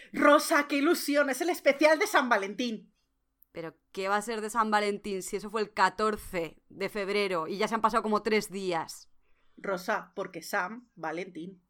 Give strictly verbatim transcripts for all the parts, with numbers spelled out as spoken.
Rosa, qué ilusión, es el especial de San Valentín. ¿Pero qué va a ser de San Valentín si eso fue el catorce de febrero y ya se han pasado como tres días? Rosa, porque San Valentín.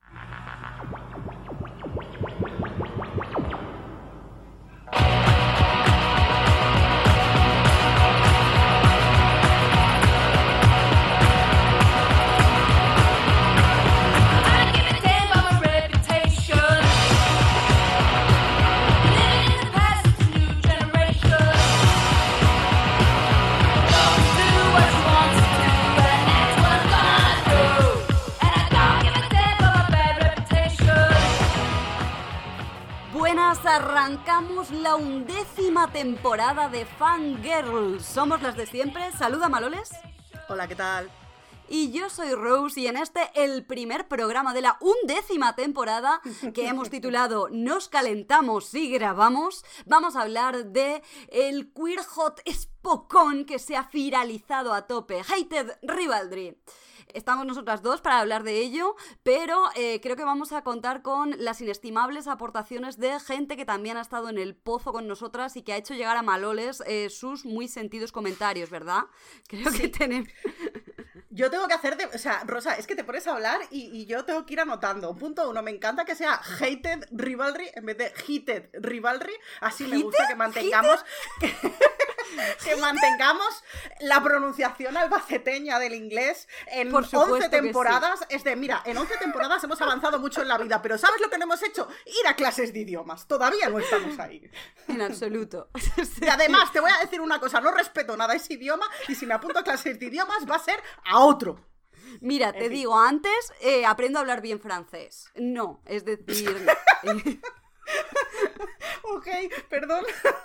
Arrancamos la undécima temporada de Fangirl. Somos las de siempre. Saluda, Maloles. Hola, ¿qué tal? Y yo soy Rose y en este, el primer programa de la undécima temporada que hemos titulado Nos calentamos y grabamos, vamos a hablar de el queer hot espocón que se ha viralizado a tope, Hated Rivaldry. Estamos nosotras dos para hablar de ello, pero eh, creo que vamos a contar con las inestimables aportaciones de gente que también ha estado en el pozo con nosotras y que ha hecho llegar a Maloles eh, sus muy sentidos comentarios, ¿verdad? Creo sí. que tenemos... Yo tengo que hacer de... O sea, Rosa, es que te pones a hablar y, y yo tengo que ir anotando. Punto uno, me encanta que sea Hated Rivaldry en vez de Heated Rivaldry. Así me gusta que mantengamos... Que, que mantengamos la pronunciación albaceteña del inglés en once temporadas. Sí. Es de, mira, en once temporadas hemos avanzado mucho en la vida, pero ¿sabes lo que no hemos hecho? Ir a clases de idiomas. Todavía no estamos ahí. En absoluto. Y además, te voy a decir una cosa, no respeto nada ese idioma y si me apunto a clases de idiomas va a ser a otro. Mira, te digo, antes eh, aprendo a hablar bien francés. No, es decir... eh... Ok, perdón.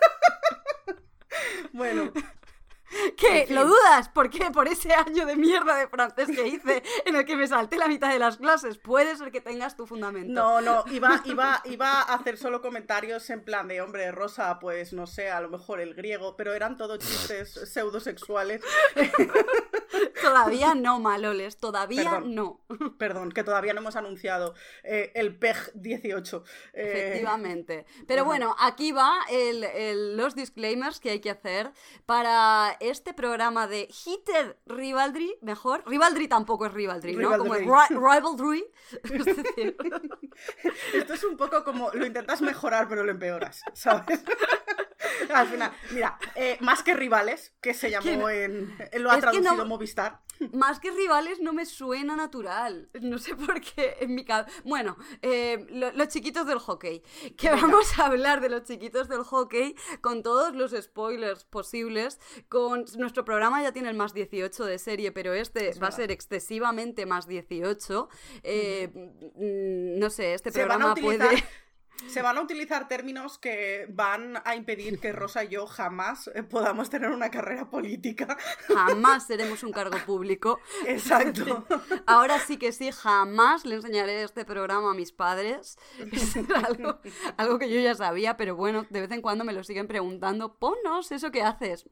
Bueno. ¿Qué? ¿Lo dudas? ¿Por qué? Por ese año de mierda de francés que hice en el que me salté la mitad de las clases. Puede ser que tengas tu fundamento. No, no, iba, iba, iba a hacer solo comentarios en plan de, hombre, Rosa, pues no sé, a lo mejor el griego, pero eran todos chistes pseudosexuales. Todavía no, Maloles, todavía perdón, no. Perdón, que todavía no hemos anunciado eh, el P E G dieciocho. Eh... Efectivamente. Pero uh-huh. bueno, aquí va el, el, los disclaimers que hay que hacer para este programa de Heated Rivaldry, mejor. Rivaldry tampoco es Rivaldry, ¿no? Rivaldry. Como ri- Rivalry. Es decir... Esto es un poco como lo intentas mejorar, pero lo empeoras, ¿sabes? Al final, mira, eh, Más que rivales, que se llamó en, en lo ha es traducido no, Movistar. Más que rivales no me suena natural. No sé por qué en mi cabeza. Bueno, eh, lo, los chiquitos del hockey. Que Venga. Vamos a hablar de los chiquitos del hockey con todos los spoilers posibles. Con nuestro programa ya tiene el más dieciocho de serie, pero este es va verdad. a ser excesivamente más dieciocho. Eh, mm. No sé, este se programa van a utilizar... puede... Se van a utilizar términos que van a impedir que Rosa y yo jamás podamos tener una carrera política. Jamás seremos un cargo público. Exacto. Ahora sí que sí, jamás le enseñaré este programa a mis padres. Es algo, algo que yo ya sabía, pero bueno, de vez en cuando me lo siguen preguntando. Ponnos eso que haces.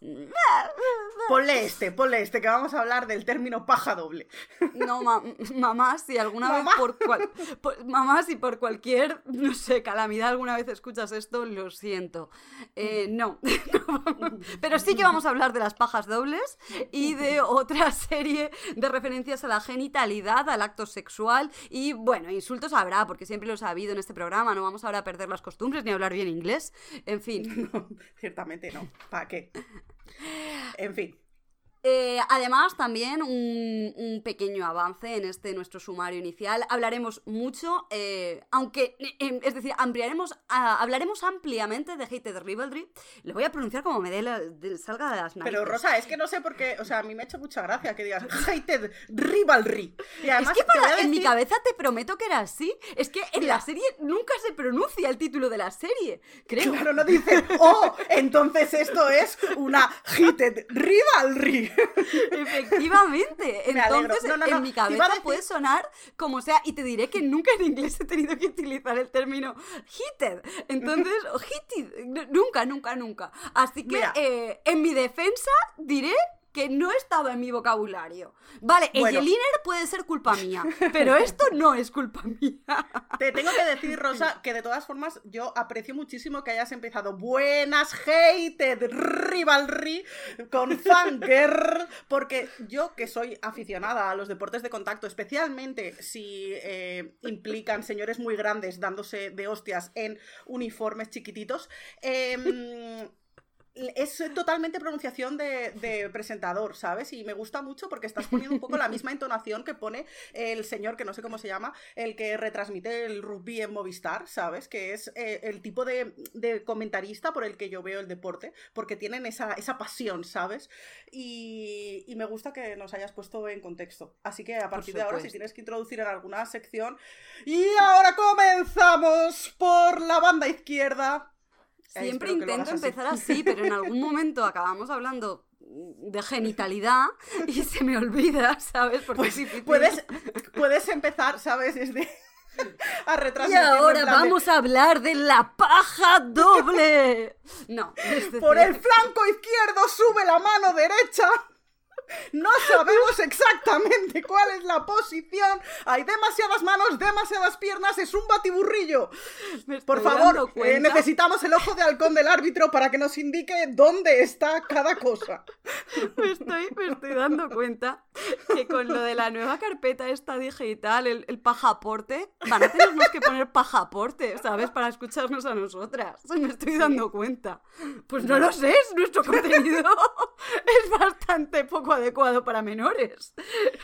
Ponle este, ponle este, que vamos a hablar del término paja doble. No, ma- mamá, si alguna ¿Mamá? vez por, cual, por... Mamá, si por cualquier, no sé, calamidad alguna vez escuchas esto, lo siento. Eh, no. Pero sí que vamos a hablar de las pajas dobles y de otra serie de referencias a la genitalidad, al acto sexual y, bueno, insultos habrá, porque siempre los ha habido en este programa, no vamos ahora a perder las costumbres ni a hablar bien inglés, en fin. No, ciertamente no. ¿Para qué? En fin. Eh, además, también un, un pequeño avance en este nuestro sumario inicial. Hablaremos mucho, eh, aunque, eh, es decir, ampliaremos, a, hablaremos ampliamente de Hated Rivaldry. Lo voy a pronunciar como me dé la, de, salga de las narices. Pero Rosa, es que no sé por qué, o sea, a mí me ha hecho mucha gracia que digas Hated Rivaldry. Y además, es que para, decir... en mi cabeza te prometo que era así. Es que en Mira. la serie nunca se pronuncia el título de la serie, creo. Claro, no dice, oh, entonces esto es una Hated Rivaldry. Efectivamente. Entonces, no, no, no. en mi cabeza decir... puede sonar como sea, y te diré que nunca en inglés he tenido que utilizar el término heated. Entonces, heated, nunca, nunca, nunca. Así que, eh, en mi defensa, diré que no estaba en mi vocabulario. Vale, Bueno. el Yeliner puede ser culpa mía, pero esto no es culpa mía. Te tengo que decir, Rosa, que de todas formas yo aprecio muchísimo que hayas empezado buenas hated rivalry con Fangirl, porque yo que soy aficionada a los deportes de contacto, especialmente si eh, implican señores muy grandes dándose de hostias en uniformes chiquititos, eh, es totalmente pronunciación de, de presentador, ¿sabes? Y me gusta mucho porque estás poniendo un poco la misma entonación que pone el señor, que no sé cómo se llama, el que retransmite el rugby en Movistar, ¿sabes? Que es eh, el tipo de, de comentarista por el que yo veo el deporte, porque tienen esa, esa pasión, ¿sabes? Y, y me gusta que nos hayas puesto en contexto. Así que a partir de ahora, si tienes que introducir en alguna sección... Y ahora comenzamos por la banda izquierda... Siempre eh, intento así. empezar así, pero en algún momento acabamos hablando de genitalidad y se me olvida, ¿sabes? Porque pues, es difícil. Puedes, puedes empezar, ¿sabes? Desde... a retransmitir. Y ahora vamos de... a hablar de la paja doble. No. Desde Por el flanco izquierdo sube la mano derecha. No sabemos exactamente cuál es la posición. Hay demasiadas manos, demasiadas piernas. Es un batiburrillo. Por favor, eh, necesitamos el ojo de halcón del árbitro para que nos indique dónde está cada cosa. Me estoy, me estoy dando cuenta que con lo de la nueva carpeta esta digital, el, el pajaporte, van a tenernos que poner pajaporte, ¿sabes? Para escucharnos a nosotras. Me estoy dando cuenta. Pues no lo sé, es nuestro contenido. Es bastante poco adecuado para menores.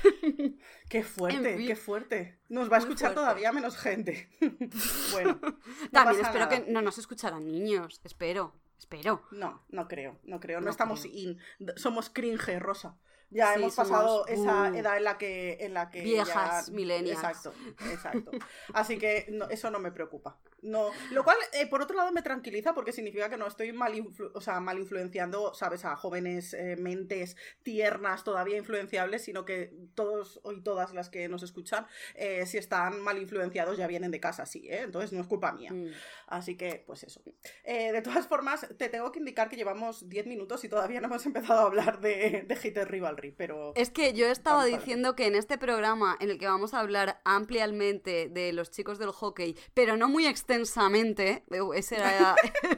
Qué fuerte, en fin. qué fuerte. Nos va a escuchar fuerte. Todavía menos gente. Bueno. No También espero nada. que no nos escucharan niños. Espero, espero. No, no creo, no creo. No, no estamos creo. in. Somos cringe, Rosa. Ya sí, hemos somos, pasado esa uh, edad en la que... En la que viejas, ya... millennials. Exacto, exacto. Así que no, eso no me preocupa. No, lo cual, eh, por otro lado, me tranquiliza porque significa que no estoy mal, influ- o sea, mal influenciando, ¿sabes? A jóvenes eh, mentes tiernas, todavía influenciables, sino que todos y todas las que nos escuchan, eh, si están mal influenciados, ya vienen de casa, sí, ¿eh? Entonces no es culpa mía. Mm. Así que, pues eso. Eh, de todas formas, te tengo que indicar que llevamos diez minutos y todavía no hemos empezado a hablar de, de Hated Rivalry. Pero es que yo estaba diciendo que en este programa en el que vamos a hablar ampliamente de los chicos del hockey, pero no muy extensamente, ese era...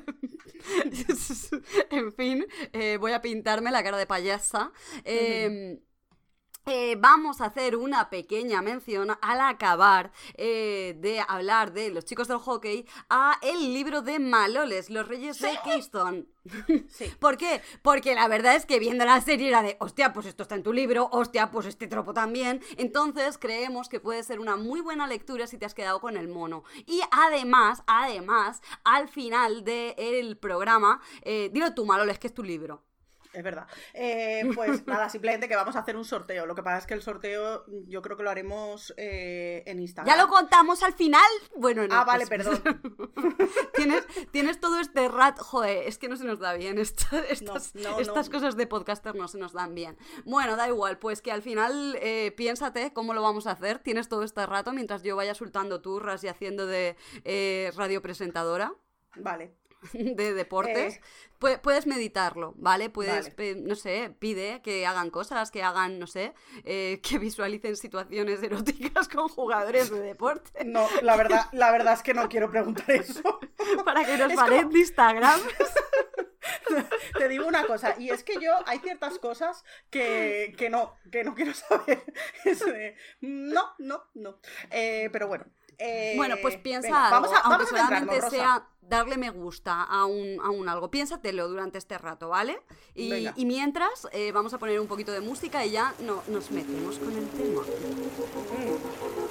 en fin, eh, voy a pintarme la cara de payasa. Eh, uh-huh. Eh, vamos a hacer una pequeña mención al acabar eh, de hablar de los chicos del hockey a el libro de Maloles, Los Reyes ¿Sí? de Keystone. Sí. ¿Por qué? Porque la verdad es que viendo la serie era de hostia, pues esto está en tu libro, hostia, pues este tropo también. Entonces creemos que puede ser una muy buena lectura si te has quedado con el mono. Y además, además, al final del programa, eh, dilo tú, Maloles, que es tu libro. Es verdad. Eh, pues nada, simplemente que vamos a hacer un sorteo. Lo que pasa es que el sorteo yo creo que lo haremos eh, en Instagram. ¿Ya lo contamos al final? Bueno, no. Ah, vale, pues, perdón. ¿Tienes, tienes todo este rato... Joder, es que no se nos da bien. Esto, estas no, no, estas no. cosas de podcaster no se nos dan bien. Bueno, da igual. Pues que al final eh, piénsate cómo lo vamos a hacer. Tienes todo este rato mientras yo vaya soltando turras y haciendo de eh, radiopresentadora. Vale. De deportes, eh. Pu- puedes meditarlo, ¿vale? Puedes, vale. pe- no sé, pide que hagan cosas, que hagan, no sé, eh, que visualicen situaciones eróticas con jugadores de deporte. No, la verdad, la verdad es que no quiero preguntar eso. Para que nos paren como... de Instagram. Te digo una cosa, y es que yo hay ciertas cosas que, que no, que no quiero saber. Es de, no, no, no. Eh, pero bueno. Eh, bueno, pues piensa venga, algo, vamos a, aunque vamos solamente a sea darle me gusta a un, a un algo. Piénsatelo durante este rato, ¿vale? Y, y mientras eh, vamos a poner un poquito de música y ya no, nos metemos con el tema. Mm.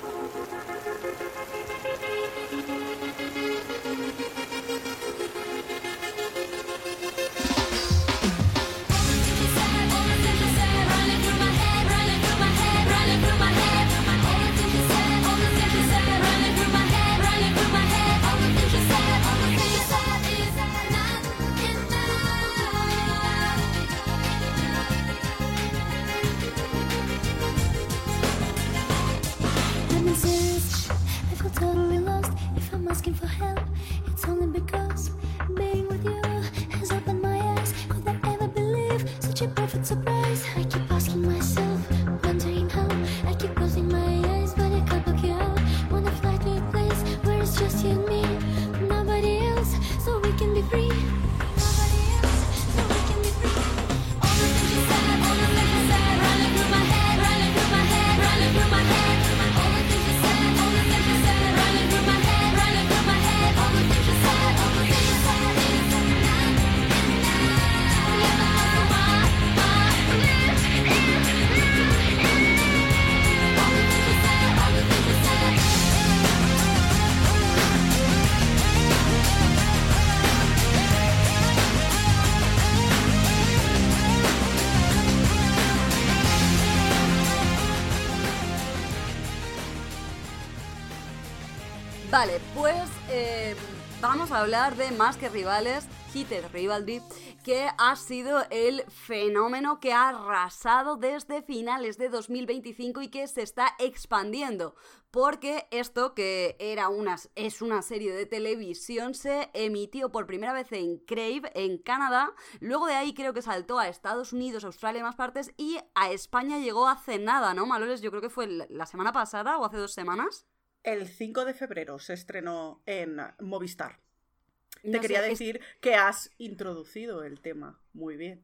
Vale, pues eh, vamos a hablar de Más que Rivales, Heated Rivalry, que ha sido el fenómeno que ha arrasado desde finales de dos mil veinticinco y que se está expandiendo. Porque esto, que era una, es una serie de televisión, se emitió por primera vez en Crave, en Canadá. Luego de ahí creo que saltó a Estados Unidos, Australia y más partes. Y a España llegó hace nada, ¿no, Maloles? Yo creo que fue la semana pasada o hace dos semanas. El cinco de febrero se estrenó en Movistar. Te No quería sé, decir es... que has introducido el tema muy bien.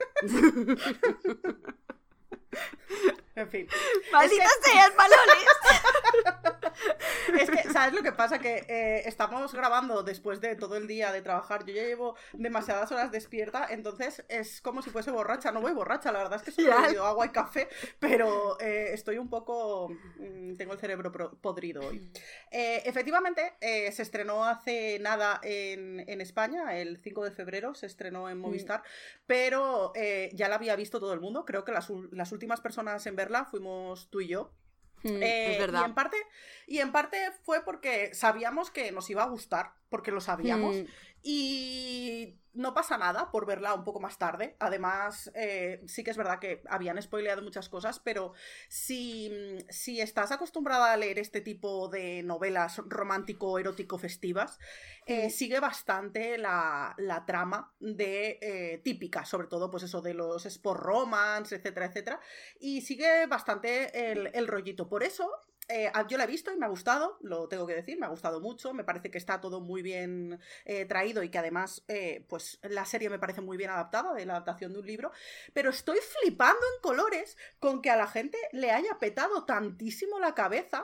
En fin. ¡Malditas es que... seas, Maloles! Es que, ¿sabes lo que pasa? Que eh, estamos grabando después de todo el día de trabajar. Yo ya llevo demasiadas horas despierta, entonces es como si fuese borracha. No voy borracha, la verdad es que solo he bebido agua y café, pero eh, estoy un poco... Mmm, tengo el cerebro podrido hoy. Eh, efectivamente, eh, se estrenó hace nada en, en España, el cinco de febrero, se estrenó en Movistar, mm. pero eh, ya la había visto todo el mundo. Creo que las, las últimas personas en verla fuimos tú y yo. Mm, eh, es verdad. Y en parte, y en parte fue porque sabíamos que nos iba a gustar, porque lo sabíamos, mm. y no pasa nada por verla un poco más tarde. Además, eh, sí que es verdad que habían spoileado muchas cosas, pero si, si estás acostumbrada a leer este tipo de novelas romántico-erótico-festivas, mm. eh, sigue bastante la, la trama de eh, típica, sobre todo pues eso de los sport romance, etcétera, etcétera, y sigue bastante el, el rollito. Por eso Eh, yo la he visto y me ha gustado, lo tengo que decir, me ha gustado mucho, me parece que está todo muy bien eh, traído y que además eh, pues la serie me parece muy bien adaptada, de la adaptación de un libro, pero estoy flipando en colores con que a la gente le haya petado tantísimo la cabeza,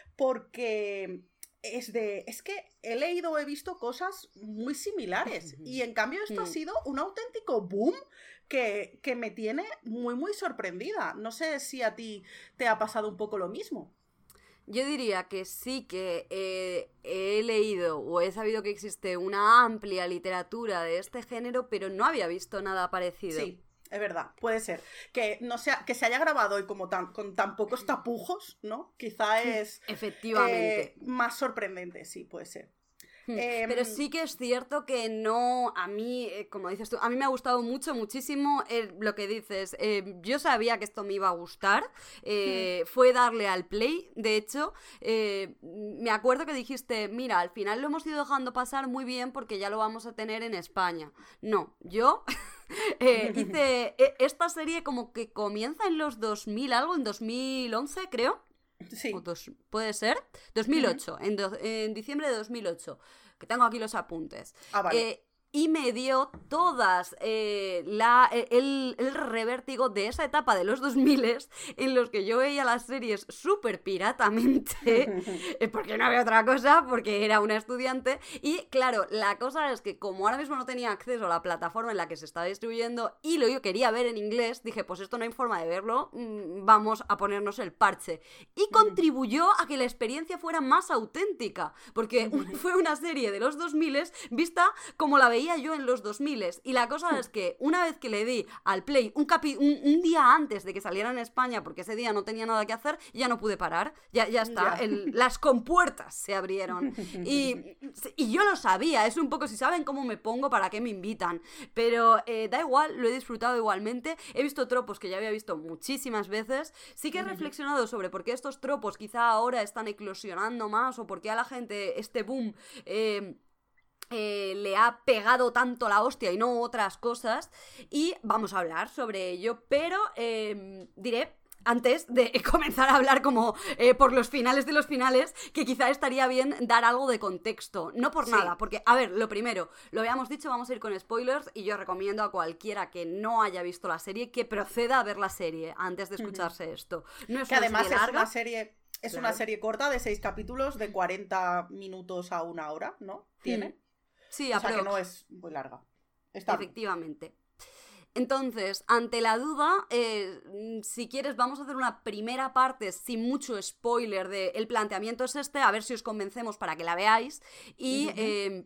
porque es de, es que he leído o he visto cosas muy similares y en cambio esto ha sido un auténtico boom que, que me tiene muy muy sorprendida. No sé si a ti te ha pasado un poco lo mismo. Yo diría que sí que eh, he leído o he sabido que existe una amplia literatura de este género, pero no había visto nada parecido. Sí, es verdad, puede ser. Que no sea, que se haya grabado hoy como tan, con tan pocos tapujos, ¿no? Quizá es efectivamente eh, más sorprendente, sí, puede ser. Eh, pero sí que es cierto que no, a mí, eh, como dices tú, a mí me ha gustado mucho, muchísimo eh, lo que dices. Eh, yo sabía que esto me iba a gustar, eh, mm. fue darle al play, de hecho, eh, me acuerdo que dijiste, mira, al final lo hemos ido dejando pasar muy bien porque ya lo vamos a tener en España. No, yo... eh, hice esta serie como que comienza en los dos mil algo, en dos mil once creo. Sí. O dos, ¿puede ser? dos mil ocho, uh-huh. en, do, en diciembre de dos mil ocho, que tengo aquí los apuntes. Ah, vale. Eh, y me dio todas eh, la, el, el revértigo de esa etapa de los dos mil en los que yo veía las series súper piratamente, eh, porque no había otra cosa, porque era una estudiante. Y claro, la cosa es que como ahora mismo no tenía acceso a la plataforma en la que se estaba distribuyendo y lo yo quería ver en inglés, dije, pues esto no hay forma de verlo, mmm, vamos a ponernos el parche. Y contribuyó a que la experiencia fuera más auténtica, porque fue una serie de los dos mil vista como la veía yo en los dos mil, y la cosa es que una vez que le di al play un, capi- un, un día antes de que saliera en España, porque ese día no tenía nada que hacer, ya no pude parar, ya, ya está, yeah. el, las compuertas se abrieron y, y yo lo sabía, es un poco, si saben cómo me pongo, para qué me invitan, pero eh, da igual, lo he disfrutado igualmente, he visto tropos que ya había visto muchísimas veces, sí que he reflexionado sobre por qué estos tropos quizá ahora están eclosionando más o por qué a la gente este boom eh, Eh, le ha pegado tanto la hostia y no otras cosas, y vamos a hablar sobre ello, pero eh, diré antes de comenzar a hablar como eh, por los finales de los finales, que quizá estaría bien dar algo de contexto, no por sí. nada, porque, a ver, lo primero, lo habíamos dicho, vamos a ir con spoilers, y yo recomiendo a cualquiera que no haya visto la serie que proceda a ver la serie antes de escucharse uh-huh. esto. No es que una además serie es larga. una serie es claro. una serie corta de seis capítulos de cuarenta minutos a una hora, ¿no? ¿Tiene? Hmm. Sí, o sea que no es muy larga. Está efectivamente. Bien. Entonces, ante la duda, eh, si quieres, vamos a hacer una primera parte sin mucho spoiler de el planteamiento es este, a ver si os convencemos para que la veáis. Y, uh-huh. eh,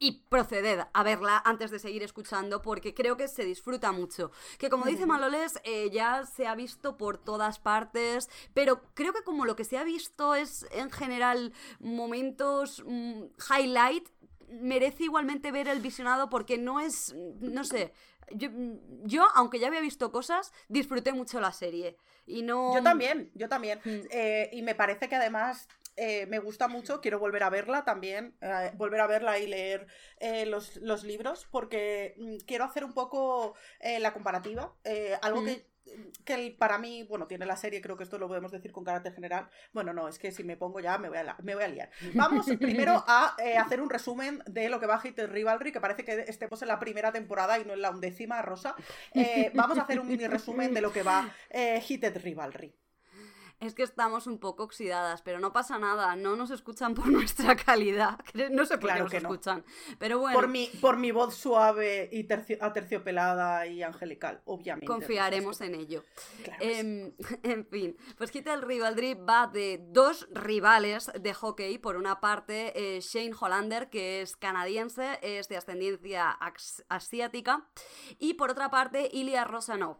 y proceded a verla antes de seguir escuchando porque creo que se disfruta mucho. Que como dice Maloles, eh, ya se ha visto por todas partes, pero creo que como lo que se ha visto es en general momentos mmm, highlight, merece igualmente ver el visionado porque no es, no sé, yo, yo aunque ya había visto cosas, disfruté mucho la serie y no... Yo también, yo también, Mm. eh, y me parece que además... Eh, me gusta mucho, quiero volver a verla también, eh, volver a verla y leer eh, los, los libros, porque mm, quiero hacer un poco eh, la comparativa, eh, algo Mm. que, que el- para mí, bueno, tiene la serie, creo que esto lo podemos decir con carácter general, bueno, no, es que si me pongo ya me voy a, la- me voy a liar. Vamos primero a eh, hacer un resumen de lo que va Heated Rivalry, que parece que estemos en la primera temporada y no en la undécima, Rosa. Eh, vamos a hacer un mini resumen de lo que va eh, Heated Rivalry. Es que estamos un poco oxidadas, pero no pasa nada, no nos escuchan por nuestra calidad. No sé por Claro qué que nos no. escuchan, pero bueno, Por mi, por mi voz suave y tercio- aterciopelada y angelical, obviamente. confiaremos Rosa, es en ello. que- claro que sí. Em, en fin, pues Heated Rivalry va de dos rivales de hockey. Por una parte, eh, Shane Hollander, que es canadiense, es de ascendencia ax- asiática. Y por otra parte, Ilya Rosanov,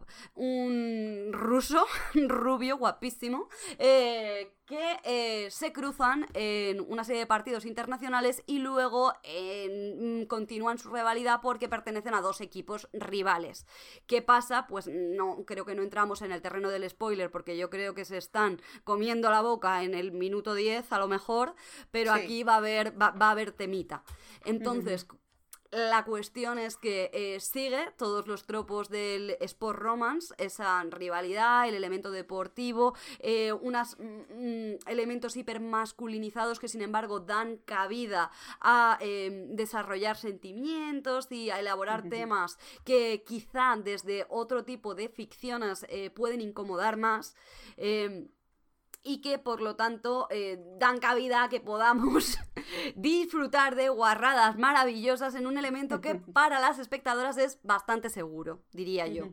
un ruso, rubio, guapísimo, eh, que eh, se cruzan en una serie de partidos internacionales y luego en- mm, continúan su rivalidad porque pertenecen a dos equipos rivales. ¿Qué pasa? Pues no, creo que no entramos en el terreno del spoiler porque yo creo que se están comiendo la boca en el minuto diez a lo mejor, pero Sí. aquí va a haber, va, va a haber temita. Entonces... La cuestión es que eh, sigue todos los tropos del sport romance, esa rivalidad, el elemento deportivo, eh, unos mm, elementos hipermasculinizados que sin embargo dan cabida a eh, desarrollar sentimientos y a elaborar temas que quizá desde otro tipo de ficciones eh, pueden incomodar más. Eh, y que por lo tanto eh, dan cabida a que podamos disfrutar de guarradas maravillosas en un elemento que para las espectadoras es bastante seguro, diría yo.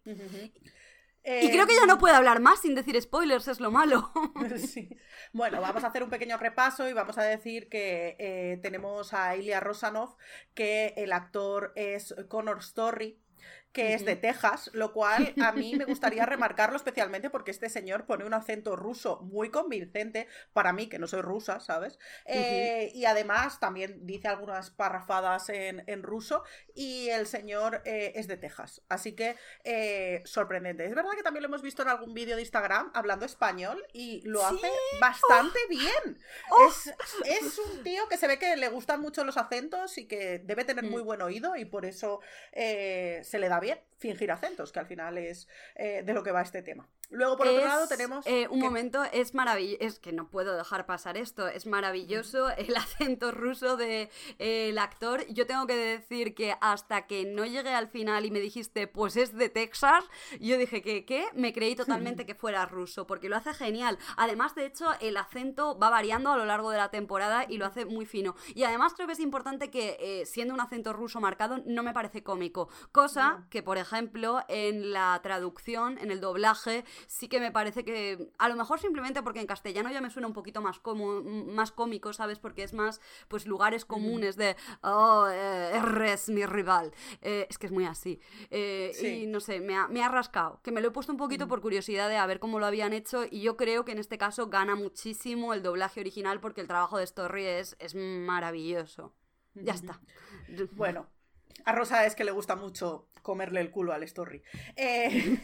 Eh, Y creo que ya no puedo hablar más sin decir spoilers, es lo malo. Sí. Bueno, vamos a hacer un pequeño repaso y vamos a decir que eh, tenemos a Ilya Rosanov, que el actor es Connor Story, que es de Texas, lo cual a mí me gustaría remarcarlo especialmente porque este señor pone un acento ruso muy convincente, para mí, que no soy rusa, ¿sabes? Eh, y además también dice algunas parrafadas en, en ruso y el señor eh, es de Texas, así que eh, sorprendente. Es verdad que también lo hemos visto en algún vídeo de Instagram hablando español y lo ¿Sí? hace bastante ¡Oh! bien. ¡Oh! Es, es un tío que se ve que le gustan mucho los acentos y que debe tener muy buen oído y por eso eh, se le da bien fingir acentos, que al final es eh, de lo que va este tema. Luego, por es, otro lado, tenemos... Eh, un que... momento, es maravilloso, es que no puedo dejar pasar esto, es maravilloso el acento ruso del de, eh, actor. Yo tengo que decir que hasta que no llegué al final y me dijiste, pues es de Texas, yo dije que, ¿qué? Me creí totalmente que fuera ruso, porque lo hace genial. Además, de hecho, el acento va variando a lo largo de la temporada y lo hace muy fino. Y además creo que es importante que, eh, siendo un acento ruso marcado, no me parece cómico. Cosa no. que, por ejemplo, en la traducción, en el doblaje, sí que me parece que, a lo mejor simplemente porque en castellano ya me suena un poquito más, como, más cómico, ¿sabes? Porque es más, pues, lugares comunes de, oh, eh, eres mi rival. Eh, es que es muy así. Eh, sí. Y no sé, me ha, me ha rascado. Que me lo he puesto un poquito por curiosidad de a ver cómo lo habían hecho y yo creo que en este caso gana muchísimo el doblaje original porque el trabajo de Story es, es maravilloso. Ya está. Bueno. A Rosa es que le gusta mucho comerle el culo al Story. Eh...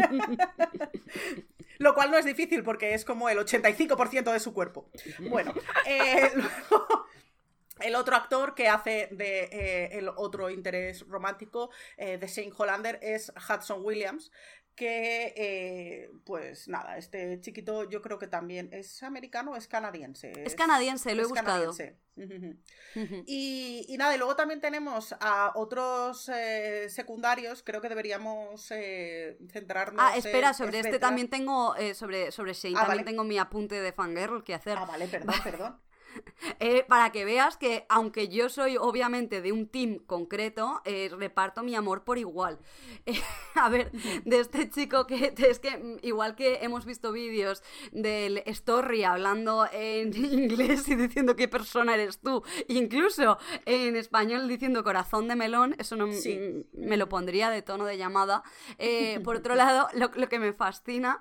Lo cual no es difícil porque es como el ochenta y cinco por ciento de su cuerpo. Bueno, eh... el otro actor que hace de eh, el otro interés romántico eh, de Shane Hollander es Hudson Williams, que eh, pues nada, este chiquito yo creo que también es americano o es canadiense. Es, es canadiense, lo he buscado. Uh-huh. Uh-huh. Y, y nada, y luego también tenemos a otros eh, secundarios, creo que deberíamos eh, centrarnos. Ah, espera, en, sobre en este también tengo, eh, sobre, sobre Shane, ah, también vale. tengo mi apunte de fangirl que hacer. Ah, vale, perdón, perdón. Eh, para que veas que, aunque yo soy obviamente de un team concreto, eh, reparto mi amor por igual. Eh, a ver, de este chico que es que, igual que hemos visto vídeos del Story hablando en inglés y diciendo qué persona eres tú, incluso en español diciendo corazón de melón, eso no Sí. me lo pondría de tono de llamada. Eh, por otro lado, lo, lo que me fascina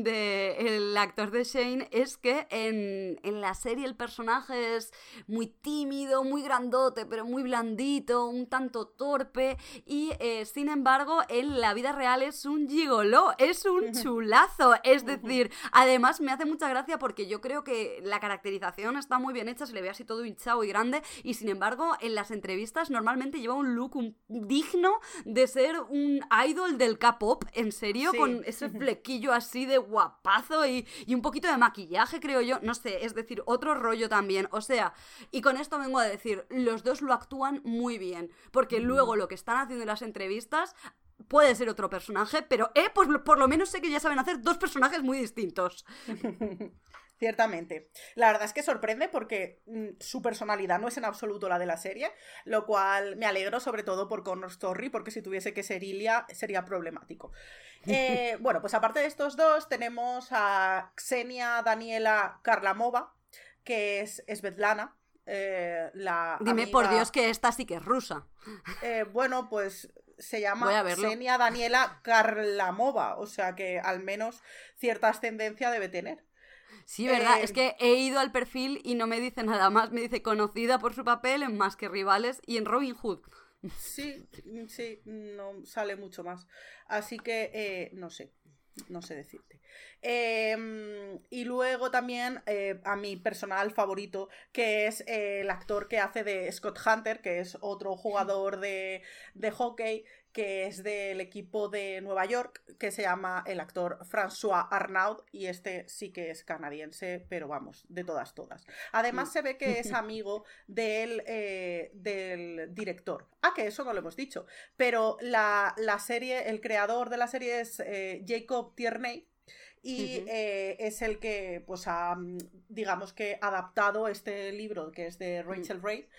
del actor de Shane es que en, en la serie el personaje es muy tímido, muy grandote, pero muy blandito, un tanto torpe y eh, sin embargo en la vida real es un gigoló, es un chulazo, es decir, además me hace mucha gracia porque yo creo que la caracterización está muy bien hecha, se le ve así todo hinchado y grande y sin embargo en las entrevistas normalmente lleva un look un, digno de ser un idol del K-pop, en serio, sí. Con ese flequillo así de guapazo y, y un poquito de maquillaje, creo yo, no sé, es decir, otro rollo también, o sea, y con esto vengo a decir, los dos lo actúan muy bien, porque mm. luego lo que están haciendo en las entrevistas puede ser otro personaje, pero eh, pues por lo menos sé que ya saben hacer dos personajes muy distintos. Ciertamente. La verdad es que sorprende porque mmm, su personalidad no es en absoluto la de la serie, lo cual me alegro sobre todo por Connor Story, porque si tuviese que ser Ilya sería problemático. Eh, bueno, pues aparte de estos dos tenemos a Ksenia Daniela Karlamova, que es Svetlana. Eh, la Dime amiga... por Dios que esta sí que es rusa. Eh, bueno, pues... se llama Ksenia Daniela Karlamova, o sea que al menos cierta ascendencia debe tener. Sí, verdad, eh... es que he ido al perfil y no me dice nada más, me dice conocida por su papel en Más que Rivales y en Robin Hood. Sí, sí, no sale mucho más. Así que, eh, no sé, no sé decirte. Eh, y luego también eh, a mi personal favorito, que es eh, el actor que hace de Scott Hunter, que es otro jugador de, de hockey, que es del equipo de Nueva York, que se llama el actor François Arnaud, y este sí que es canadiense, pero vamos, de todas, todas. Además se ve que es amigo del, eh, del director. Ah, que eso no lo hemos dicho, pero la, la serie, el creador de la serie es eh, Jacob Tierney, y uh-huh. eh, es el que pues ha, digamos que adaptado este libro que es de Rachel uh-huh. Reid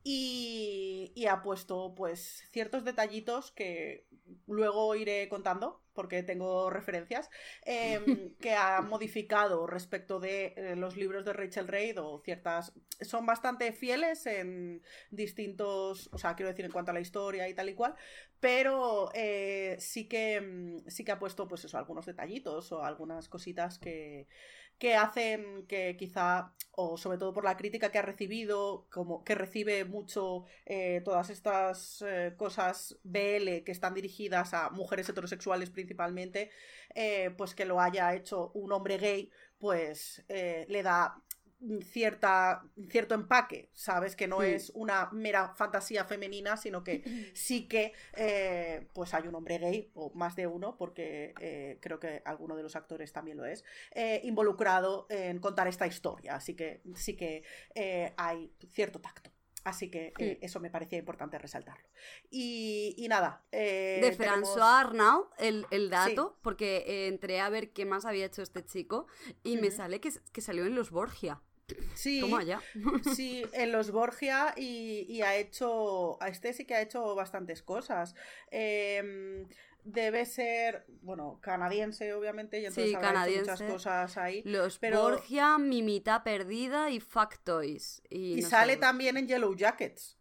y, y ha puesto pues ciertos detallitos que luego iré contando porque tengo referencias eh, que ha modificado respecto de eh, los libros de Rachel Reid o ciertas, son bastante fieles en distintos, o sea, quiero decir en cuanto a la historia y tal y cual, pero eh, sí que sí que ha puesto pues eso, algunos detallitos o algunas cositas que que hacen que quizá, o sobre todo por la crítica que ha recibido, como que recibe mucho eh, todas estas eh, cosas B L que están dirigidas a mujeres heterosexuales principalmente, eh, pues que lo haya hecho un hombre gay, pues eh, le da cierta, cierto empaque, ¿sabes? Que no sí. es una mera fantasía femenina, sino que sí que eh, pues hay un hombre gay, o más de uno, porque eh, creo que alguno de los actores también lo es, eh, involucrado en contar esta historia, así que sí que eh, hay cierto tacto. Así que eh, sí. eso me parecía importante resaltarlo. Y, y nada. Eh, de tenemos... François Arnaud, el, el dato, sí. porque eh, entré a ver qué más había hecho este chico y uh-huh. me sale que, que salió en Los Borgia. Sí, ¿Cómo allá? sí, en Los Borgia y, y ha hecho, a este sí que ha hecho bastantes cosas. Eh, debe ser, bueno, canadiense obviamente, y entonces sí, habrá canadiense. hecho muchas cosas ahí. Los pero... Borgia, Mi mitad perdida y Factoys. Y, y no sale sé. también en Yellow Jackets.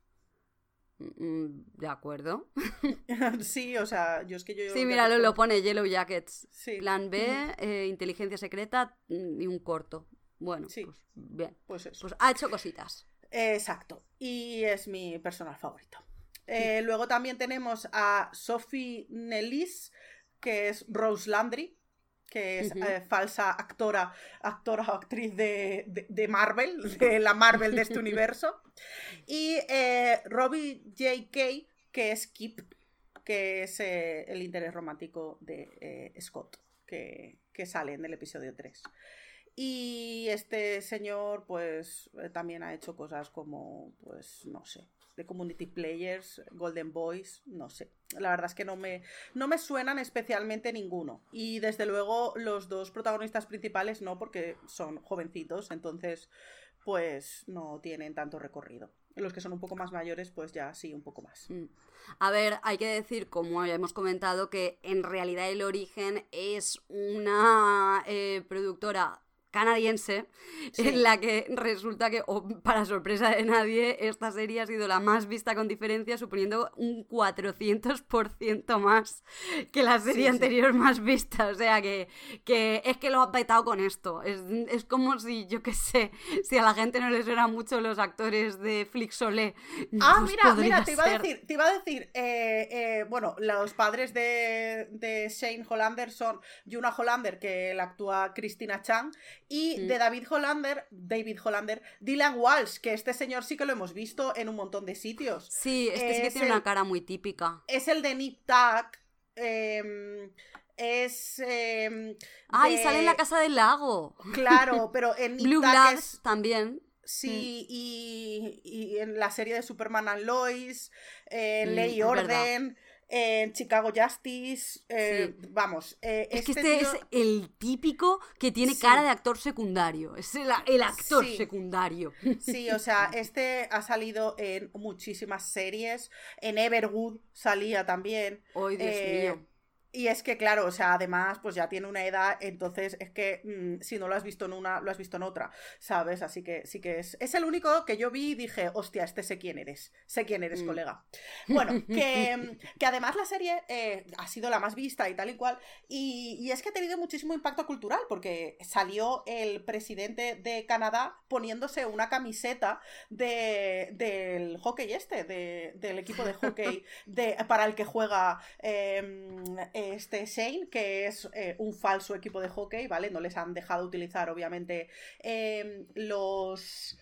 De acuerdo. Sí, o sea, yo es que yo... Sí, mira, lo, lo pone Yellow Jackets. Sí. Plan B, eh, inteligencia secreta y un corto. Bueno, sí. pues bien. Pues eso. Pues ha hecho cositas. Exacto. Y es mi personal favorito. Eh, luego también tenemos a Sophie Nellis, que es Rose Landry, que es uh-huh. eh, falsa actora, actora o actriz de, de, de Marvel, de la Marvel de este universo. Y eh, Robbie J K, que es Kip, que es eh, el interés romántico de eh, Scott, que, que sale en el episodio tres. Y este señor, pues, eh, también ha hecho cosas como, pues, no sé, de Community Players, Golden Boys, no sé. La verdad es que no me, no me suenan especialmente ninguno. Y desde luego los dos protagonistas principales no, porque son jovencitos, entonces, pues no tienen tanto recorrido. Los que son un poco más mayores, pues ya sí, un poco más. A ver, hay que decir, como ya hemos comentado, que en realidad El Origen es una eh, productora canadiense, sí. en la que resulta que, oh, para sorpresa de nadie, esta serie ha sido la más vista con diferencia, suponiendo un cuatrocientos por ciento más que la serie sí, anterior sí. más vista. O sea que, que es que lo ha petado con esto. Es, es como si, yo qué sé, si a la gente no les suenan mucho los actores de Flixolé. Ah, pues mira, mira, te iba ser... a decir, te iba a decir, eh, eh, bueno, los padres de, de Shane Hollander son Yuna Hollander, que la actúa Christina Chang, y mm. de David Hollander, David Hollander, Dylan Walsh, que este señor sí que lo hemos visto en un montón de sitios. Sí, este es sí que tiene el, una cara muy típica. Es el de Nip Tuck, eh, es... Eh, ¡Ah, de... y sale en La Casa del Lago! Claro, pero en Nip Blue Tuck Bloods es... también. Sí, mm. y, y en la serie de Superman and Lois, eh, mm, Ley Orden... Verdad. En Chicago Justice, eh, sí. vamos. Eh, es este que este tío... es el típico que tiene sí. cara de actor secundario. Es el, el actor sí. secundario. Sí, o sea, este ha salido en muchísimas series. En Everwood salía también. ¡Ay, Dios eh, mío! Y es que, claro, o sea, además, pues ya tiene una edad, entonces es que mmm, si no lo has visto en una, lo has visto en otra, ¿sabes? Así que sí que es... Es el único que yo vi y dije, hostia, este sé quién eres, sé quién eres, mm. colega. Bueno, que, que además la serie eh, ha sido la más vista y tal y cual, y, y es que ha tenido muchísimo impacto cultural, porque salió el presidente de Canadá poniéndose una camiseta de, del hockey este, de, del equipo de hockey de, para el que juega... Eh, este Shane, que es eh, un falso equipo de hockey, ¿vale? No les han dejado utilizar, obviamente, eh, los...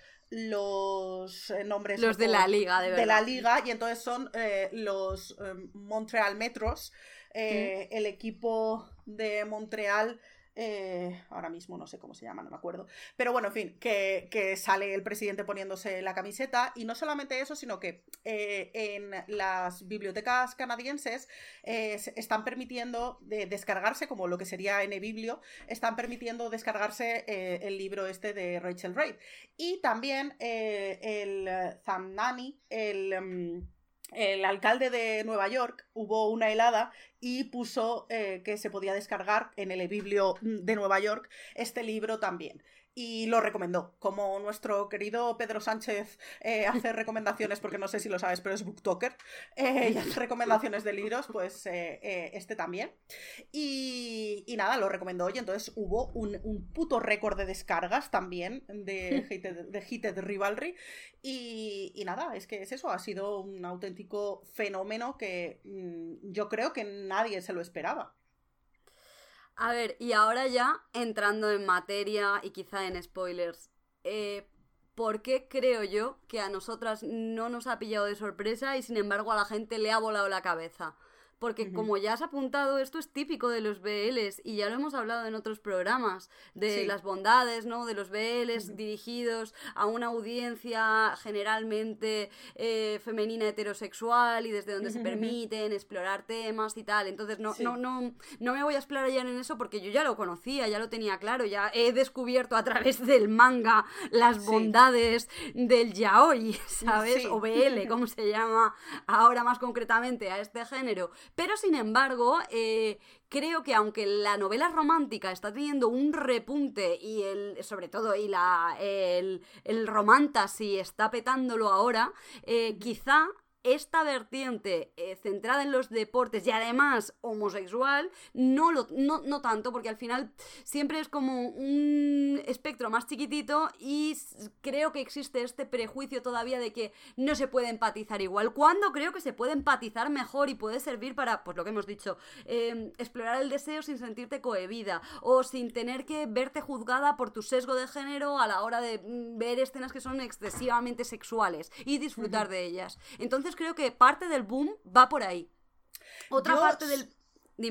los nombres los de la liga, de verdad. De la liga, y entonces son eh, los eh, Montreal Metros, eh, mm. el equipo de Montreal... Eh, ahora mismo no sé cómo se llama, no me acuerdo. Pero bueno, en fin, que, que sale el presidente poniéndose la camiseta. Y no solamente eso, sino que eh, en las bibliotecas canadienses eh, están permitiendo de descargarse, como lo que sería N-Biblio, están permitiendo descargarse eh, el libro este de Rachel Reid. Y también eh, el Sam Nani, el... Um, el alcalde de Nueva York, hubo una helada y puso eh, que se podía descargar en el e-biblio de Nueva York este libro también. Y lo recomendó, como nuestro querido Pedro Sánchez eh, hace recomendaciones, porque no sé si lo sabes, pero es booktoker, eh, y hace recomendaciones de libros, pues eh, eh, este también. Y, y nada, lo recomendó, y entonces hubo un, un puto récord de descargas también de Heated, de Heated Rivalry. Y, y nada, es que es eso, ha sido un auténtico fenómeno que mmm, yo creo que nadie se lo esperaba. A ver, y ahora ya entrando en materia y quizá en spoilers, eh, ¿por qué creo yo que a nosotras no nos ha pillado de sorpresa y sin embargo a la gente le ha volado la cabeza? Porque uh-huh. como ya has apuntado, esto es típico de los B Ls y ya lo hemos hablado en otros programas, de sí. las bondades, ¿no? De los B Ls uh-huh. dirigidos a una audiencia generalmente eh, femenina heterosexual y desde donde uh-huh. se permiten explorar temas y tal. Entonces no, sí. no, no, no me voy a explayar en eso porque yo ya lo conocía, ya lo tenía claro, ya he descubierto a través del manga las bondades sí. del yaoi, ¿sabes? Sí. O B L, como se llama ahora más concretamente a este género. Pero, sin embargo, eh, creo que aunque la novela romántica está teniendo un repunte y el, sobre todo y la, el, el romantasy está petándolo ahora, eh, quizá esta vertiente eh, centrada en los deportes y además homosexual, no, lo, no, no tanto, porque al final siempre es como un espectro más chiquitito y creo que existe este prejuicio todavía de que no se puede empatizar igual, cuando creo que se puede empatizar mejor y puede servir para, pues lo que hemos dicho, eh, explorar el deseo sin sentirte cohibida o sin tener que verte juzgada por tu sesgo de género a la hora de ver escenas que son excesivamente sexuales y disfrutar uh-huh. de ellas. Entonces creo que parte del boom va por ahí. Otra Yo... parte del... Dime.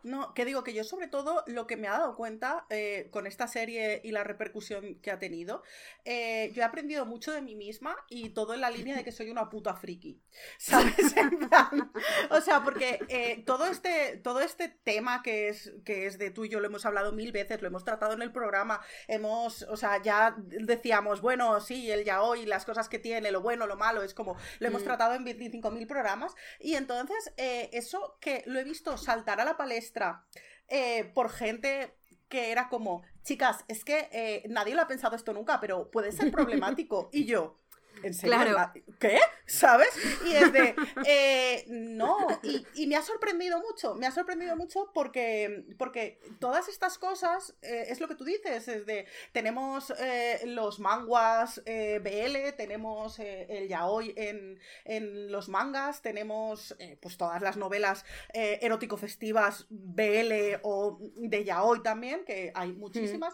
No, que digo que yo sobre todo lo que me ha dado cuenta eh, con esta serie y la repercusión que ha tenido, eh, yo he aprendido mucho de mí misma y todo en la línea de que soy una puta friki, ¿sabes? En plan, o sea, porque eh, todo, este, todo este tema que es, que es de tú y yo lo hemos hablado mil veces, lo hemos tratado en el programa, hemos, o sea, ya decíamos, bueno, sí, el yaoi, las cosas que tiene, lo bueno, lo malo, es como, lo hemos mm. tratado en veinticinco mil programas y entonces eh, eso que lo he visto saltar a la palestra Eh, por gente que era como, chicas, es que eh, nadie lo ha pensado esto nunca, pero puede ser problemático. Y yo, ¿en serio? Claro. ¿Qué? ¿Sabes? Y es de, eh, no, y, y me ha sorprendido mucho, me ha sorprendido mucho porque, porque todas estas cosas, eh, es lo que tú dices, es de, tenemos eh, los manguas eh, B L, tenemos eh, el yaoi en, en los mangas, tenemos eh, pues todas las novelas eh, erótico-festivas B L o de yaoi también, que hay muchísimas, mm.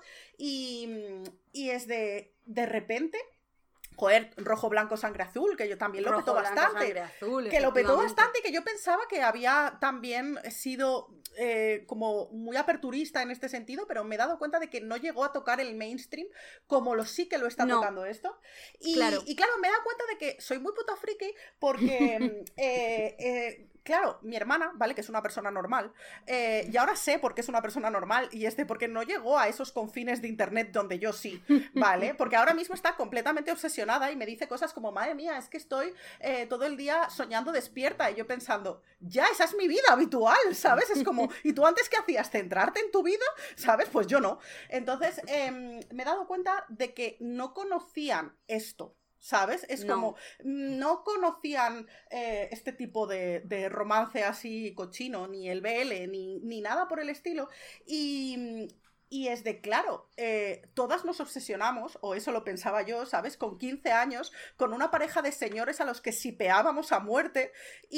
y, y es de, de repente... Joder, rojo, blanco, sangre azul, que yo también lo rojo, petó blanco, bastante. Sangre azul, que lo petó bastante y que yo pensaba que había también sido eh, como muy aperturista en este sentido, pero me he dado cuenta de que no llegó a tocar el mainstream como lo sí que lo está no. tocando esto. Y claro. y claro, me he dado cuenta de que soy muy puta friki porque... eh, eh, Claro, mi hermana, ¿vale? Que es una persona normal, eh, y ahora sé por qué es una persona normal, y es de porque no llegó a esos confines de internet donde yo sí, ¿vale? Porque ahora mismo está completamente obsesionada y me dice cosas como, madre mía, es que estoy eh, todo el día soñando despierta, y yo pensando, ya, esa es mi vida habitual, ¿sabes? Es como, ¿y tú antes qué hacías? ¿Centrarte en tu vida? ¿Sabes? Pues yo no. Entonces, eh, me he dado cuenta de que no conocían esto. ¿Sabes? Es no. como, no conocían eh, este tipo de, de romance así cochino, ni el B L, ni, ni nada por el estilo, y... Y es de, claro, eh, todas nos obsesionamos, o eso lo pensaba yo, ¿sabes? Con quince años, con una pareja de señores a los que sipeábamos a muerte,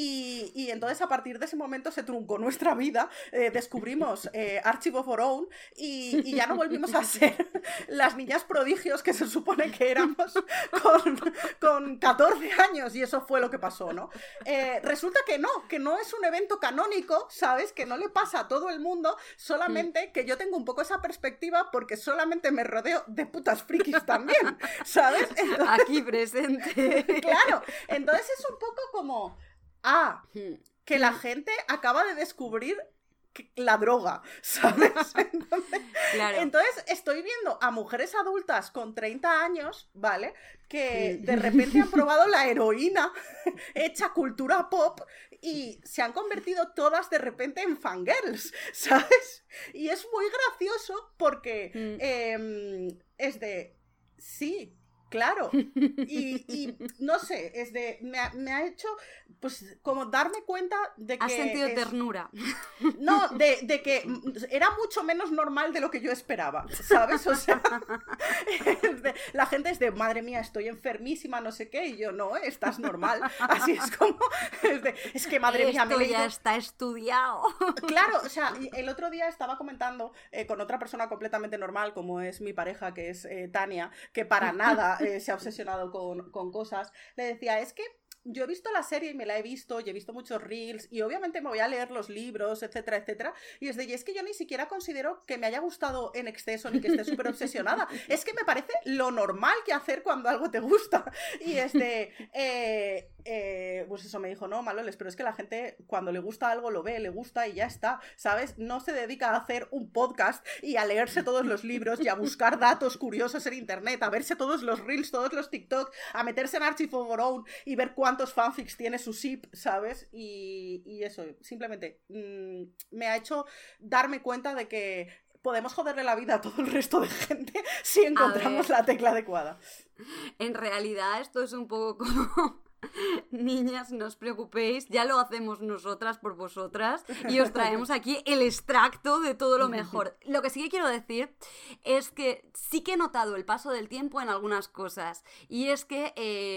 y, y entonces a partir de ese momento se truncó nuestra vida, eh, descubrimos eh, Archive of Our Own, y, y ya no volvimos a ser las niñas prodigios que se supone que éramos con, con catorce años, y eso fue lo que pasó, ¿no? Eh, resulta que no, que no es un evento canónico, ¿sabes? Que no le pasa a todo el mundo, solamente que yo tengo un poco esa perspectiva porque solamente me rodeo de putas frikis también, ¿sabes? Entonces, aquí presente. Claro, entonces es un poco como, ah, que la gente acaba de descubrir la droga, ¿sabes? Entonces, claro. entonces estoy viendo a mujeres adultas con treinta años, ¿vale? Que de repente han probado la heroína hecha cultura pop y se han convertido todas de repente en fangirls, ¿sabes? Y es muy gracioso porque mm. eh, es de, sí, claro, y, y no sé, es de, me ha, me ha hecho, pues, como darme cuenta de que... Has sentido es, ternura. No, de, de que era mucho menos normal de lo que yo esperaba, ¿sabes? O sea, de, la gente es de, madre mía, estoy enfermísima, no sé qué, y yo, no, estás normal, así es como, es, de, es que madre Esto mía, me he leído... ya está estudiado. Claro, o sea, el otro día estaba comentando eh, con otra persona completamente normal, como es mi pareja, que es eh, Tania, que para nada eh, se ha obsesionado con, con cosas, le decía, es que yo he visto la serie y me la he visto, y he visto muchos reels, y obviamente me voy a leer los libros, etcétera, etcétera, y es de, y es que yo ni siquiera considero que me haya gustado en exceso, ni que esté súper obsesionada, es que me parece lo normal que hacer cuando algo te gusta, y es de, eh, eh, pues eso me dijo, no, Maloles, pero es que la gente cuando le gusta algo lo ve, le gusta y ya está, ¿sabes? No se dedica a hacer un podcast y a leerse todos los libros y a buscar datos curiosos en internet, a verse todos los reels, todos los TikTok, a meterse en Archive of Our Own y ver cuántos fanfics tiene su ship, ¿sabes? Y, y eso, simplemente mmm, me ha hecho darme cuenta de que podemos joderle la vida a todo el resto de gente si encontramos la tecla adecuada. En realidad esto es un poco como... Niñas, no os preocupéis, ya lo hacemos nosotras por vosotras y os traemos aquí el extracto de todo lo mejor. Lo que sí que quiero decir es que sí que he notado el paso del tiempo en algunas cosas, y es que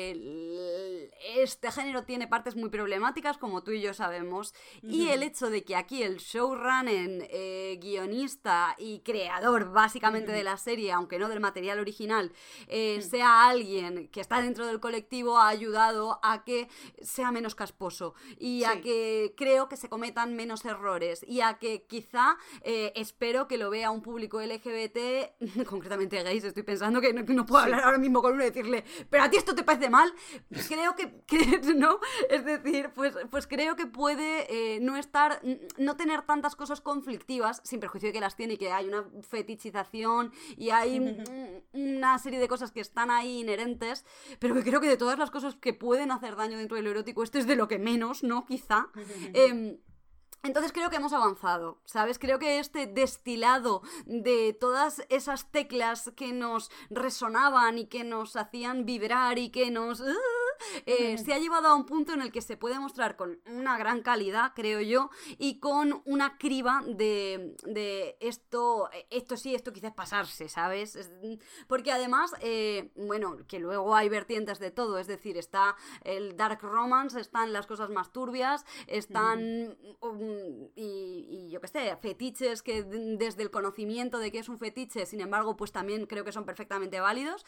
eh, este género tiene partes muy problemáticas, como tú y yo sabemos, y el hecho de que aquí el showrunner, eh, guionista y creador básicamente de la serie, aunque no del material original, eh, sea alguien que está dentro del colectivo, ha ayudado mucho a que sea menos casposo y Sí. a que creo que se cometan menos errores y a que quizá eh, espero que lo vea un público L G B T, concretamente gays, estoy pensando que no, que no puedo Sí. hablar ahora mismo con uno y decirle, pero a ti esto te parece mal, creo que, que no, es decir, pues, pues creo que puede eh, no estar, no tener tantas cosas conflictivas, sin perjuicio de que las tiene y que hay una fetichización y hay un- una serie de cosas que están ahí inherentes, pero que creo que de todas las cosas que pueden hacer daño dentro de lo erótico, esto es de lo que menos, ¿no? Quizá. Eh, Entonces creo que hemos avanzado, ¿sabes? Creo que este destilado de todas esas teclas que nos resonaban y que nos hacían vibrar y que nos... ¡uh! eh, se ha llevado a un punto en el que se puede mostrar con una gran calidad, creo yo, y con una criba de, de esto, esto sí, esto quizás pasarse, ¿sabes? Es- porque además, eh, bueno, que luego hay vertientes de todo, es decir, está el dark romance, están las cosas más turbias, están... um, y, y yo qué sé, fetiches que d- desde el conocimiento de que es un fetiche, sin embargo, pues también creo que son perfectamente válidos.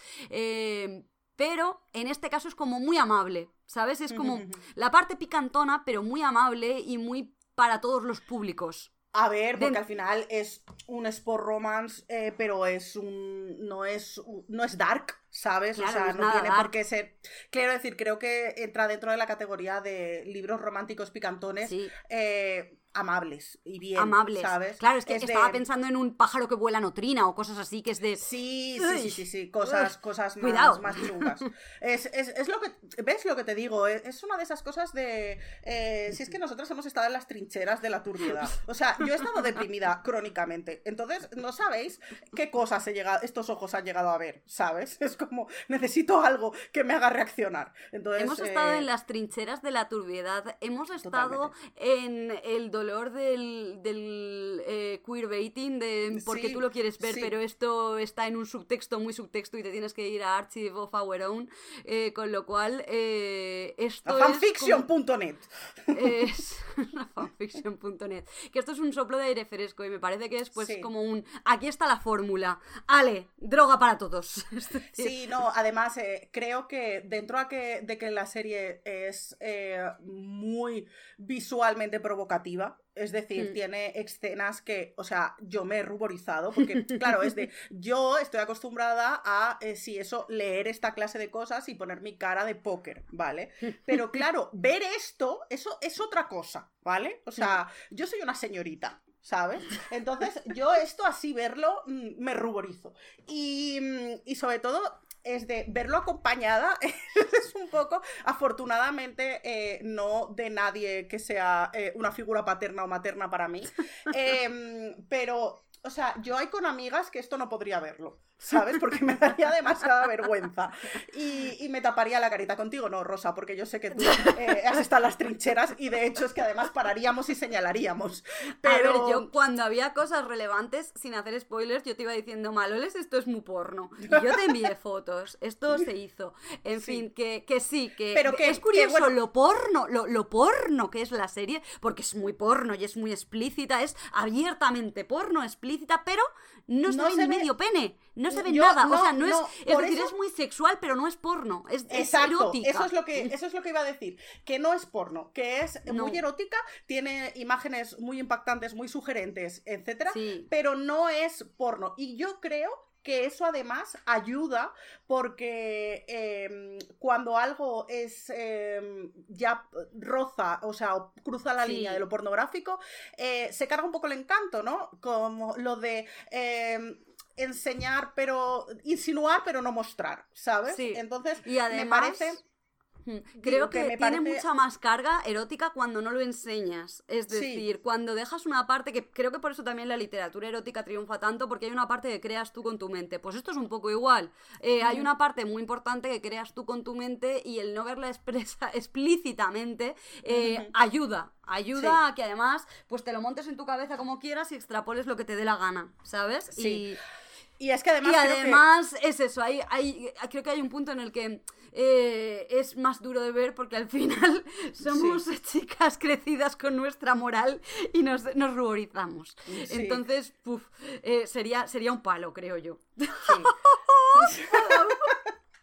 Eh, pero en este caso es como muy amable, ¿sabes? Es como la parte picantona, pero muy amable y muy para todos los públicos. A ver, porque Den- al final es un sport romance, eh, pero es un. No es. un- No es dark, ¿sabes? Claro, o sea, no es no nada tiene dark. por qué ser. Quiero decir, creo que entra dentro de la categoría de libros románticos picantones. Sí. eh, amables y bien, Amables. ¿sabes? Claro, es que Es estaba de- pensando en un pájaro que vuela notrina o cosas así, que es de... Sí, sí, Uy, sí, sí, sí, cosas, uy, cosas cuidado. más, más chungas. Es, es, es lo que, ¿ves lo que te digo? Es, es una de esas cosas de, eh, si es que nosotros hemos estado en las trincheras de la turbiedad. O sea, yo he estado deprimida crónicamente, entonces no sabéis qué cosas he llegado, estos ojos han llegado a ver, ¿sabes? Es como, necesito algo que me haga reaccionar. Entonces, Hemos estado eh, en las trincheras de la turbiedad, hemos estado en el dolor del, del eh, queerbaiting, de porque Sí, tú lo quieres ver, sí. pero esto está en un subtexto, muy subtexto, y te tienes que ir a Archive of Our Own, eh, con lo cual eh, esto a es fanfiction como- punto net. es fanfiction punto net. Que esto es un soplo de aire fresco y me parece que es pues Sí. como un... Aquí está la fórmula. Ale, droga para todos. Es decir, Sí, no, además eh, creo que dentro a que, de que la serie es eh, muy visualmente provocativa, es decir, Mm. tiene escenas que, o sea, yo me he ruborizado, porque claro, es de, yo estoy acostumbrada a, eh, sí, eso, leer esta clase de cosas y poner mi cara de póker, ¿vale? Pero claro, ver esto, eso es otra cosa, ¿vale? O sea, yo soy una señorita. ¿Sabes? Entonces, yo esto así verlo mm, me ruborizo. Y, mm, y sobre todo, es de verlo acompañada, es un poco, afortunadamente, eh, no de nadie que sea eh, una figura paterna o materna para mí. Eh, pero, o sea, yo hay con amigas que esto no podría verlo, ¿sabes? Porque me daría demasiada vergüenza. Y, y me taparía la carita. Contigo no, Rosa, porque yo sé que tú eh, has estado en las trincheras y de hecho es que además pararíamos y señalaríamos. Pero... A ver, yo cuando había cosas relevantes, sin hacer spoilers, yo te iba diciendo, Maloles, esto es muy porno. Y yo te envié fotos, esto se hizo. En Sí. fin, que, que sí, que Pero que- es curioso que, bueno- lo porno, lo, lo porno que es la serie, porque es muy porno y es muy explícita, es abiertamente porno, explícita, pero no se No ve se ni ve- medio pene, no se ve Yo- nada, o no, sea, no, no, es, es por decir, eso- es muy sexual, pero no es porno, es, es Exacto, erótica. eso es lo que eso es lo que iba a decir, que no es porno, que es No. muy erótica, tiene imágenes muy impactantes, muy sugerentes, etcétera, Sí. pero no es porno. Y yo creo que eso además ayuda porque eh, cuando algo es eh, ya roza, o sea, o cruza la Sí. línea de lo pornográfico, eh, se carga un poco el encanto, ¿no? Como lo de... eh, enseñar, pero insinuar, pero no mostrar, ¿sabes? Sí. Entonces, Y además, me parece... Mm, creo Digo que que, me tiene parece- mucha más carga erótica cuando no lo enseñas. Es Sí. decir, cuando dejas una parte que creo que por eso también la literatura erótica triunfa tanto, porque hay una parte que creas tú con tu mente. Pues esto es un poco igual. Eh, Hay una parte muy importante que creas tú con tu mente y el no verla expresa explícitamente eh, Ujú. ayuda. Ayuda Sí. a que además pues te lo montes en tu cabeza como quieras y extrapoles lo que te dé la gana, ¿sabes? Sí. Y... Y es que además... Y creo que- además es eso, hay, hay, creo que hay un punto en el que eh, es más duro de ver porque al final somos chicas crecidas con nuestra moral y nos, nos ruborizamos. Sí. Entonces, puf, eh, sería, sería un palo, creo yo. Sí.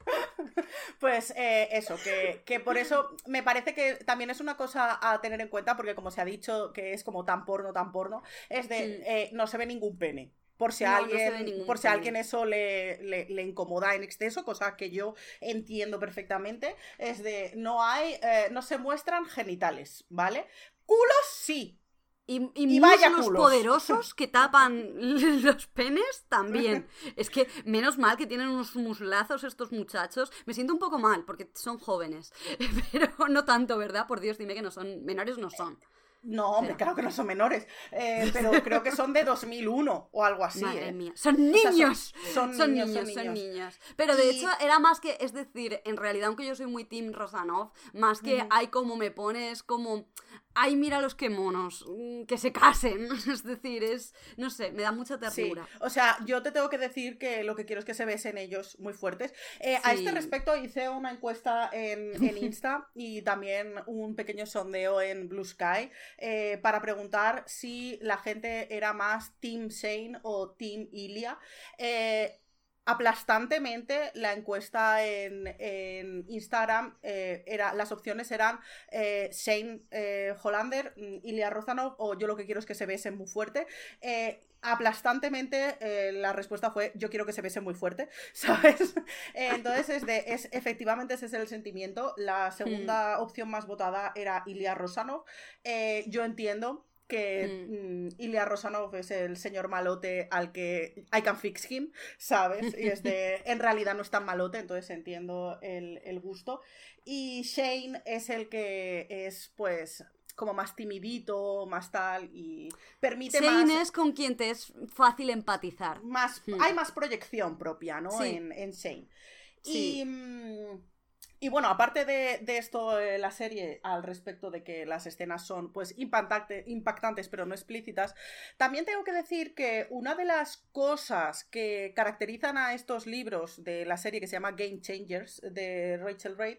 Pues eh, eso, que, que por eso me parece que también es una cosa a tener en cuenta, porque como se ha dicho que es como tan porno, tan porno, es de Sí. eh, no se ve ningún pene. Por si, No, a no se ve alguien, ningún por si a pene. alguien eso le, le, le incomoda en exceso, cosa que yo entiendo perfectamente, es de no hay, eh, no se muestran genitales, ¿vale? Culos sí. Y, y, Y vaya muslos culos. poderosos que tapan los penes también. Es que menos mal que tienen unos muslazos estos muchachos. Me siento un poco mal porque son jóvenes. Pero no tanto, ¿verdad? Por Dios, dime que no son. Menores no son. No, hombre, Pero... claro que no son menores, eh, pero creo que son de dos mil uno o algo así. Madre ¿eh? mía, son niños. O sea, son, son, son, niños, niños, son son niños, niños. Pero de y... hecho era más que, es decir, en realidad, aunque yo soy muy team Rosanov, más que uh-huh. hay como me pones como... Ay, mira los que monos, que se casen. Es decir, es, no sé, me da mucha ternura. Sí, o sea, yo te tengo que decir que lo que quiero es que se besen ellos muy fuertes. Eh, sí. A este respecto hice una encuesta en, en Insta y también un pequeño sondeo en Blue Sky eh, para preguntar si la gente era más Team Shane o Team Ilya. Eh, Aplastantemente la encuesta en, en Instagram eh, era, las opciones eran eh, Shane eh, Hollander, Ilya Rozanov o yo lo que quiero es que se besen muy fuerte. Eh, aplastantemente eh, la respuesta fue yo quiero que se besen muy fuerte, ¿sabes? Eh, entonces es de, es, efectivamente ese es el sentimiento. La segunda mm. opción más votada era Ilya Rozanov. Eh, yo entiendo que mm. Mm, Ilya Rozanov es el señor malote al que I can fix him, ¿sabes? Y es de, en realidad no es tan malote, entonces entiendo el, el gusto. Y Shane es el que es, pues, como más timidito, más tal, y permite Shane más... Shane es con quien te es fácil empatizar. Más, mm. Hay más proyección propia, ¿no? Sí. En, en Shane. Sí. Y... Mm, Y bueno, aparte de, de esto, eh, la serie, al respecto de que las escenas son pues impactante, impactantes pero no explícitas, también tengo que decir que una de las cosas que caracterizan a estos libros de la serie que se llama Game Changers de Rachel Reid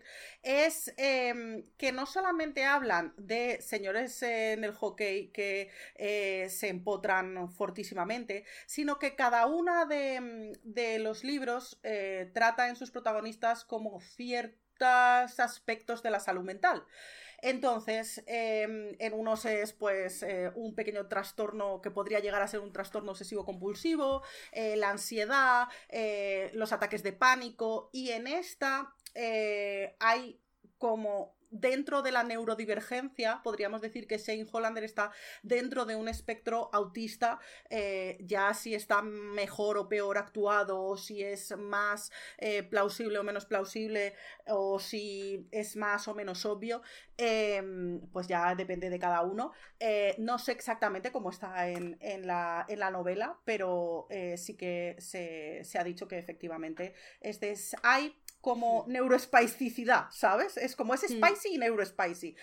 es eh, que no solamente hablan de señores en el hockey que eh, se empotran fortísimamente, sino que cada una de, de los libros eh, trata en sus protagonistas como cierto aspectos de la salud mental. Entonces, eh, en unos es pues eh, un pequeño trastorno que podría llegar a ser un trastorno obsesivo-compulsivo, eh, la ansiedad, eh, los ataques de pánico, y en esta eh, hay como... Dentro de la neurodivergencia, podríamos decir que Shane Hollander está dentro de un espectro autista, eh, ya si está mejor o peor actuado, o si es más eh, plausible o menos plausible, o si es más o menos obvio, eh, pues ya depende de cada uno. Eh, no sé exactamente cómo está en, en, la, en la novela, pero eh, sí que se, se ha dicho que efectivamente este es, hay como neurospicidad, ¿sabes? Es como es spicy y neurospicy.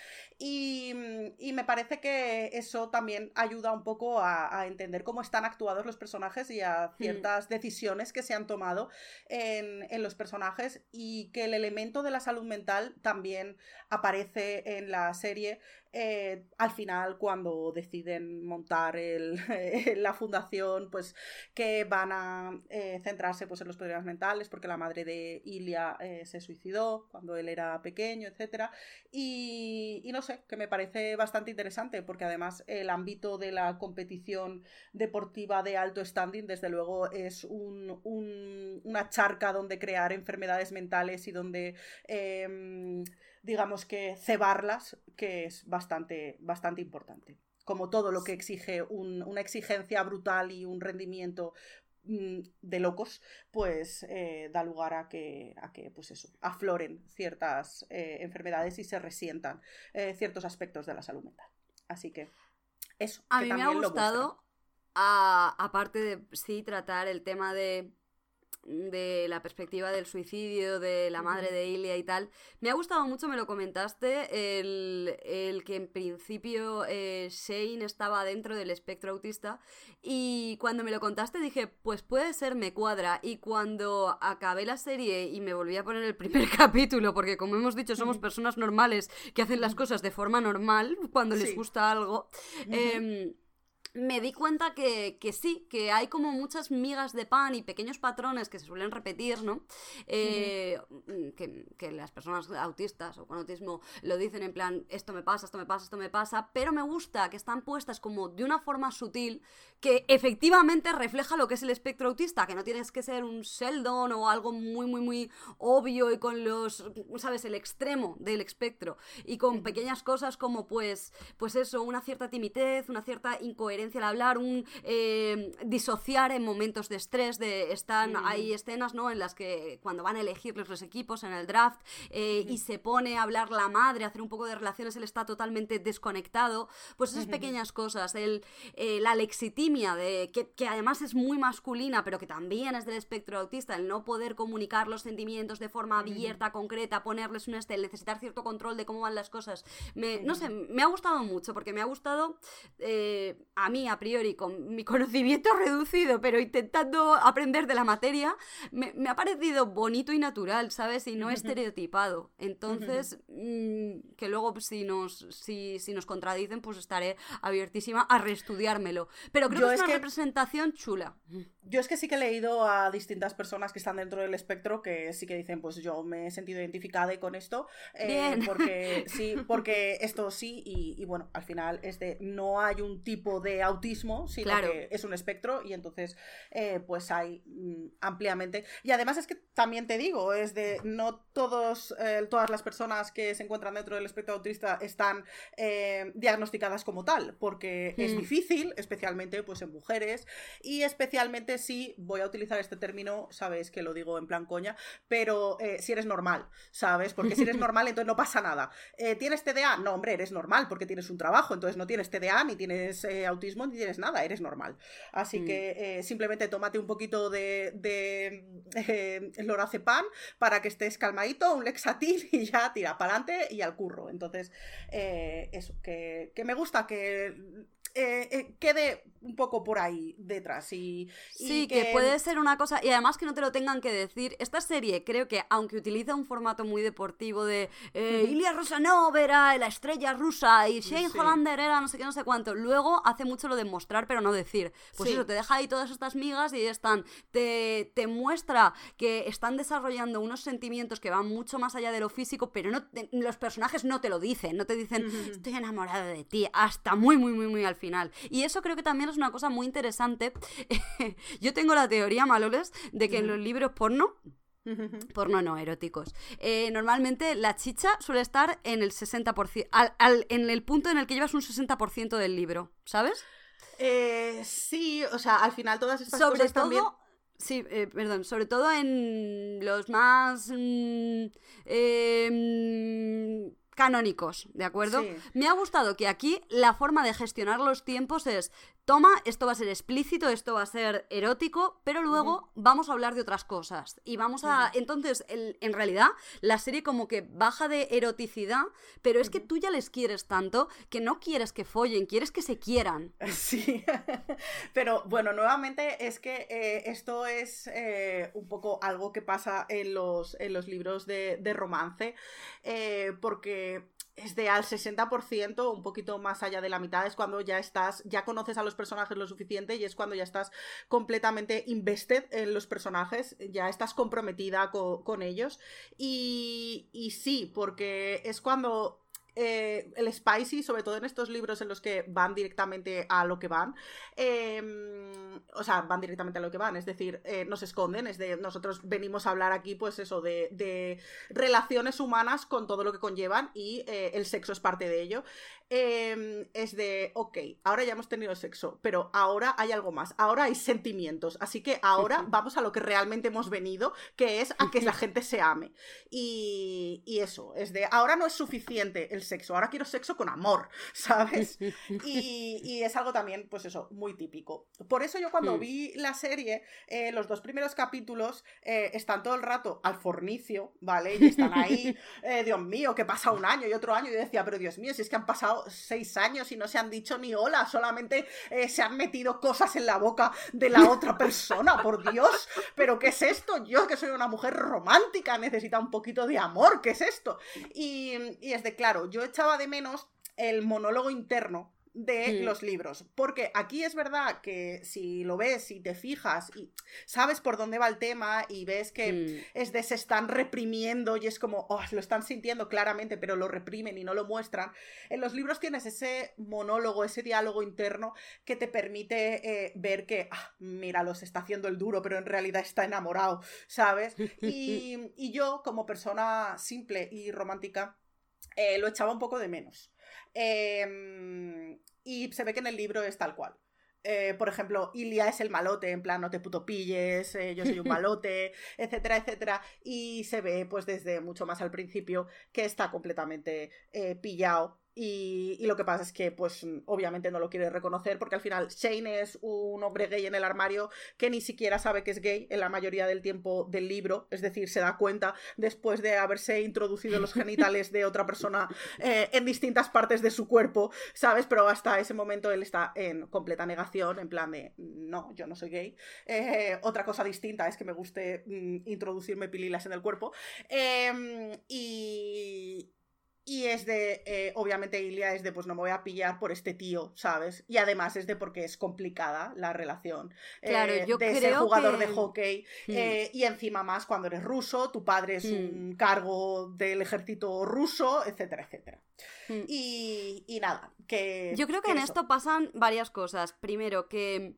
Y, y me parece que eso también ayuda un poco a, a entender cómo están actuados los personajes y a ciertas mm. decisiones que se han tomado en, en los personajes, y que el elemento de la salud mental también aparece en la serie eh, al final cuando deciden montar el, eh, la fundación, pues que van a eh, centrarse pues, en los problemas mentales porque la madre de Ilya eh, se suicidó cuando él era pequeño, etcétera. Y, y no sé, que me parece bastante interesante porque además el ámbito de la competición deportiva de alto standing desde luego es un, un, una charca donde crear enfermedades mentales y donde eh, digamos que cebarlas, que es bastante, bastante importante. Como todo lo que exige un, una exigencia brutal y un rendimiento mmm, de locos, pues eh, da lugar a que, a que pues eso, afloren ciertas eh, enfermedades y se resientan eh, ciertos aspectos de la salud mental. Así que eso. A que mí me ha gustado, a, aparte de sí tratar el tema de de la perspectiva del suicidio de la madre de Ilya y tal, me ha gustado mucho, me lo comentaste, el, el que en principio eh, Shane estaba dentro del espectro autista, y cuando me lo contaste dije, pues puede ser, me cuadra. Y cuando acabé la serie y me volví a poner el primer capítulo, porque como hemos dicho somos personas normales que hacen las cosas de forma normal cuando les sí. gusta algo, uh-huh. eh, me di cuenta que, que sí, que hay como muchas migas de pan y pequeños patrones que se suelen repetir, ¿no? Eh, uh-huh. que, que las personas autistas o con autismo lo dicen en plan, esto me pasa, esto me pasa, esto me pasa, pero me gusta que están puestas como de una forma sutil que efectivamente refleja lo que es el espectro autista, que no tienes que ser un Sheldon o algo muy, muy, muy obvio y con los, ¿sabes?, el extremo del espectro, y con uh-huh. pequeñas cosas como pues, pues eso, una cierta timidez, una cierta incoherencia al hablar, un eh, disociar en momentos de estrés, de están, mm. hay escenas, ¿no?, en las que cuando van a elegirles los equipos en el draft eh, mm. y se pone a hablar la madre, a hacer un poco de relaciones, él está totalmente desconectado, pues esas mm-hmm. pequeñas cosas, el, eh, la lexitimia, de, que, que además es muy masculina, pero que también es del espectro autista, el no poder comunicar los sentimientos de forma abierta, mm. concreta, ponerles un este, el necesitar cierto control de cómo van las cosas, me, mm. no sé, me ha gustado mucho, porque me ha gustado eh, a mí, a priori, con mi conocimiento reducido, pero intentando aprender de la materia, me, me ha parecido bonito y natural, ¿sabes? Y no uh-huh. estereotipado. Entonces, uh-huh. mmm, que luego si nos, si, si nos contradicen, pues estaré abiertísima a reestudiármelo. Pero creo Yo que es, es una que... representación chula. Yo es que sí que he leído a distintas personas que están dentro del espectro que sí que dicen, pues yo me he sentido identificada con esto, eh, Bien. porque sí, porque esto sí, y, y bueno, al final es de, no hay un tipo de autismo, sino claro. que es un espectro, y entonces eh, pues hay mm, ampliamente, y además es que también te digo, es de, no todos, eh, todas las personas que se encuentran dentro del espectro autista están eh, diagnosticadas como tal, porque mm. es difícil, especialmente pues en mujeres, y especialmente si voy a utilizar este término, sabes que lo digo en plan coña, pero eh, si eres normal, ¿sabes? Porque si eres normal, entonces no pasa nada. Eh, ¿Tienes T D A? No, hombre, eres normal porque tienes un trabajo, entonces no tienes T D A, ni tienes eh, autismo, ni tienes nada, eres normal. Así mm. que eh, simplemente tómate un poquito de, de eh, lorazepam para que estés calmadito, un Lexatil, y ya tira para adelante y al curro. Entonces, eh, eso, que, que me gusta que Eh, eh, quede un poco por ahí detrás y, y sí, que... que puede ser una cosa, y además que no te lo tengan que decir. Esta serie creo que, aunque utiliza un formato muy deportivo de eh, uh-huh. Ilya Rosanov era la estrella rusa y Shane sí. Hollander era no sé qué, no sé cuánto, luego hace mucho lo de mostrar pero no decir, pues sí. eso, te deja ahí todas estas migas y están, te, te muestra que están desarrollando unos sentimientos que van mucho más allá de lo físico, pero no te, los personajes no te lo dicen, no te dicen uh-huh. estoy enamorada de ti, hasta muy muy muy muy al final. Y eso creo que también es una cosa muy interesante. Yo tengo la teoría, Maloles, de que uh-huh. en los libros porno, uh-huh. porno no, eróticos, eh, normalmente la chicha suele estar en el sesenta por ciento, al, al, en el punto en el que llevas un sesenta por ciento del libro, ¿sabes? Eh, sí, o sea, al final todas estas Sobre cosas todo, también... Sí, eh, perdón, sobre todo en los más... Mmm, eh, canónicos, ¿de acuerdo? Sí. Me ha gustado que aquí la forma de gestionar los tiempos es, toma, esto va a ser explícito, esto va a ser erótico, pero luego uh-huh. vamos a hablar de otras cosas. Y vamos a... Uh-huh. Entonces, el, en realidad, la serie como que baja de eroticidad, pero es uh-huh. que tú ya les quieres tanto que no quieres que follen, quieres que se quieran. Sí, pero bueno, nuevamente es que eh, esto es eh, un poco algo que pasa en los, en los libros de, de romance, eh, porque es de al sesenta por ciento, un poquito más allá de la mitad, es cuando ya estás, ya conoces a los personajes lo suficiente y es cuando ya estás completamente invested en los personajes, ya estás comprometida con, con ellos. Y, y sí, porque es cuando... Eh, el spicy, sobre todo en estos libros en los que van directamente a lo que van, eh, o sea, van directamente a lo que van, es decir, eh, no se esconden, es de, nosotros venimos a hablar aquí, pues eso, de, de relaciones humanas con todo lo que conllevan y eh, el sexo es parte de ello. Eh, es de, ok, ahora ya hemos tenido sexo, pero ahora hay algo más, ahora hay sentimientos, así que ahora vamos a lo que realmente hemos venido, que es a que la gente se ame. Y, y eso, es de, ahora no es suficiente el sexo, ahora quiero sexo con amor, ¿sabes? Y, y es algo también, pues eso, muy típico. Por eso yo cuando vi la serie, eh, los dos primeros capítulos eh, están todo el rato al fornicio, ¿vale? Y están ahí, eh, Dios mío, que pasa un año y otro año, y yo decía, pero Dios mío, si es que han pasado seis años y no se han dicho ni hola, solamente eh, se han metido cosas en la boca de la otra persona, por Dios, pero ¿qué es esto? Yo que soy una mujer romántica, necesita un poquito de amor, ¿qué es esto? Y, y es de, claro, yo echaba de menos el monólogo interno de mm. los libros, porque aquí es verdad que si lo ves y te fijas y sabes por dónde va el tema y ves que mm. es de se están reprimiendo y es como, oh, lo están sintiendo claramente pero lo reprimen y no lo muestran, en los libros tienes ese monólogo, ese diálogo interno que te permite eh, ver que, ah, mira, se está haciendo el duro pero en realidad está enamorado, ¿sabes? Y, y yo como persona simple y romántica eh, lo echaba un poco de menos. Eh, y se ve que en el libro es tal cual. Eh, por ejemplo, Ilia es el malote, en plan, no te puto pilles, eh, yo soy un malote, etcétera, etcétera. Y se ve, pues, desde mucho más al principio que está completamente eh, pillado. Y, y lo que pasa es que, pues, obviamente no lo quiere reconocer porque al final Shane es un hombre gay en el armario que ni siquiera sabe que es gay en la mayoría del tiempo del libro, es decir, se da cuenta después de haberse introducido los genitales de otra persona eh, en distintas partes de su cuerpo, ¿sabes? Pero hasta ese momento él está en completa negación, en plan de, no, yo no soy gay. Eh, otra cosa distinta es que me guste mm, introducirme pililas en el cuerpo. Eh, y... Y es de, eh, obviamente Ilia es de, pues no me voy a pillar por este tío, ¿sabes? Y además es de porque es complicada la relación. Claro, eh, yo de creo ser jugador que... de hockey. Mm. Eh, y encima más cuando eres ruso, tu padre es mm. un cargo del ejército ruso, etcétera, etcétera. Mm. Y, y nada, que... Yo creo que, que en eso. esto pasan varias cosas. Primero, que...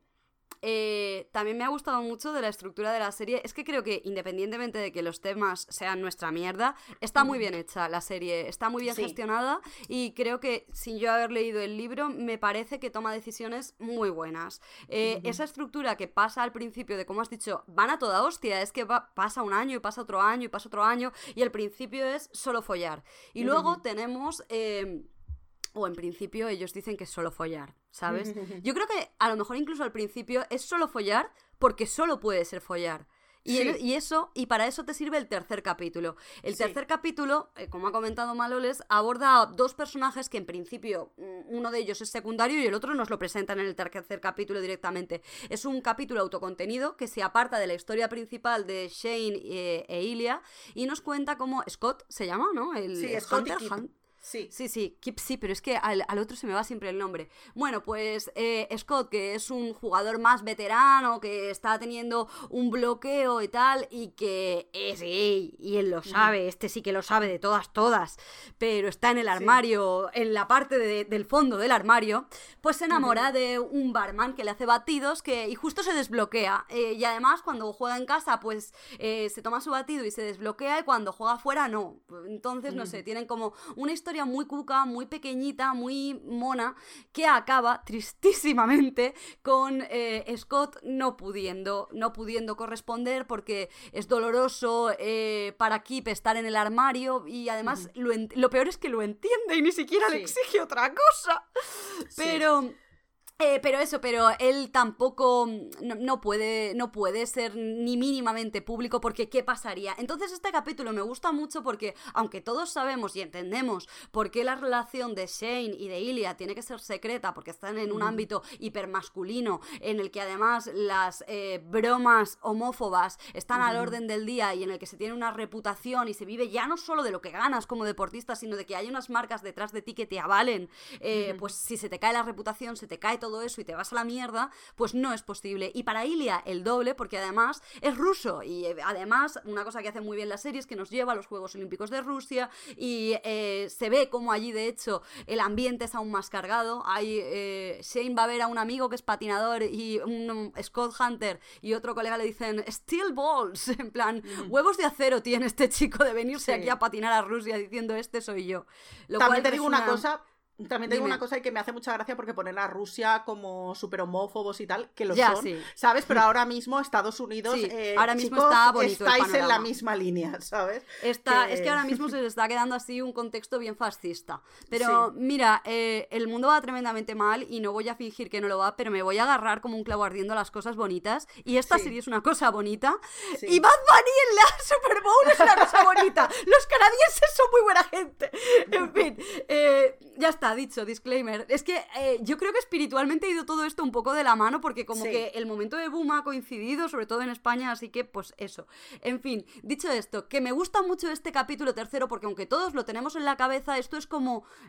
Eh, también me ha gustado mucho de la estructura de la serie. Es que creo que independientemente de que los temas sean nuestra mierda, está muy bien hecha la serie, está muy bien sí. gestionada y creo que sin yo haber leído el libro me parece que toma decisiones muy buenas. Eh, uh-huh. Esa estructura que pasa al principio de, como has dicho, van a toda hostia, es que va, pasa un año y pasa otro año y pasa otro año y el principio es solo follar. Y luego uh-huh. tenemos... Eh, o en principio ellos dicen que es solo follar, ¿sabes? Yo creo que a lo mejor incluso al principio es solo follar porque solo puede ser follar. Y, sí. el, y eso, y para eso te sirve el tercer capítulo. El sí. tercer capítulo, eh, como ha comentado Maloles, aborda a dos personajes que en principio uno de ellos es secundario y el otro nos lo presentan en el tercer capítulo directamente. Es un capítulo autocontenido que se aparta de la historia principal de Shane eh, e Ilia y nos cuenta cómo Scott se llama, ¿no? El, sí, el Scott Hunter, y Kip. Hunt, Sí, sí, sí, Kip sí, pero es que al, al otro se me va siempre el nombre. Bueno, pues eh, Scott, que es un jugador más veterano, que está teniendo un bloqueo y tal, y que es gay, y él lo sabe, este sí que lo sabe de todas, todas, pero está en el armario, sí. en la parte de, del fondo del armario, pues se enamora uh-huh. de un barman que le hace batidos que, y justo se desbloquea. Eh, y además, cuando juega en casa, pues eh, se toma su batido y se desbloquea, y cuando juega afuera, no. Entonces, no uh-huh. sé, tienen como una historia muy cuca, muy pequeñita, muy mona, que acaba tristísimamente con eh, Scott no pudiendo, no pudiendo corresponder porque es doloroso eh, para Kip estar en el armario y además uh-huh. lo, ent- lo peor es que lo entiende y ni siquiera sí. le exige otra cosa. Pero... Sí. Eh, pero eso, pero él tampoco no, no, puede, no puede ser ni mínimamente público porque ¿qué pasaría? Entonces este capítulo me gusta mucho porque aunque todos sabemos y entendemos por qué la relación de Shane y de Ilia tiene que ser secreta porque están en un mm. ámbito hipermasculino en el que además las eh, bromas homófobas están mm. al orden del día y en el que se tiene una reputación y se vive ya no solo de lo que ganas como deportista sino de que hay unas marcas detrás de ti que te avalen, eh, mm. pues si se te cae la reputación, se te cae todo eso y te vas a la mierda, pues no es posible. Y para Ilia el doble, porque además es ruso y eh, además una cosa que hace muy bien la serie es que nos lleva a los Juegos Olímpicos de Rusia y eh, se ve como allí de hecho el ambiente es aún más cargado. Hay, eh, Shane va a ver a un amigo que es patinador y un, un Scott Hunter y otro colega le dicen steel balls, en plan mm. huevos de acero tiene este chico de venirse sí. aquí a patinar a Rusia diciendo este soy yo. Lo También cual te digo una... una cosa. También te digo Dime. una cosa y que me hace mucha gracia porque ponen a Rusia como súper homófobos y tal, que lo ya, son, sí. ¿sabes? Pero ahora mismo Estados Unidos, sí, eh, ahora mismo chicos, está bonito estáis el en la panorama. misma línea, ¿sabes? Está, que... Es que ahora mismo se les está quedando así un contexto bien fascista. Pero sí. mira, eh, el mundo va tremendamente mal y no voy a fingir que no lo va, pero me voy a agarrar como un clavo ardiendo a las cosas bonitas. Y esta sí. serie es una cosa bonita. Sí. Y Bad Bunny en la Super Bowl es una cosa bonita. Los canadienses son muy buena gente. En fin, eh, ya está, dicho, disclaimer. Es que eh, yo creo que espiritualmente ha ido todo esto un poco de la mano porque como sí. que el momento de boom ha coincidido, sobre todo en España, así que pues eso. En fin, dicho esto, que me gusta mucho este capítulo tercero porque aunque todos lo tenemos en la cabeza, esto es como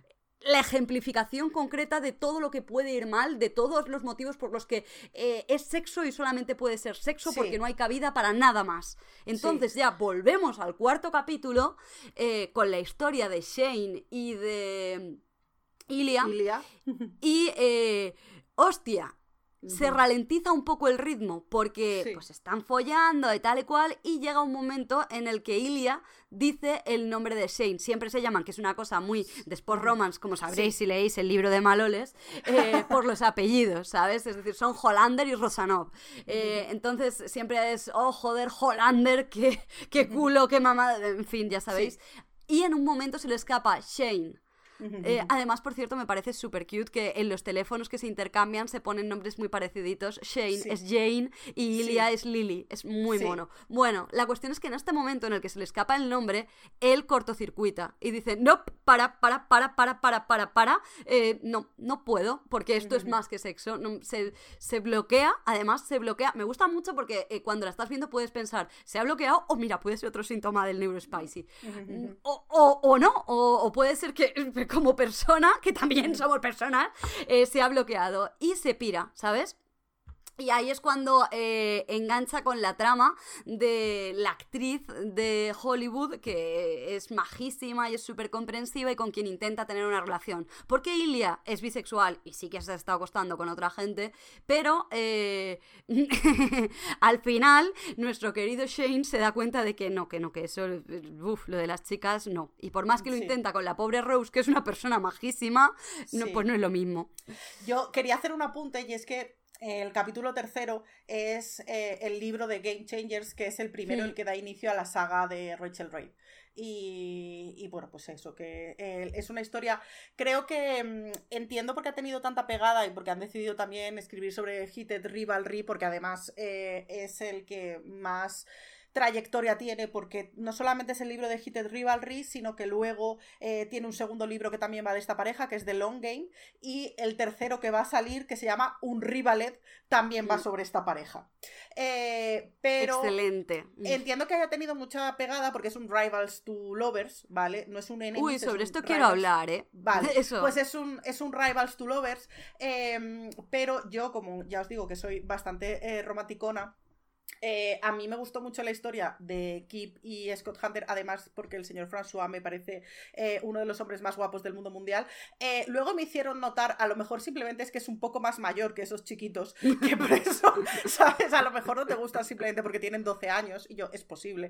la ejemplificación concreta de todo lo que puede ir mal, de todos los motivos por los que eh, es sexo y solamente puede ser sexo sí. porque no hay cabida para nada más. Entonces sí. ya volvemos al cuarto capítulo eh, con la historia de Shane y de Ilia. Ilia. Y, eh, hostia, se ralentiza un poco el ritmo porque sí. pues están follando y tal y cual, y llega un momento en el que Ilia dice el nombre de Shane. Siempre se llaman, que es una cosa muy de sport romance, como sabréis sí. si leéis el libro de Maloles, eh, por los apellidos, ¿sabes? Es decir, son Hollander y Rosanov. Eh, entonces siempre es, oh, joder, Hollander, qué, qué culo, qué mamada, en fin, ya sabéis. Sí. Y en un momento se le escapa Shane. Eh, además, por cierto, me parece súper cute que en los teléfonos que se intercambian se ponen nombres muy pareciditos. Shane sí. es Jane y Ilia sí. es Lily. Es muy sí. mono. Bueno, la cuestión es que en este momento en el que se le escapa el nombre, él cortocircuita y dice, no, para, para, para, para, para, para, para, eh, no, no puedo, porque esto uh-huh. es más que sexo. No, se, se bloquea, además se bloquea. Me gusta mucho porque eh, cuando la estás viendo puedes pensar, se ha bloqueado, o mira, puede ser otro síntoma del neurospicy. Uh-huh. O, o, o no, o, o puede ser que como persona, que también somos personas, eh, se ha bloqueado y se pira, ¿sabes? Y ahí es cuando eh, engancha con la trama de la actriz de Hollywood, que es majísima y es súper comprensiva y con quien intenta tener una relación. Porque Ilia es bisexual y sí que se ha estado acostando con otra gente, pero eh, al final nuestro querido Shane se da cuenta de que no, que no, que eso, uf, lo de las chicas, no. Y por más que lo sí. intenta con la pobre Rose, que es una persona majísima, no, sí. pues no es lo mismo. Yo quería hacer un apunte y es que el capítulo tercero es eh, el libro de Game Changers, que es el primero, sí. el que da inicio a la saga de Rachel Reid. Y, y bueno, pues eso, que eh, es una historia, creo que mmm, entiendo por qué ha tenido tanta pegada y porque han decidido también escribir sobre Heated Rivalry, porque además eh, es el que más trayectoria tiene, porque no solamente es el libro de Heated Rivalry, sino que luego eh, tiene un segundo libro que también va de esta pareja, que es The Long Game, y el tercero que va a salir, que se llama Unrivaled, también va sobre esta pareja. Eh, pero excelente. Entiendo que haya tenido mucha pegada porque es un Rivals to Lovers, ¿vale? No es un enemies. Uy, sobre esto rivals. Quiero hablar, ¿eh? Vale, Eso. Pues es un, es un Rivals to Lovers, eh, pero yo, como ya os digo que soy bastante eh, romanticona, Eh, a mí me gustó mucho la historia de Kip y Scott Hunter, además porque el señor François me parece eh, uno de los hombres más guapos del mundo mundial. Eh, luego me hicieron notar, a lo mejor simplemente es que es un poco más mayor que esos chiquitos, que por eso, ¿sabes? A lo mejor no te gustan simplemente porque tienen doce años, y yo, es posible.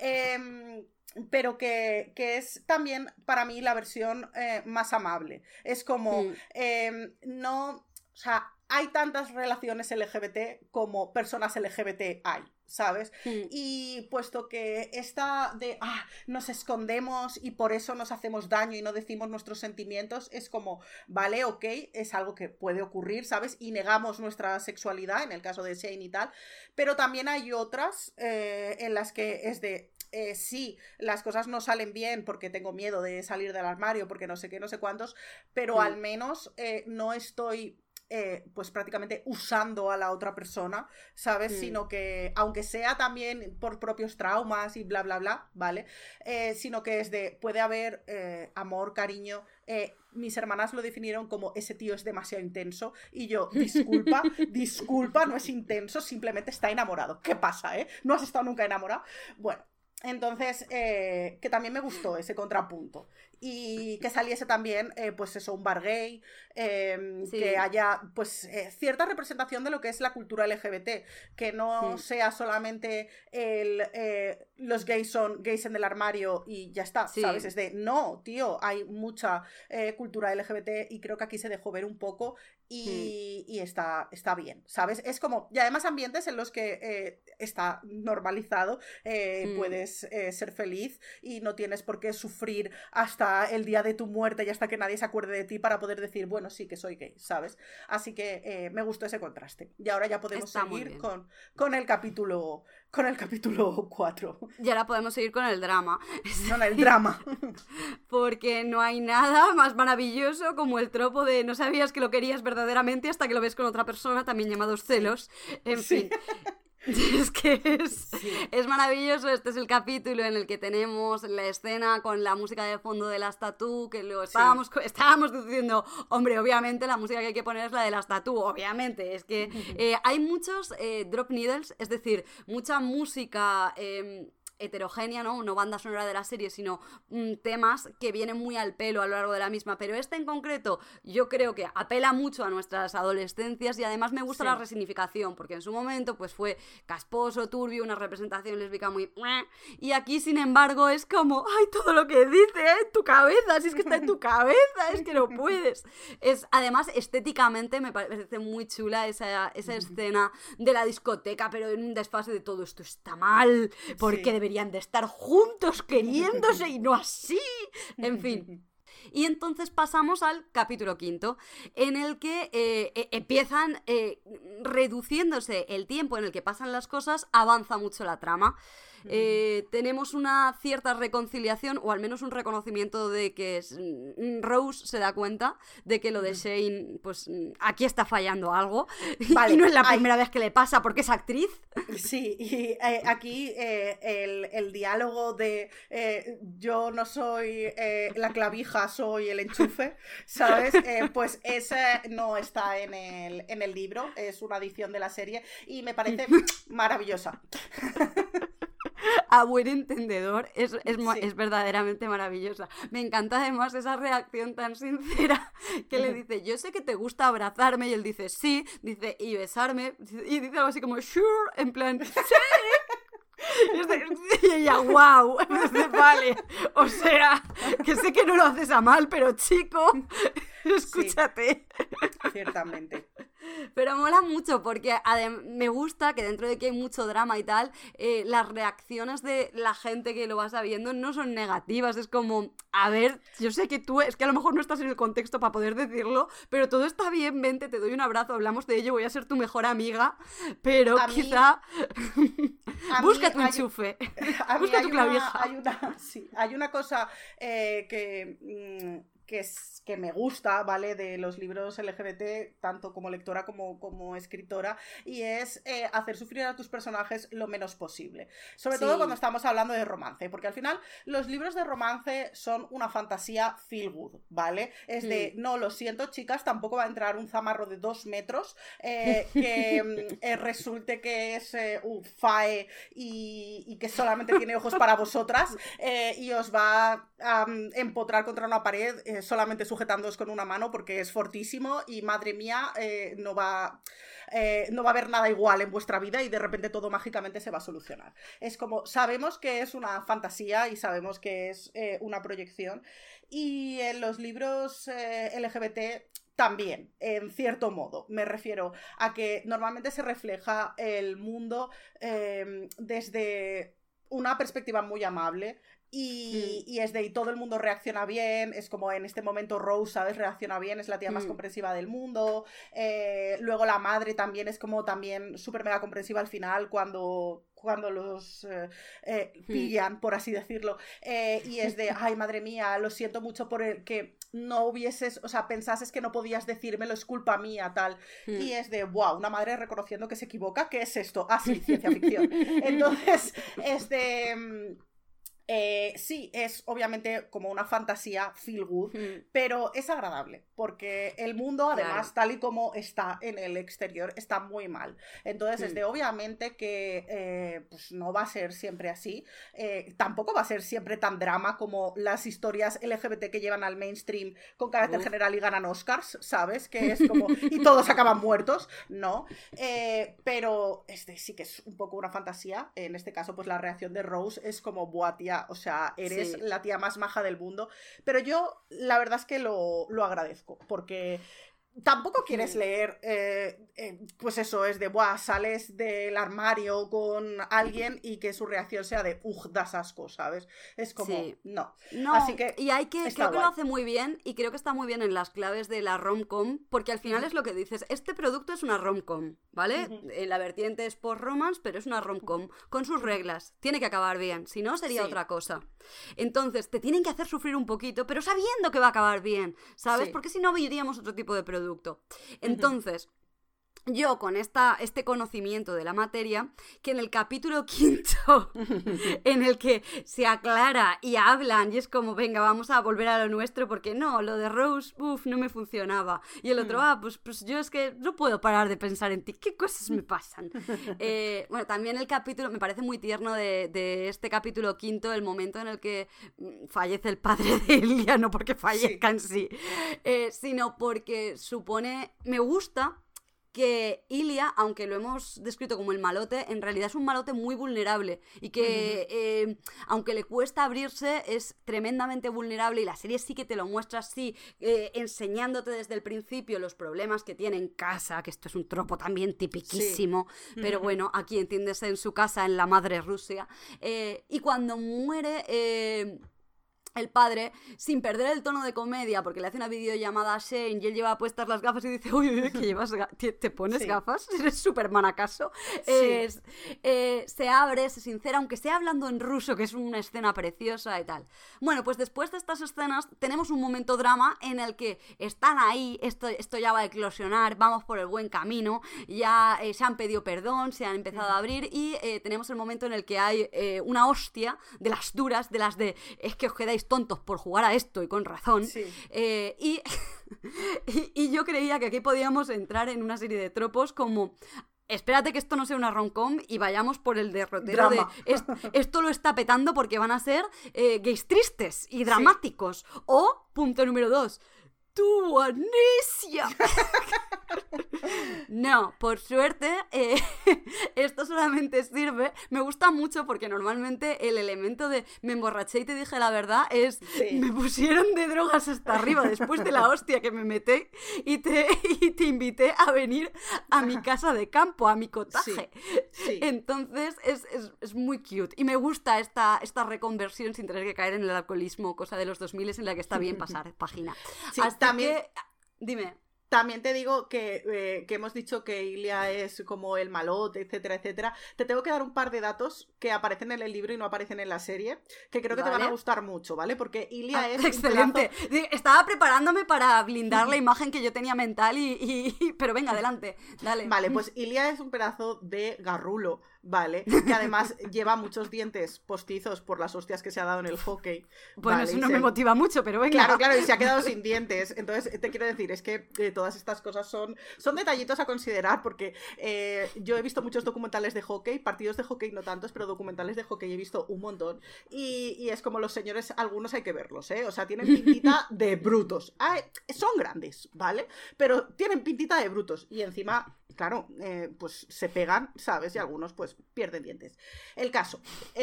Eh, pero que, que es también para mí la versión eh, más amable. Es como, mm. eh, no, o sea, hay tantas relaciones L G B T como personas L G B T hay, ¿sabes? Mm. Y puesto que esta de, ah, nos escondemos y por eso nos hacemos daño y no decimos nuestros sentimientos, es como, vale, ok, es algo que puede ocurrir, ¿sabes? Y negamos nuestra sexualidad, en el caso de Shane y tal, pero también hay otras eh, en las que es de... Eh, sí, las cosas no salen bien porque tengo miedo de salir del armario, porque no sé qué, no sé cuántos, pero mm. al menos eh, no estoy... Eh, pues prácticamente usando a la otra persona, ¿sabes? Mm. Sino que, aunque sea también por propios traumas y bla, bla, bla, ¿vale? Eh, sino que es de, puede haber eh, amor, cariño. Eh, mis hermanas lo definieron como, ese tío es demasiado intenso, y yo, disculpa, disculpa, no es intenso, simplemente está enamorado. ¿Qué pasa, eh? ¿No has estado nunca enamorado? Bueno, entonces, eh, que también me gustó ese contrapunto. Y que saliese también, eh, pues eso, un bar gay, eh, sí. que haya, pues, eh, cierta representación de lo que es la cultura L G B T, que no sí. sea solamente el, eh, los gays son gays en el armario y ya está, sí. ¿sabes? Es de, no, tío, hay mucha eh, cultura L G B T y creo que aquí se dejó ver un poco y, mm. y está, está bien, ¿sabes? Es como, y además ambientes en los que eh, está normalizado, eh, mm. puedes eh, ser feliz y no tienes por qué sufrir hasta el día de tu muerte y hasta que nadie se acuerde de ti para poder decir, bueno, sí que soy gay, ¿sabes? Así que eh, me gustó ese contraste. Y ahora ya podemos Está seguir con, con el capítulo con el capítulo cuatro. Y ahora podemos seguir con el drama. Con el drama. Porque no hay nada más maravilloso como el tropo de no sabías que lo querías verdaderamente hasta que lo ves con otra persona, también llamados celos. En sí. fin. Es que es, Sí. es maravilloso. Este es el capítulo en el que tenemos la escena con la música de fondo de las Tatú, que lo estábamos, sí. estábamos diciendo, hombre, obviamente la música que hay que poner es la de las Tatú, obviamente. Es que eh, hay muchos eh, drop needles, es decir, mucha música... Eh, heterogénea, ¿no? No banda sonora de la serie, sino mm, temas que vienen muy al pelo a lo largo de la misma, pero este en concreto yo creo que apela mucho a nuestras adolescencias y además me gusta sí. la resignificación, porque en su momento pues fue casposo, turbio, una representación lésbica muy... y aquí sin embargo es como, ay, todo lo que dice ¿eh? en tu cabeza, si es que está en tu cabeza, es que no puedes. Es, además, estéticamente me parece muy chula esa, esa escena de la discoteca, pero en un desfase de todo esto está mal, porque sí. debería de estar juntos queriéndose y no así. En fin. Y entonces pasamos al capítulo quinto, en el que eh, eh, empiezan eh, reduciéndose el tiempo en el que pasan las cosas, avanza mucho la trama. Eh, tenemos una cierta reconciliación, o al menos un reconocimiento de que es, Rose se da cuenta de que lo de Shane, pues aquí está fallando algo. Vale, y no es la primera hay... vez que le pasa porque es actriz. Sí, y eh, aquí eh, el, el diálogo de eh, yo no soy eh, la clavija, soy el enchufe, ¿sabes? Eh, pues ese no está en el, en el libro, es una adición de la serie y me parece maravillosa. A buen entendedor, es, es, sí. es verdaderamente maravillosa. Me encanta además esa reacción tan sincera que le dice, yo sé que te gusta abrazarme, y él dice, sí, dice, y besarme, y dice algo así como, sure, en plan, sí. Y ella, wow, vale, o sea, que sé que no lo haces a mal, pero chico, escúchate. Sí, ciertamente. Pero mola mucho porque adem- me gusta que dentro de que hay mucho drama y tal, eh, las reacciones de la gente que lo va sabiendo no son negativas, es como, a ver, yo sé que tú, es que a lo mejor no estás en el contexto para poder decirlo, pero todo está bien, vente, te doy un abrazo, hablamos de ello, voy a ser tu mejor amiga, pero a quizá mí, busca tu enchufe, busca tu clavija. Hay una, sí, hay una cosa eh, que... Mmm, Que, es, que me gusta, ¿vale? De los libros L G B T, tanto como lectora como, como escritora, y es eh, hacer sufrir a tus personajes lo menos posible. Sobre sí. todo cuando estamos hablando de romance, porque al final los libros de romance son una fantasía feel good, ¿vale? Es de, mm. no, lo siento, chicas, tampoco va a entrar un zamarro de dos metros eh, que eh, resulte que es eh, un fae y, y que solamente tiene ojos para vosotras eh, y os va a um, empotrar contra una pared eh, solamente sujetándoos con una mano porque es fortísimo y madre mía eh, no va eh, no va a haber nada igual en vuestra vida y de repente todo mágicamente se va a solucionar. Es como, sabemos que es una fantasía y sabemos que es eh, una proyección y en los libros eh, L G B T también, en cierto modo, me refiero a que normalmente se refleja el mundo eh, desde una perspectiva muy amable. Y, mm. y es de y todo el mundo reacciona bien, es como en este momento Rose, ¿sabes? Reacciona bien, es la tía mm. más comprensiva del mundo, eh, luego la madre también es como también súper mega comprensiva al final cuando, cuando los eh, eh, pillan, mm. por así decirlo, eh, y es de, ay madre mía, lo siento mucho por el que no hubieses, o sea, pensases que no podías decírmelo, es culpa mía, tal, mm. y es de, wow, una madre reconociendo que se equivoca, ¿qué es esto? Ah, sí, ciencia ficción. Entonces, es de... Eh, sí, es obviamente como una fantasía feel good, mm. pero es agradable, porque el mundo, además, claro. tal y como está en el exterior, está muy mal. Entonces, mm. es de obviamente que eh, pues no va a ser siempre así, eh, tampoco va a ser siempre tan drama como las historias L G B T que llevan al mainstream con carácter Uf. general y ganan Oscars, ¿sabes? Que es como, y todos acaban muertos, ¿no? Eh, pero este sí que es un poco una fantasía, en este caso, pues la reacción de Rose es como, buah, tía, o sea, eres sí. la tía más maja del mundo, pero yo la verdad es que lo, lo agradezco, porque tampoco quieres leer, eh, eh, pues eso, es de, buah, sales del armario con alguien y que su reacción sea de, uff, das asco, ¿sabes? Es como, sí. no. no. Así que y hay que, creo guay. que lo hace muy bien y creo que está muy bien en las claves de la rom-com, porque al final uh-huh. es lo que dices, este producto es una rom-com, ¿vale? Uh-huh. En la vertiente es post-romance, pero es una rom-com, con sus reglas, tiene que acabar bien, si no sería sí. otra cosa. Entonces, te tienen que hacer sufrir un poquito, pero sabiendo que va a acabar bien, ¿sabes? Sí. Porque si no, veríamos otro tipo de producto. Entonces, uh-huh. yo con esta, este conocimiento de la materia, que en el capítulo quinto, en el que se aclara y hablan, y es como, venga, vamos a volver a lo nuestro, porque no, lo de Rose, uff, no me funcionaba. Y el otro, ah, pues, pues yo es que no puedo parar de pensar en ti, ¿qué cosas me pasan? eh, bueno, también el capítulo, me parece muy tierno de, de este capítulo quinto, el momento en el que fallece el padre de Ilia, no porque fallezca sí. en sí, eh, sino porque supone, me gusta que Ilia, aunque lo hemos descrito como el malote, en realidad es un malote muy vulnerable y que uh-huh. eh, aunque le cuesta abrirse, es tremendamente vulnerable, y la serie sí que te lo muestra así, eh, enseñándote desde el principio los problemas que tiene en casa, que esto es un tropo también tipiquísimo, sí. pero uh-huh. bueno, aquí entiéndese en su casa, en la madre Rusia, eh, y cuando muere... Eh, el padre, sin perder el tono de comedia, porque le hace una videollamada a Shane y él lleva puestas las gafas y dice, uy, uy, que llevas ga- ¿te, ¿te pones sí. gafas? ¿Eres Superman acaso? Sí. Es, eh, se abre, se sincera, aunque sea hablando en ruso, que es una escena preciosa y tal. Bueno, pues después de estas escenas tenemos un momento drama en el que están ahí, esto, esto ya va a eclosionar, vamos por el buen camino, ya eh, se han pedido perdón, se han empezado a abrir, y eh, tenemos el momento en el que hay eh, una hostia de las duras, de las de, es que os quedáis tontos por jugar a esto, y con razón, sí. eh, y, y, y yo creía que aquí podíamos entrar en una serie de tropos como... Espérate que esto no sea una rom-com y vayamos por el derrotero Drama. de est- esto lo está petando porque van a ser eh, gays tristes y dramáticos. Sí. O, punto número dos, tu amnesia. No, por suerte, eh, esto solamente sirve. Me gusta mucho porque normalmente el elemento de me emborraché y te dije la verdad es sí. me pusieron de drogas hasta arriba después de la hostia que me metí y te, y te invité a venir a mi casa de campo, a mi cotaje. Sí. Sí. Entonces es, es, es muy cute. Y me gusta esta, esta reconversión sin tener que caer en el alcoholismo, cosa de los dos mil, en la que está bien pasar página. Sí, Hasta también... que... Dime. También te digo que, eh, que hemos dicho que Ilia es como el malote, etcétera, etcétera. Te tengo que dar un par de datos que aparecen en el libro y no aparecen en la serie, que creo que ¿Vale? te van a gustar mucho, ¿vale? Porque Ilia ah, es... Excelente. Un pedazo... Estaba preparándome para blindar la imagen que yo tenía mental y, y, y... Pero venga, adelante, dale. Vale, pues Ilia es un pedazo de garrulo, ¿vale? Que además lleva muchos dientes postizos por las hostias que se ha dado en el hockey. Bueno, ¿vale? eso no se... me motiva mucho, pero venga. Claro, claro, y se ha quedado sin dientes. Entonces, te quiero decir, es que eh, todas estas cosas son, son detallitos a considerar, porque eh, yo he visto muchos documentales de hockey, partidos de hockey no tantos, pero documentales de hockey he visto un montón. Y, y es como los señores, algunos hay que verlos, ¿eh? O sea, tienen pintita de brutos. Ay, son grandes, ¿vale? Pero tienen pintita de brutos. Y encima... Claro, eh, pues se pegan, ¿sabes? Y algunos pues pierden dientes. El caso,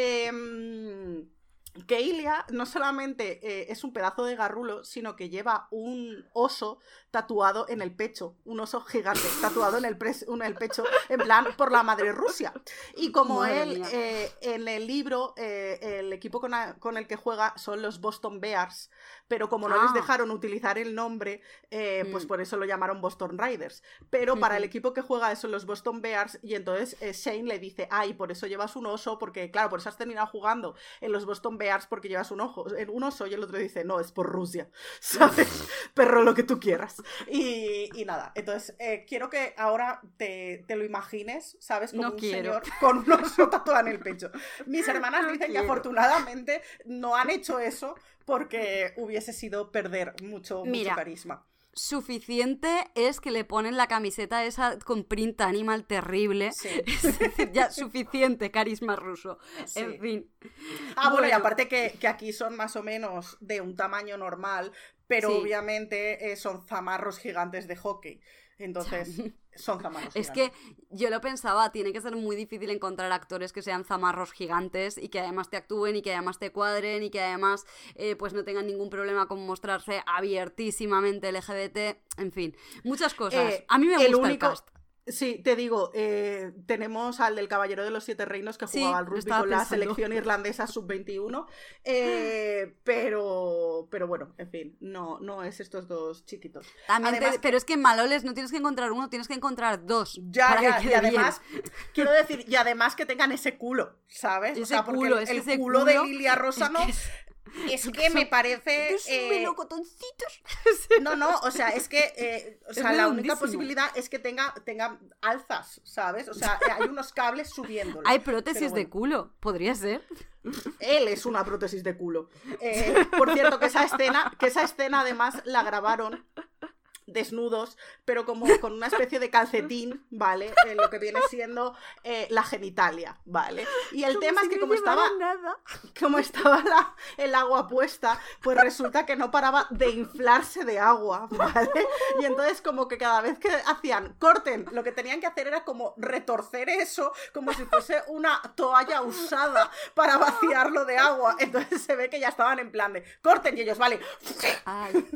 eh, que Ilia no solamente eh, es un pedazo de garrulo, sino que lleva un oso tatuado en el pecho, un oso gigante tatuado en el, pres- en el pecho, en plan, por la madre Rusia. Y como Madre él, eh, en el libro, eh, el equipo con, a, con el que juega son los Boston Bears, pero como no ah. les dejaron utilizar el nombre, eh, mm. pues por eso lo llamaron Boston Riders. Pero para mm-hmm. el equipo que juega son los Boston Bears, y entonces eh, Shane le dice, ay, por eso llevas un oso, porque claro, por eso has terminado jugando en los Boston Bears, porque llevas un, ojo, un oso, y el otro dice, no, es por Rusia, ¿sabes? Perro, lo que tú quieras. Y, y nada, entonces eh, quiero que ahora te, te lo imagines, ¿sabes? Como no un quiero. señor con un oso tatuado en el pecho. Mis hermanas no dicen quiero. que afortunadamente no han hecho eso, porque hubiese sido perder mucho, Mira, mucho carisma. Suficiente es que le ponen la camiseta esa con print animal terrible. Sí. Es decir, ya suficiente carisma ruso. Sí. En fin. Ah, bueno, bueno y aparte que, que aquí son más o menos de un tamaño normal, pero sí. obviamente eh, son zamarros gigantes de hockey. Entonces, son zamarros es gigantes. que yo lo pensaba, tiene que ser muy difícil encontrar actores que sean zamarros gigantes y que además te actúen y que además te cuadren y que además eh, pues no tengan ningún problema con mostrarse abiertísimamente L G B T, en fin, muchas cosas. Eh, A mí me gusta el, único... el cast. Sí, te digo, eh, tenemos al del Caballero de los Siete Reinos que jugaba sí, al rugby con la pensando. selección irlandesa sub veintiuno, eh, pero, pero bueno, en fin, no, no es estos dos chiquitos. También además, te, pero es que en Maloles no tienes que encontrar uno, tienes que encontrar dos. Ya, para ya, que y además, bien. quiero decir, y además que tengan ese culo, ¿sabes? Ese o sea, porque culo, el, es que el ese culo, culo de Ilia Rósano... Es que es... Es que me parece... Es un eh, melocotoncitos. No, no, o sea, es que eh, o sea, Es la única redondísimo. posibilidad es que tenga, tenga alzas, ¿sabes? O sea, hay unos cables subiéndolo. Hay prótesis Pero bueno, de culo, podría ser. Él es una prótesis de culo. Eh, por cierto, que esa escena, que esa escena además la grabaron desnudos, pero como con una especie de calcetín, ¿vale? Eh, lo que viene siendo eh, la genitalia, ¿vale? Y el Como tema si es que no como estaba, llevara nada. como estaba la, el agua puesta, pues resulta que no paraba de inflarse de agua, ¿vale? Y entonces como que cada vez que hacían corten, lo que tenían que hacer era como retorcer eso, como si fuese una toalla usada para vaciarlo de agua. Entonces se ve que ya estaban en plan de corten y ellos, vale. Ay.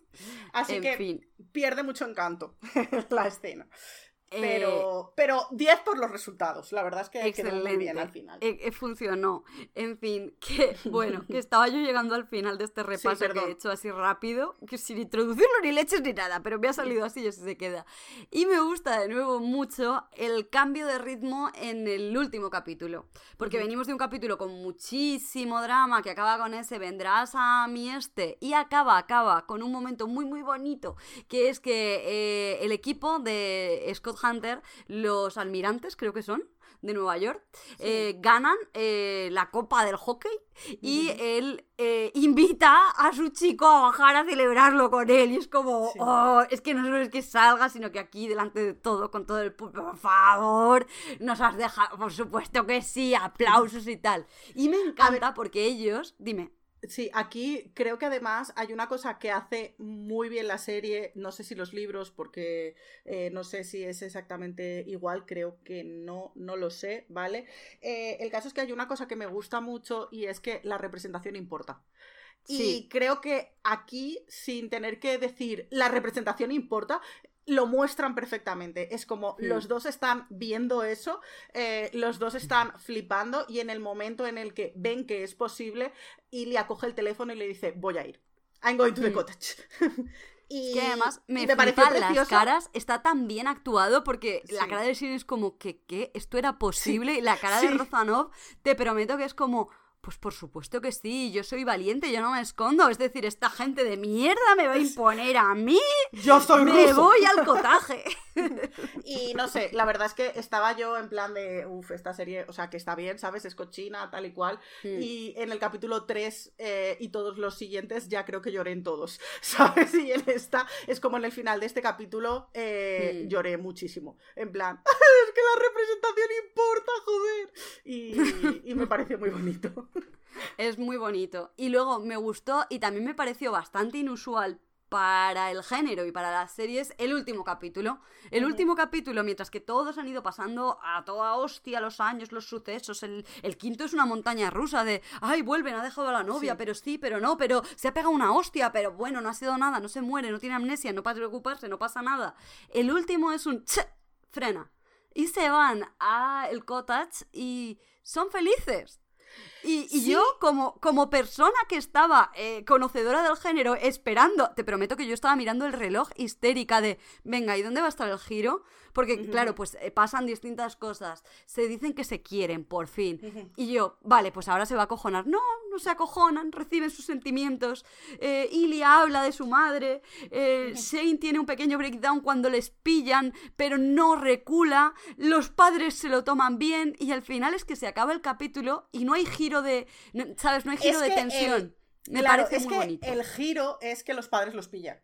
Así En que fin. pierde mucho encanto la escena. Eh, Pero, pero diez por los resultados. La verdad es que quedó muy Excelente. bien al final. Eh, eh, funcionó. En fin, que bueno, que estaba yo llegando al final de este repaso que perdón. he hecho así rápido, que sin introducirlo ni leches ni nada, pero me ha salido así y así se queda. Y me gusta de nuevo mucho el cambio de ritmo en el último capítulo. Porque Ujú. venimos de un capítulo con muchísimo drama que acaba con ese vendrás a mi este y acaba, acaba con un momento muy muy bonito, que es que eh, el equipo de Scott Hunter, los almirantes creo que son, de Nueva York, Sí. eh, ganan eh, la copa del hockey y él eh, invita a su chico a bajar a celebrarlo con él y es como, Sí. oh, es que no solo es que salga, sino que aquí delante de todo, con todo el público, por favor, nos has dejado, por supuesto que sí, aplausos y tal. Y me encanta porque ellos, dime. Sí, aquí creo que además hay una cosa que hace muy bien la serie, no sé si los libros, porque eh, no sé si es exactamente igual, creo que no, no lo sé, ¿vale? Eh, el caso es que hay una cosa que me gusta mucho y es que la representación importa. Y Sí. creo que aquí, sin tener que decir la representación importa, lo muestran perfectamente. Es como Hmm. los dos están viendo eso, eh, los dos están flipando y en el momento en el que ven que es posible, Ilya coge el teléfono y le dice, voy a ir. I'm going to the Hmm. cottage. Y, Es que además me, y me pareció flipan las precioso. caras, está tan bien actuado porque la Sí. cara de Siri es como que, ¿qué? ¿Esto era posible? Y la cara Sí. de Rozanov, te prometo que es como, pues por supuesto que sí, yo soy valiente, yo no me escondo. Es decir, esta gente de mierda me va a imponer a mí. Yo soy Me ruso. voy al cotaje. Y no sé, la verdad es que estaba yo en plan de, uff, esta serie, o sea, que está bien, ¿sabes? Es cochina, tal y cual. Hmm. Y en el capítulo tres eh, y todos los siguientes ya creo que lloré en todos, ¿sabes? Y en esta, es como en el final de este capítulo, eh, Hmm. lloré muchísimo. En plan, es que la representación importa, joder. Y, y me pareció muy bonito. Es muy bonito. Y luego me gustó y también me pareció bastante inusual para el género y para las series el último capítulo. El Ujú. último capítulo, mientras que todos han ido pasando a toda hostia los años, los sucesos. El, el quinto es una montaña rusa de, ay, vuelven, ha dejado a la novia, Sí. pero sí, pero no, pero se ha pegado una hostia, pero bueno, no ha sido nada, no se muere, no tiene amnesia, no pasa preocuparse, no pasa nada. El último es un, ch, frena. Y se van a el cottage y son felices. Y, y Sí. yo, como, como persona que estaba eh, conocedora del género, esperando, te prometo que yo estaba mirando el reloj histérica de, venga, ¿y dónde va a estar el giro? Porque, Ujú. claro, pues eh, pasan distintas cosas. Se dicen que se quieren, por fin. Ujú. Y yo, vale, pues ahora se va a acojonar. No, no se acojonan, reciben sus sentimientos. Eh, Ilya habla de su madre. Eh, Shane tiene un pequeño breakdown cuando les pillan, pero no recula. Los padres se lo toman bien. Y al final es que se acaba el capítulo y no hay giro de... no- ¿Sabes? No hay giro Es de que tensión. el- Me claro, parece es muy que bonito. el giro es que los padres los pillan.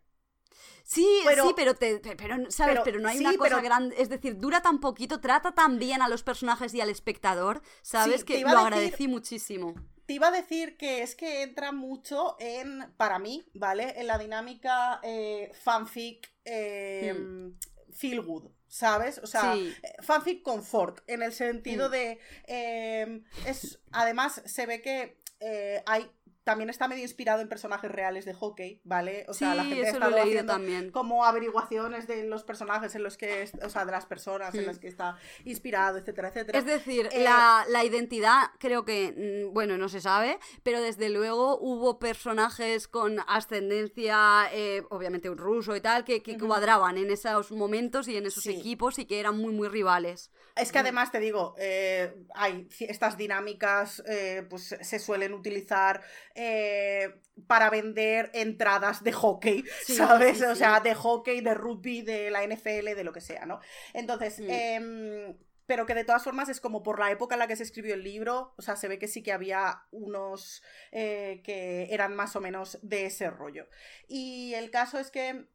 Sí, Pero- sí, pero, te, te- pero, ¿sabes? pero- Pero no hay sí, una cosa pero- grande. Es decir, dura tan poquito, trata tan bien a los personajes y al espectador, ¿sabes? Sí, te que iba lo a decir- agradecí muchísimo. Te iba a decir que es que entra mucho en, para mí, ¿vale? En la dinámica eh, fanfic eh, feel good, ¿sabes? O sea, Sí. eh, fanfic confort, en el sentido Mm. de... eh, es, además, se ve que eh, hay... También está medio inspirado en personajes reales de hockey, ¿vale? O sea, Sí, la gente ha eso lo he estado leído haciendo también. como averiguaciones de los personajes en los que, es- o sea, de las personas en Mm. las que está inspirado, etcétera, etcétera. Es decir, Eh, la, la identidad creo que, mm, bueno, no se sabe, pero desde luego hubo personajes con ascendencia, eh, obviamente un ruso y tal, que, que Ujú. cuadraban en esos momentos y en esos Sí. equipos y que eran muy, muy rivales. Es que además te digo, eh, hay ci- estas dinámicas, eh, pues se suelen utilizar eh, para vender entradas de hockey, sí, ¿sabes? Sí, sí. O sea, de hockey, de rugby, de la N F L, de lo que sea, ¿no? Entonces, Mm. eh, pero que de todas formas es como por la época en la que se escribió el libro, o sea, se ve que sí que había unos eh, que eran más o menos de ese rollo. Y el caso es que...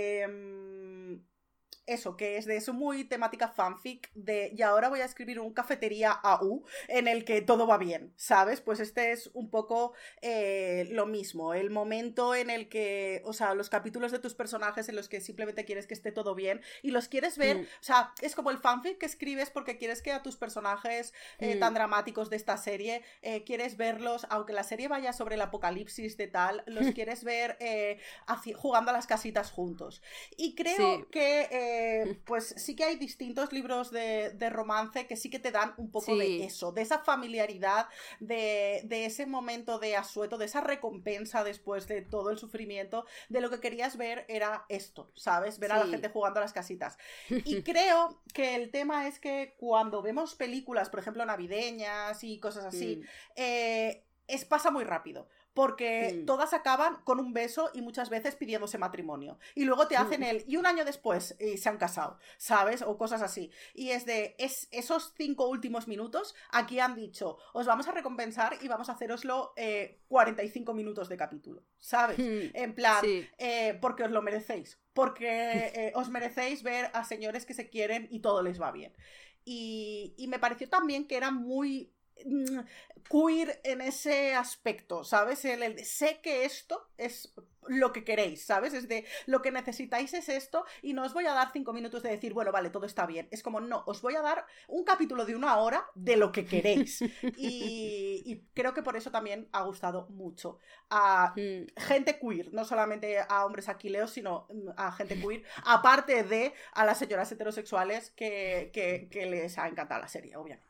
Eh, eso, que es de eso muy temática fanfic de y ahora voy a escribir un cafetería A U en el que todo va bien, ¿sabes? Pues este es un poco eh, lo mismo, el momento en el que, o sea, los capítulos de tus personajes en los que simplemente quieres que esté todo bien y los quieres ver, mm. o sea, es como el fanfic que escribes porque quieres que a tus personajes eh, mm. tan dramáticos de esta serie, eh, quieres verlos, aunque la serie vaya sobre el apocalipsis de tal, los quieres ver eh, haci- jugando a las casitas juntos. Y creo sí. que... Eh, pues sí que hay distintos libros de, de romance que sí que te dan un poco sí. de eso, de esa familiaridad, de, de ese momento de asueto, de esa recompensa después de todo el sufrimiento, de lo que querías ver era esto, ¿sabes? Ver sí. a la gente jugando a las casitas. Y creo que el tema es que cuando vemos películas, por ejemplo, navideñas y cosas así, mm. eh, es, pasa muy rápido. Porque mm. todas acaban con un beso y muchas veces pidiéndose matrimonio. Y luego te hacen el... Y un año después eh, se han casado, ¿sabes? O cosas así. Y es de... Es, esos cinco últimos minutos, aquí han dicho, os vamos a recompensar y vamos a haceroslo eh, cuarenta y cinco minutos de capítulo, ¿sabes? Mm. En plan, sí. eh, porque os lo merecéis. Porque eh, os merecéis ver a señores que se quieren y todo les va bien. Y, y me pareció también que era muy... queer en ese aspecto, ¿sabes? El, el de, sé que esto es lo que queréis, ¿sabes? Es de, lo que necesitáis es esto y no os voy a dar cinco minutos de decir, bueno, vale, todo está bien. Es como, no, os voy a dar un capítulo de una hora de lo que queréis. Y, y creo que por eso también ha gustado mucho a mm. gente queer, no solamente a hombres aquileos, sino a gente queer, aparte de a las señoras heterosexuales que, que, que les ha encantado la serie, obviamente.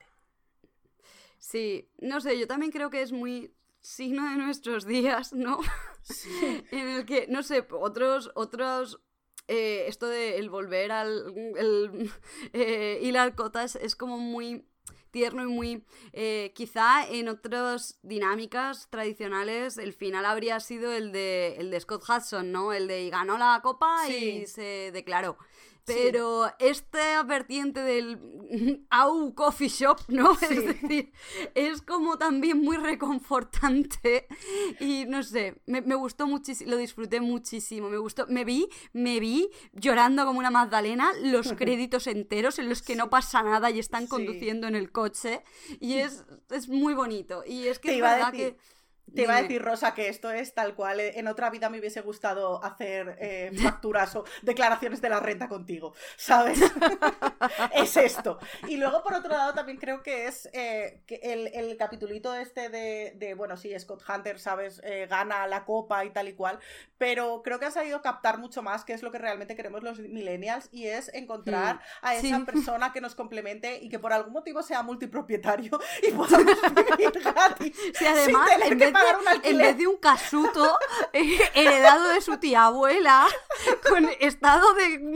Sí, no sé, yo también creo que es muy signo de nuestros días, ¿no? Sí. En el que, no sé, otros, otros, eh, esto de el volver al, el, eh, hilar cotas es como muy tierno y muy, eh, quizá en otras dinámicas tradicionales el final habría sido el de, el de Scott Hudson, ¿no? El de ganó la copa sí. y se declaró. Pero sí. esta vertiente del Au Coffee Shop, ¿no? Sí. Es decir, es como también muy reconfortante y no sé, me, me gustó muchísimo, lo disfruté muchísimo, me gustó, me vi, me vi llorando como una Magdalena los créditos enteros en los que sí. no pasa nada y están conduciendo sí. en el coche y es, es muy bonito y es que Te es iba verdad a decir... que... Te iba a decir, Rosa, que esto es tal cual. En otra vida me hubiese gustado hacer eh, facturas o declaraciones de la renta contigo, ¿sabes? Es esto. Y luego, por otro lado, también creo que es eh, que el, el capitulito este de, de, bueno, sí, Scott Hunter, ¿sabes? Eh, gana la copa y tal y cual, pero creo que han sabido captar mucho más qué es lo que realmente queremos los millennials y es encontrar mm, a esa sí. persona que nos complemente y que por algún motivo sea multipropietario y podamos vivir gratis. Sí, además, sin tener en, vez que de, en vez de un casuto eh, heredado de su tía abuela, con estado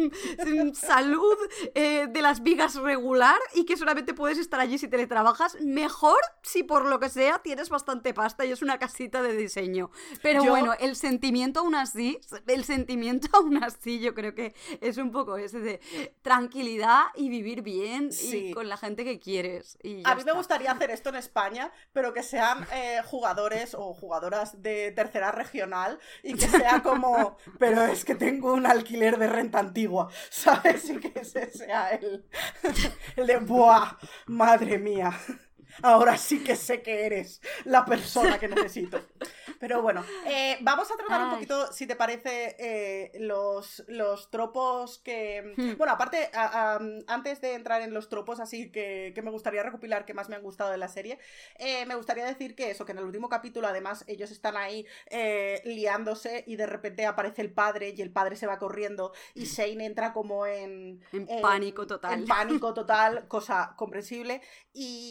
de salud eh, de las vigas regular y que solamente puedes estar allí si teletrabajas, mejor si por lo que sea tienes bastante pasta y es una casita de diseño. Pero yo... bueno, el sentimiento aún así, el sentimiento aún así yo creo que es un poco ese de tranquilidad y vivir bien sí. y con la gente que quieres. Y ya a mí está. Me gustaría hacer esto en España, pero que sean eh, jugadores o jugadoras de tercera regional y que sea como, pero es que tengo un alquiler de renta antigua, ¿sabes? Y que ese sea el, el de, ¡buah! ¡Madre mía! Ahora sí que sé que eres la persona que necesito. Pero bueno, eh, vamos a tratar Ay. un poquito, si te parece, eh, los, los tropos que... Hmm. Bueno, aparte, a, a, antes de entrar en los tropos así que, que me gustaría recopilar, que más me han gustado de la serie, eh, me gustaría decir que eso, que en el último capítulo, además, ellos están ahí eh, liándose y de repente aparece el padre y el padre se va corriendo y Shane entra como en... En eh, pánico total. En pánico total, cosa comprensible. Y... y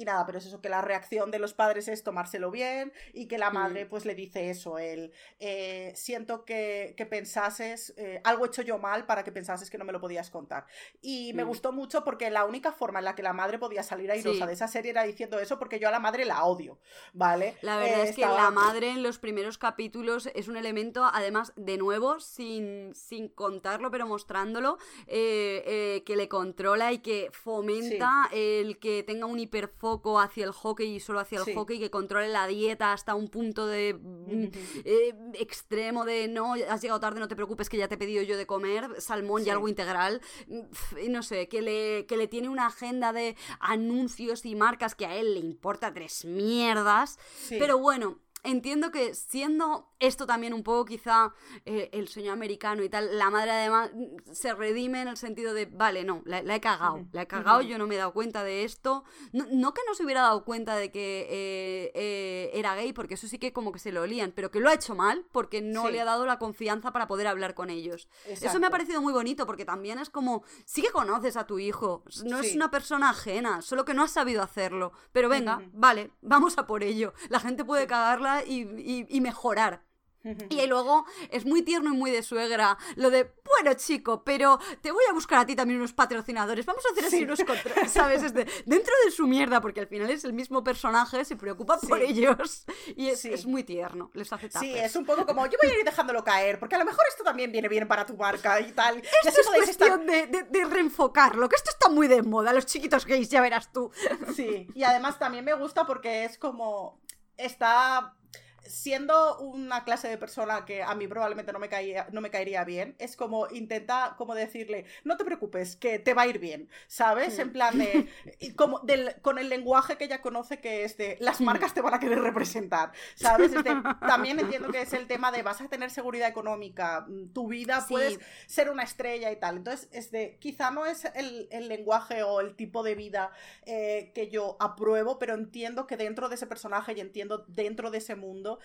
y nada, pero es eso, que la reacción de los padres es tomárselo bien y que la madre mm. pues le dice eso, el eh, siento que, que pensases, eh, algo he hecho yo mal para que pensases que no me lo podías contar. Y me Mm. gustó mucho porque la única forma en la que la madre podía salir airosa Sí. de esa serie era diciendo eso, porque yo a la madre la odio, ¿vale? La verdad Eh, es que estaba- la madre en los primeros capítulos es un elemento, además, de nuevo, sin, sin contarlo, pero mostrándolo, eh, eh, que le controla y que fomenta el que tenga un hiperfoco hacia el hockey y solo hacia el Sí. hockey, que controle la dieta hasta un punto de mm, eh, extremo de no, has llegado tarde, no te preocupes que ya te he pedido yo de comer, salmón y Sí. algo integral. Pf, no sé, que le, que le tiene una agenda de anuncios y marcas que a él le importa tres mierdas. Sí. Pero bueno, entiendo que siendo esto también un poco quizá eh, el sueño americano y tal, la madre además se redime en el sentido de, vale, no, la, la he cagado, Ujú. la he cagado, Ujú. yo no me he dado cuenta de esto. No, no que no se hubiera dado cuenta de que eh, eh, era gay, porque eso sí que como que se lo olían, pero que lo ha hecho mal porque no Sí. le ha dado la confianza para poder hablar con ellos. Eso me ha Exacto. parecido muy bonito porque también es como, sí que conoces a tu hijo, no es Sí. una persona ajena, solo que no has sabido hacerlo, pero venga, Ujú. vale, vamos a por ello. La gente puede cagarla y, y- y mejorar. Y ahí luego es muy tierno y muy de suegra lo de, bueno chico, pero te voy a buscar a ti también unos patrocinadores, vamos a hacer así Sí. unos controles, ¿sabes? Es de, dentro de su mierda, porque al final es el mismo personaje, se preocupa por Sí. ellos y es, Sí. es muy tierno, les hace Sí, tuppers. es un poco como, yo voy a ir dejándolo caer, porque a lo mejor esto también viene bien para tu marca y tal. Y Esto así es podéis cuestión de, de, de reenfocarlo, que esto está muy de moda, los chiquitos gays, ya verás tú. estar- Sí, y además también me gusta porque es como, está... Siendo una clase de persona que a mí probablemente no me, caía, no me caería bien, es como intenta como decirle, no te preocupes, que te va a ir bien, ¿sabes? Mm. En plan de, y como del, con el lenguaje que ella conoce, que es de, las marcas te van a querer representar, ¿sabes? Es de, también entiendo que es el tema de, vas a tener seguridad económica, tu vida, Sí. puedes ser una estrella y tal. Entonces, es de, quizá no es el, el lenguaje o el tipo de vida eh, que yo apruebo, pero entiendo que dentro de ese personaje y entiendo dentro de ese mundo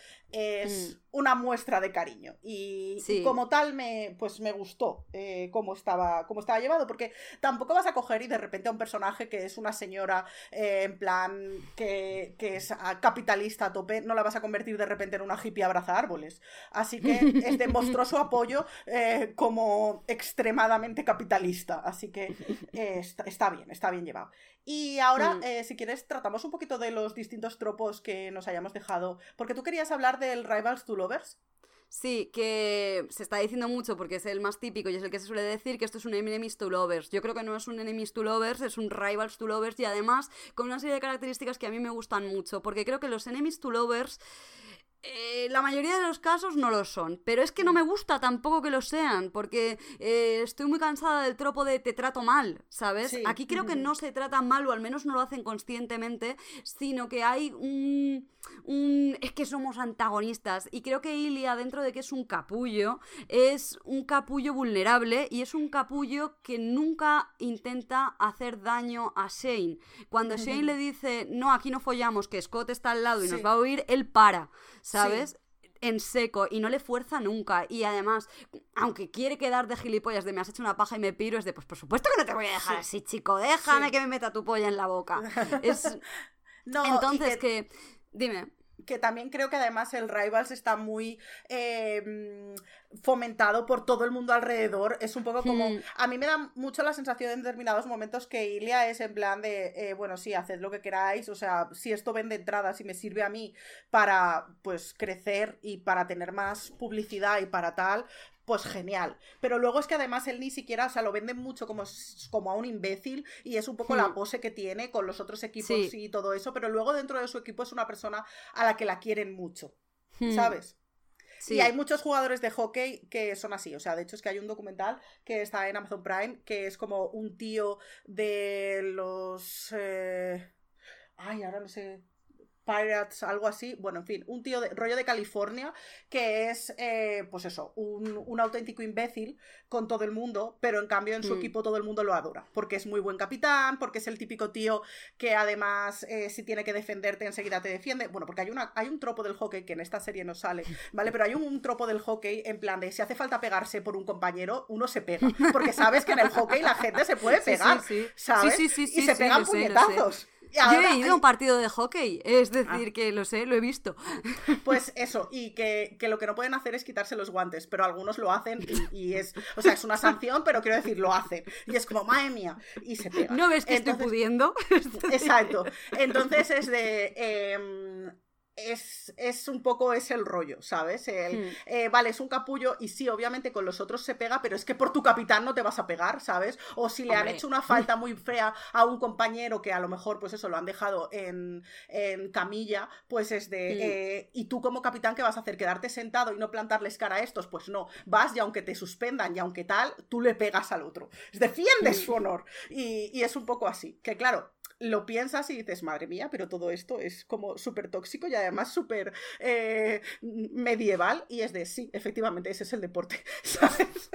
es Mm. una muestra de cariño y, Sí. y como tal me, pues me gustó eh, cómo, estaba, cómo estaba llevado, porque tampoco vas a coger y de repente a un personaje que es una señora eh, en plan que, que es ah, capitalista a tope, no la vas a convertir de repente en una hippie abraza árboles, así que es demostró su apoyo eh, como extremadamente capitalista, así que eh, está, está bien, está bien llevado. Y ahora, Mm. eh, si quieres, tratamos un poquito de los distintos tropos que nos hayamos dejado. Porque tú querías hablar del Rivals to Lovers. Sí, que se está diciendo mucho porque es el más típico y es el que se suele decir que esto es un enemies to lovers. Yo creo que no es un enemies to lovers, es un rivals to lovers y además con una serie de características que a mí me gustan mucho, porque creo que los enemies to lovers... Eh, la mayoría de los casos no lo son, pero es que no me gusta tampoco que lo sean, porque eh, estoy muy cansada del tropo de te trato mal, ¿sabes? Sí. Aquí creo que no se trata mal, o al menos no lo hacen conscientemente, sino que hay un... un es que somos antagonistas, y creo que Ilia, dentro de que es un capullo, es un capullo vulnerable, y es un capullo que nunca intenta hacer daño a Shane. Cuando Shane le dice, no, aquí no follamos, que Scott está al lado y Sí. nos va a oír, él para, ¿sabes? Sí. En seco, y no le fuerza nunca, y además, aunque quiere quedar de gilipollas de me has hecho una paja y me piro, es de, pues por supuesto que no te voy a dejar Sí. así, chico, déjame Sí. que me meta tu polla en la boca. Es... No, y Entonces que- que... Dime. que también creo que además el Rivals está muy eh, fomentado por todo el mundo alrededor. Es un poco como... Hmm. A mí me da mucho la sensación en determinados momentos que Ilia es en plan de, eh, bueno, sí, haced lo que queráis, o sea, si esto vende entradas y me sirve a mí para, pues, crecer y para tener más publicidad y para tal... Pues genial. Pero luego es que además él ni siquiera, o sea, lo venden mucho como, como a un imbécil y es un poco Hmm. la pose que tiene con los otros equipos Sí. y todo eso, pero luego dentro de su equipo es una persona a la que la quieren mucho, Hmm. ¿sabes? Sí. Y hay muchos jugadores de hockey que son así, o sea, de hecho es que hay un documental que está en Amazon Prime que es como un tío de los... Eh... Ay, ahora no sé... Pirates, algo así, bueno, en fin, un tío de rollo de California que es, eh, pues eso, un, un auténtico imbécil con todo el mundo, pero en cambio en su Mm. equipo todo el mundo lo adora, porque es muy buen capitán, porque es el típico tío que además eh, si tiene que defenderte enseguida te defiende, bueno, porque hay, una, hay un tropo del hockey que en esta serie no sale, ¿vale? Pero hay un, un tropo del hockey en plan de si hace falta pegarse por un compañero, uno se pega, porque sabes que en el hockey la gente se puede Sí, pegar, sí, sí. ¿sabes? Sí, sí, sí, y sí, se sí, pegan lo sé, lo sé. puñetazos. Ahora, yo he ido a un partido de hockey, es decir, ah. que lo sé, lo he visto. Pues eso, y que, que lo que no pueden hacer es quitarse los guantes, pero algunos lo hacen y, y es, o sea, es una sanción, pero quiero decir, lo hacen. Y es como, madre mía, y se pegan. ¿No ves que Entonces, estoy pudiendo? Exacto. Entonces es de... Eh, Es, es un poco ese el rollo, ¿sabes? El, hmm. eh, vale, es un capullo y sí, obviamente con los otros se pega, pero es que por tu capitán no te vas a pegar, ¿sabes? O si le Hombre. han hecho una falta muy fea a un compañero que a lo mejor, pues eso, lo han dejado en, en camilla, pues es de... Hmm. Eh, ¿y tú como capitán qué vas a hacer? ¿Quedarte sentado y no plantarles cara a estos? Pues no, vas y aunque te suspendan y aunque tal, tú le pegas al otro. Defiendes hmm. su honor. Y, y es un poco así, que claro... Lo piensas y dices, madre mía, pero todo esto es como súper tóxico y además súper eh, medieval. Y es de, sí, efectivamente, ese es el deporte, ¿sabes?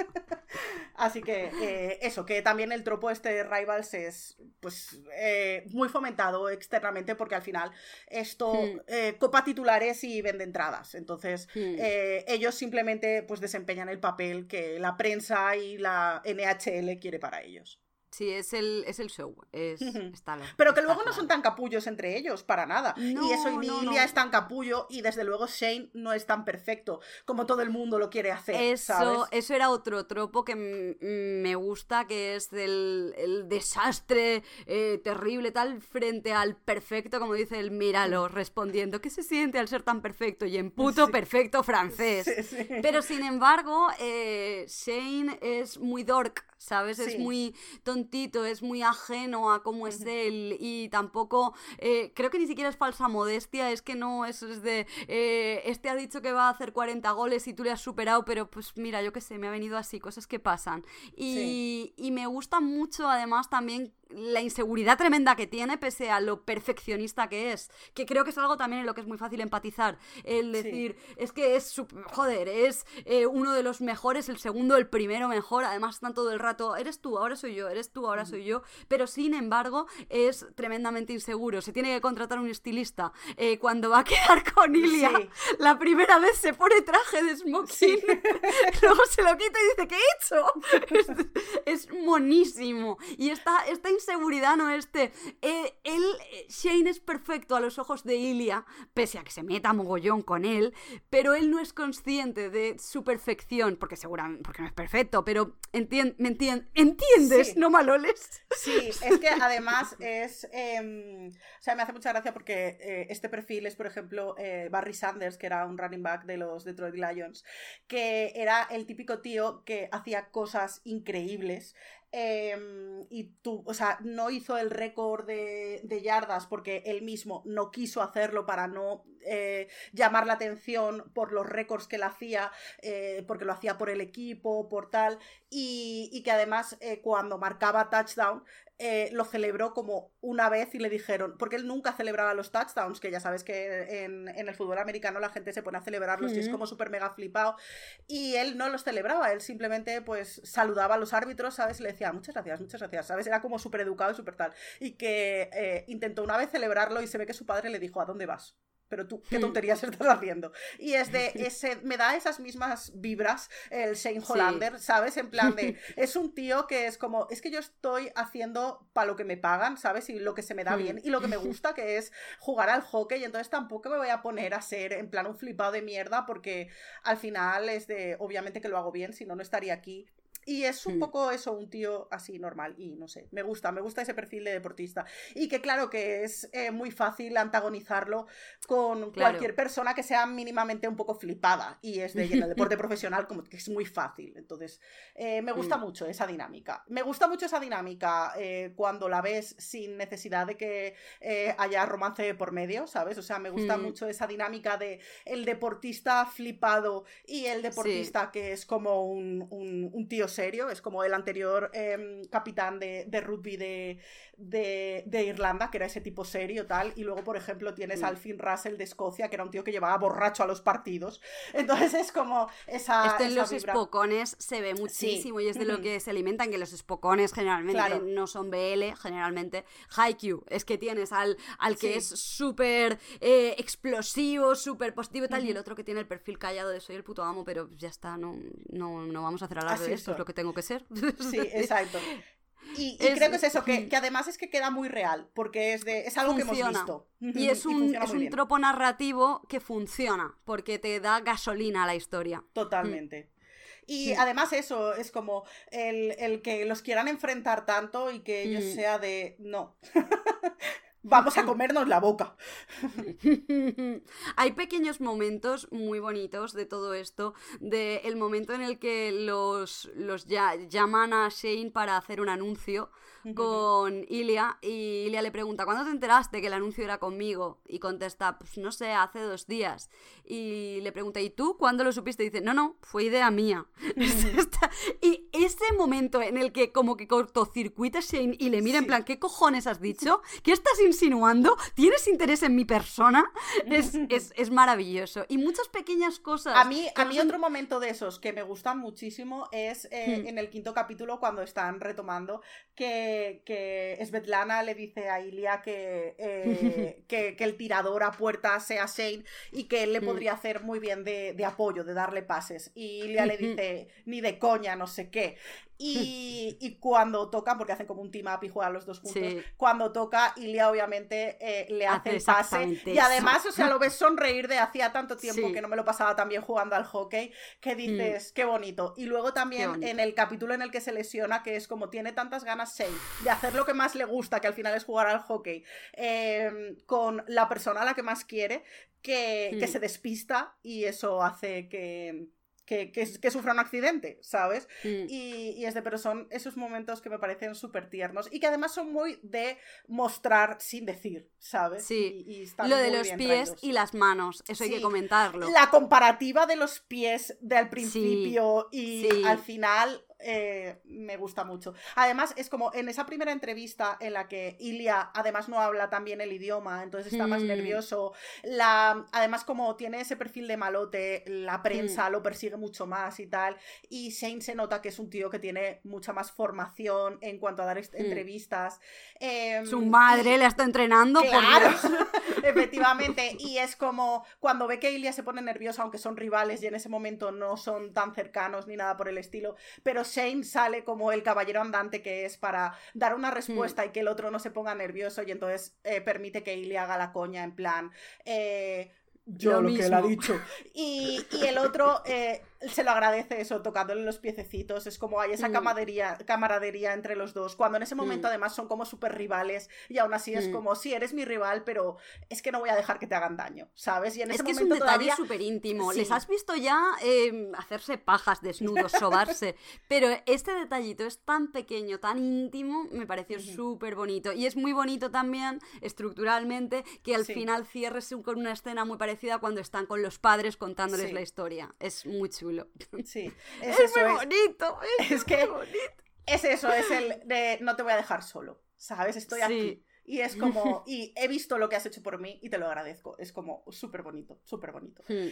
Así que eh, eso, que también el tropo este de Rivals es pues eh, muy fomentado externamente porque al final esto hmm. eh, copa titulares y vende entradas. Entonces hmm. eh, ellos simplemente pues desempeñan el papel que la prensa y la N H L quiere para ellos. Sí, es el, es el show. Es, está lo, Pero que está luego claro. no son tan capullos entre ellos, para nada. No, y eso, y no, Ilya no. es tan capullo, y desde luego Shane no es tan perfecto como todo el mundo lo quiere hacer. Eso, ¿sabes? eso era otro tropo que m- me gusta, que es el, el desastre eh, terrible tal frente al perfecto, como dice el míralo, respondiendo ¿qué se siente al ser tan perfecto? Y en puto sí. perfecto francés. Sí, sí. Pero sin embargo, eh, Shane es muy dork, ¿sabes? Sí. Es muy tontito, es muy ajeno a cómo es uh-huh. él y tampoco, eh, creo que ni siquiera es falsa modestia, es que no, es, es de, eh, este ha dicho que va a hacer cuarenta goles y tú le has superado, pero pues mira, yo qué sé, me ha venido así, cosas que pasan. Y, sí. y me gusta mucho además también la inseguridad tremenda que tiene pese a lo perfeccionista que es, que creo que es algo también en lo que es muy fácil empatizar, el decir, sí. es que es, joder, es eh, uno de los mejores, el segundo, el primero mejor, además están todo el rato, eres tú, ahora soy yo, eres tú, ahora mm. soy yo, pero sin embargo es tremendamente inseguro, se tiene que contratar un estilista, eh, cuando va a quedar con Ilya, sí. la primera vez se pone traje de smoking, sí. luego se lo quita y dice, ¿qué he hecho? Es, es monísimo, y esta, esta seguridad no este eh, él, Shane es perfecto a los ojos de Ilya, pese a que se meta mogollón con él, pero él no es consciente de su perfección, porque seguramente, porque no es perfecto, pero entien, me entien, entiendes, sí. no maloles. Sí, es que además es eh, o sea, me hace mucha gracia porque eh, este perfil es, por ejemplo, eh, Barry Sanders, que era un running back de los Detroit Lions, que era el típico tío que hacía cosas increíbles. Eh, y tú, o sea, no hizo el récord de, de yardas porque él mismo no quiso hacerlo para no eh, llamar la atención por los récords que él hacía, eh, porque lo hacía por el equipo, por tal, y, y que además eh, cuando marcaba touchdown eh, lo celebró como una vez y le dijeron, porque él nunca celebraba los touchdowns, que ya sabes que en, en el fútbol americano la gente se pone a celebrarlos mm-hmm. y es como súper mega flipado, y él no los celebraba, él simplemente pues saludaba a los árbitros, ¿sabes? Y le decía, muchas gracias, muchas gracias, ¿sabes? Era como súper educado y súper tal, y que eh, intentó una vez celebrarlo y se ve que su padre le dijo, ¿a dónde vas? Pero tú, ¿qué tonterías estás haciendo? Y es de ese, me da esas mismas vibras el Shane Hollander, sí. ¿sabes? En plan de, es un tío que es como, es que yo estoy haciendo para lo que me pagan, ¿sabes? Y lo que se me da bien y lo que me gusta, que es jugar al hockey, y entonces tampoco me voy a poner a ser en plan un flipado de mierda, porque al final es de, obviamente que lo hago bien, si no, no estaría aquí. Y es un poco eso, un tío así normal, y no sé, me gusta, me gusta ese perfil de deportista, y que claro que es eh, muy fácil antagonizarlo con claro. cualquier persona que sea mínimamente un poco flipada, y es de y en el deporte profesional como que es muy fácil, entonces eh, me gusta mm. mucho esa dinámica, me gusta mucho esa dinámica eh, cuando la ves sin necesidad de que eh, haya romance por medio, ¿sabes? O sea, me gusta mm. mucho esa dinámica de el deportista flipado y el deportista sí. que es como un, un, un tío serio, es como el anterior eh, capitán de, de rugby de, de, de Irlanda, que era ese tipo serio tal, y luego por ejemplo tienes mm. al Finn Russell de Escocia, que era un tío que llevaba borracho a los partidos, entonces es como esa esto en esa los vibra. Spocones se ve muchísimo sí. y es de lo que se alimentan, que los Spocones generalmente claro. no son B L, generalmente Haikyuu, es que tienes al, al que sí. es súper eh, explosivo, súper positivo y tal, uh-huh. y el otro que tiene el perfil callado de soy el puto amo, pero ya está, no, no, no vamos a hacer hablar de esto, es lo que tengo que ser. Sí, exacto. Y, y es, creo que es eso, que, que además es que queda muy real, porque es, de, es algo funciona. que hemos visto. Y es un, y es un tropo narrativo que funciona, porque te da gasolina a la historia. Totalmente. Y sí. además eso, es como el, el que los quieran enfrentar tanto y que ellos mm. sea de, no, vamos a comernos la boca. Hay pequeños momentos muy bonitos de todo esto, de el momento en el que los, los ya, llaman a Shane para hacer un anuncio con Ilia, y Ilia le pregunta, ¿cuándo te enteraste que el anuncio era conmigo? Y contesta, pues no sé, hace dos días. Y le pregunta, ¿y tú cuándo lo supiste? Y dice, no, no, fue idea mía. Y ese momento en el que como que cortocircuita Shane y le mira sí. en plan, ¿qué cojones has dicho? ¿Qué estás insinuando? ¿Tienes interés en mi persona? Es, es, es maravilloso. Y muchas pequeñas cosas. A mí, a mí otro momento de esos que me gustan muchísimo es eh, hmm. en el quinto capítulo, cuando están retomando que que Svetlana le dice a Ilia que, eh, que, que el tirador a puerta sea Shane y que él le podría hacer muy bien de, de apoyo, de darle pases. Y Ilia le dice, ni de coña, no sé qué. Y, y cuando tocan, porque hacen como un team up y juegan los dos juntos, sí. cuando toca, Ilia obviamente eh, le hace, hace el pase. Y además, o sea, lo ves sonreír de hacía tanto tiempo sí. que no me lo pasaba tan bien jugando al hockey, que dices, mm. qué bonito. Y luego también en el capítulo en el que se lesiona, que es como tiene tantas ganas Shane de hacer lo que más le gusta, que al final es jugar al hockey, eh, con la persona a la que más quiere, que, mm. que se despista y eso hace que... Que, que, que sufra un accidente, ¿sabes? Mm. Y, y es de, pero son esos momentos que me parecen súper tiernos y que además son muy de mostrar sin decir, ¿sabes? Sí, y, y están lo de muy los bien pies traídos. Y las manos, eso sí. hay que comentarlo. La comparativa de los pies del principio sí. y sí. al final... Eh, me gusta mucho. Además, es como en esa primera entrevista en la que Ilia además no habla tan bien el idioma, entonces está mm. más nervioso. La, además, como tiene ese perfil de malote, la prensa mm. lo persigue mucho más y tal. Y Shane se nota que es un tío que tiene mucha más formación en cuanto a dar est- mm. entrevistas. Eh, Su madre y, le está entrenando. Claro, por efectivamente. Y es como cuando ve que Ilia se pone nerviosa, aunque son rivales y en ese momento no son tan cercanos ni nada por el estilo, pero Shane sale como el caballero andante que es para dar una respuesta mm. y que el otro no se ponga nervioso y entonces eh, permite que Ilia haga la coña en plan eh, yo lo, lo que él ha dicho y, y el otro eh, se lo agradece eso, tocándole los piececitos. Es como hay esa mm. camaradería, camaradería entre los dos, cuando en ese momento mm. además son como súper rivales y aún así es mm. como, sí, eres mi rival, pero es que no voy a dejar que te hagan daño, ¿sabes? Y en es ese que momento es un detalle todavía... súper íntimo. Sí. Les has visto ya eh, hacerse pajas, desnudos, sobarse, pero este detallito es tan pequeño, tan íntimo, me pareció uh-huh. súper bonito. Y es muy bonito también, estructuralmente, que al sí. final cierres con una escena muy parecida cuando están con los padres contándoles sí. la historia. Es muy chulo. Sí, es, es eso, muy bonito, es, es que muy bonito. Es eso, es el de no te voy a dejar solo, ¿sabes? Estoy sí. aquí. Y es como, y he visto lo que has hecho por mí y te lo agradezco. Es como súper bonito, súper bonito. Hmm.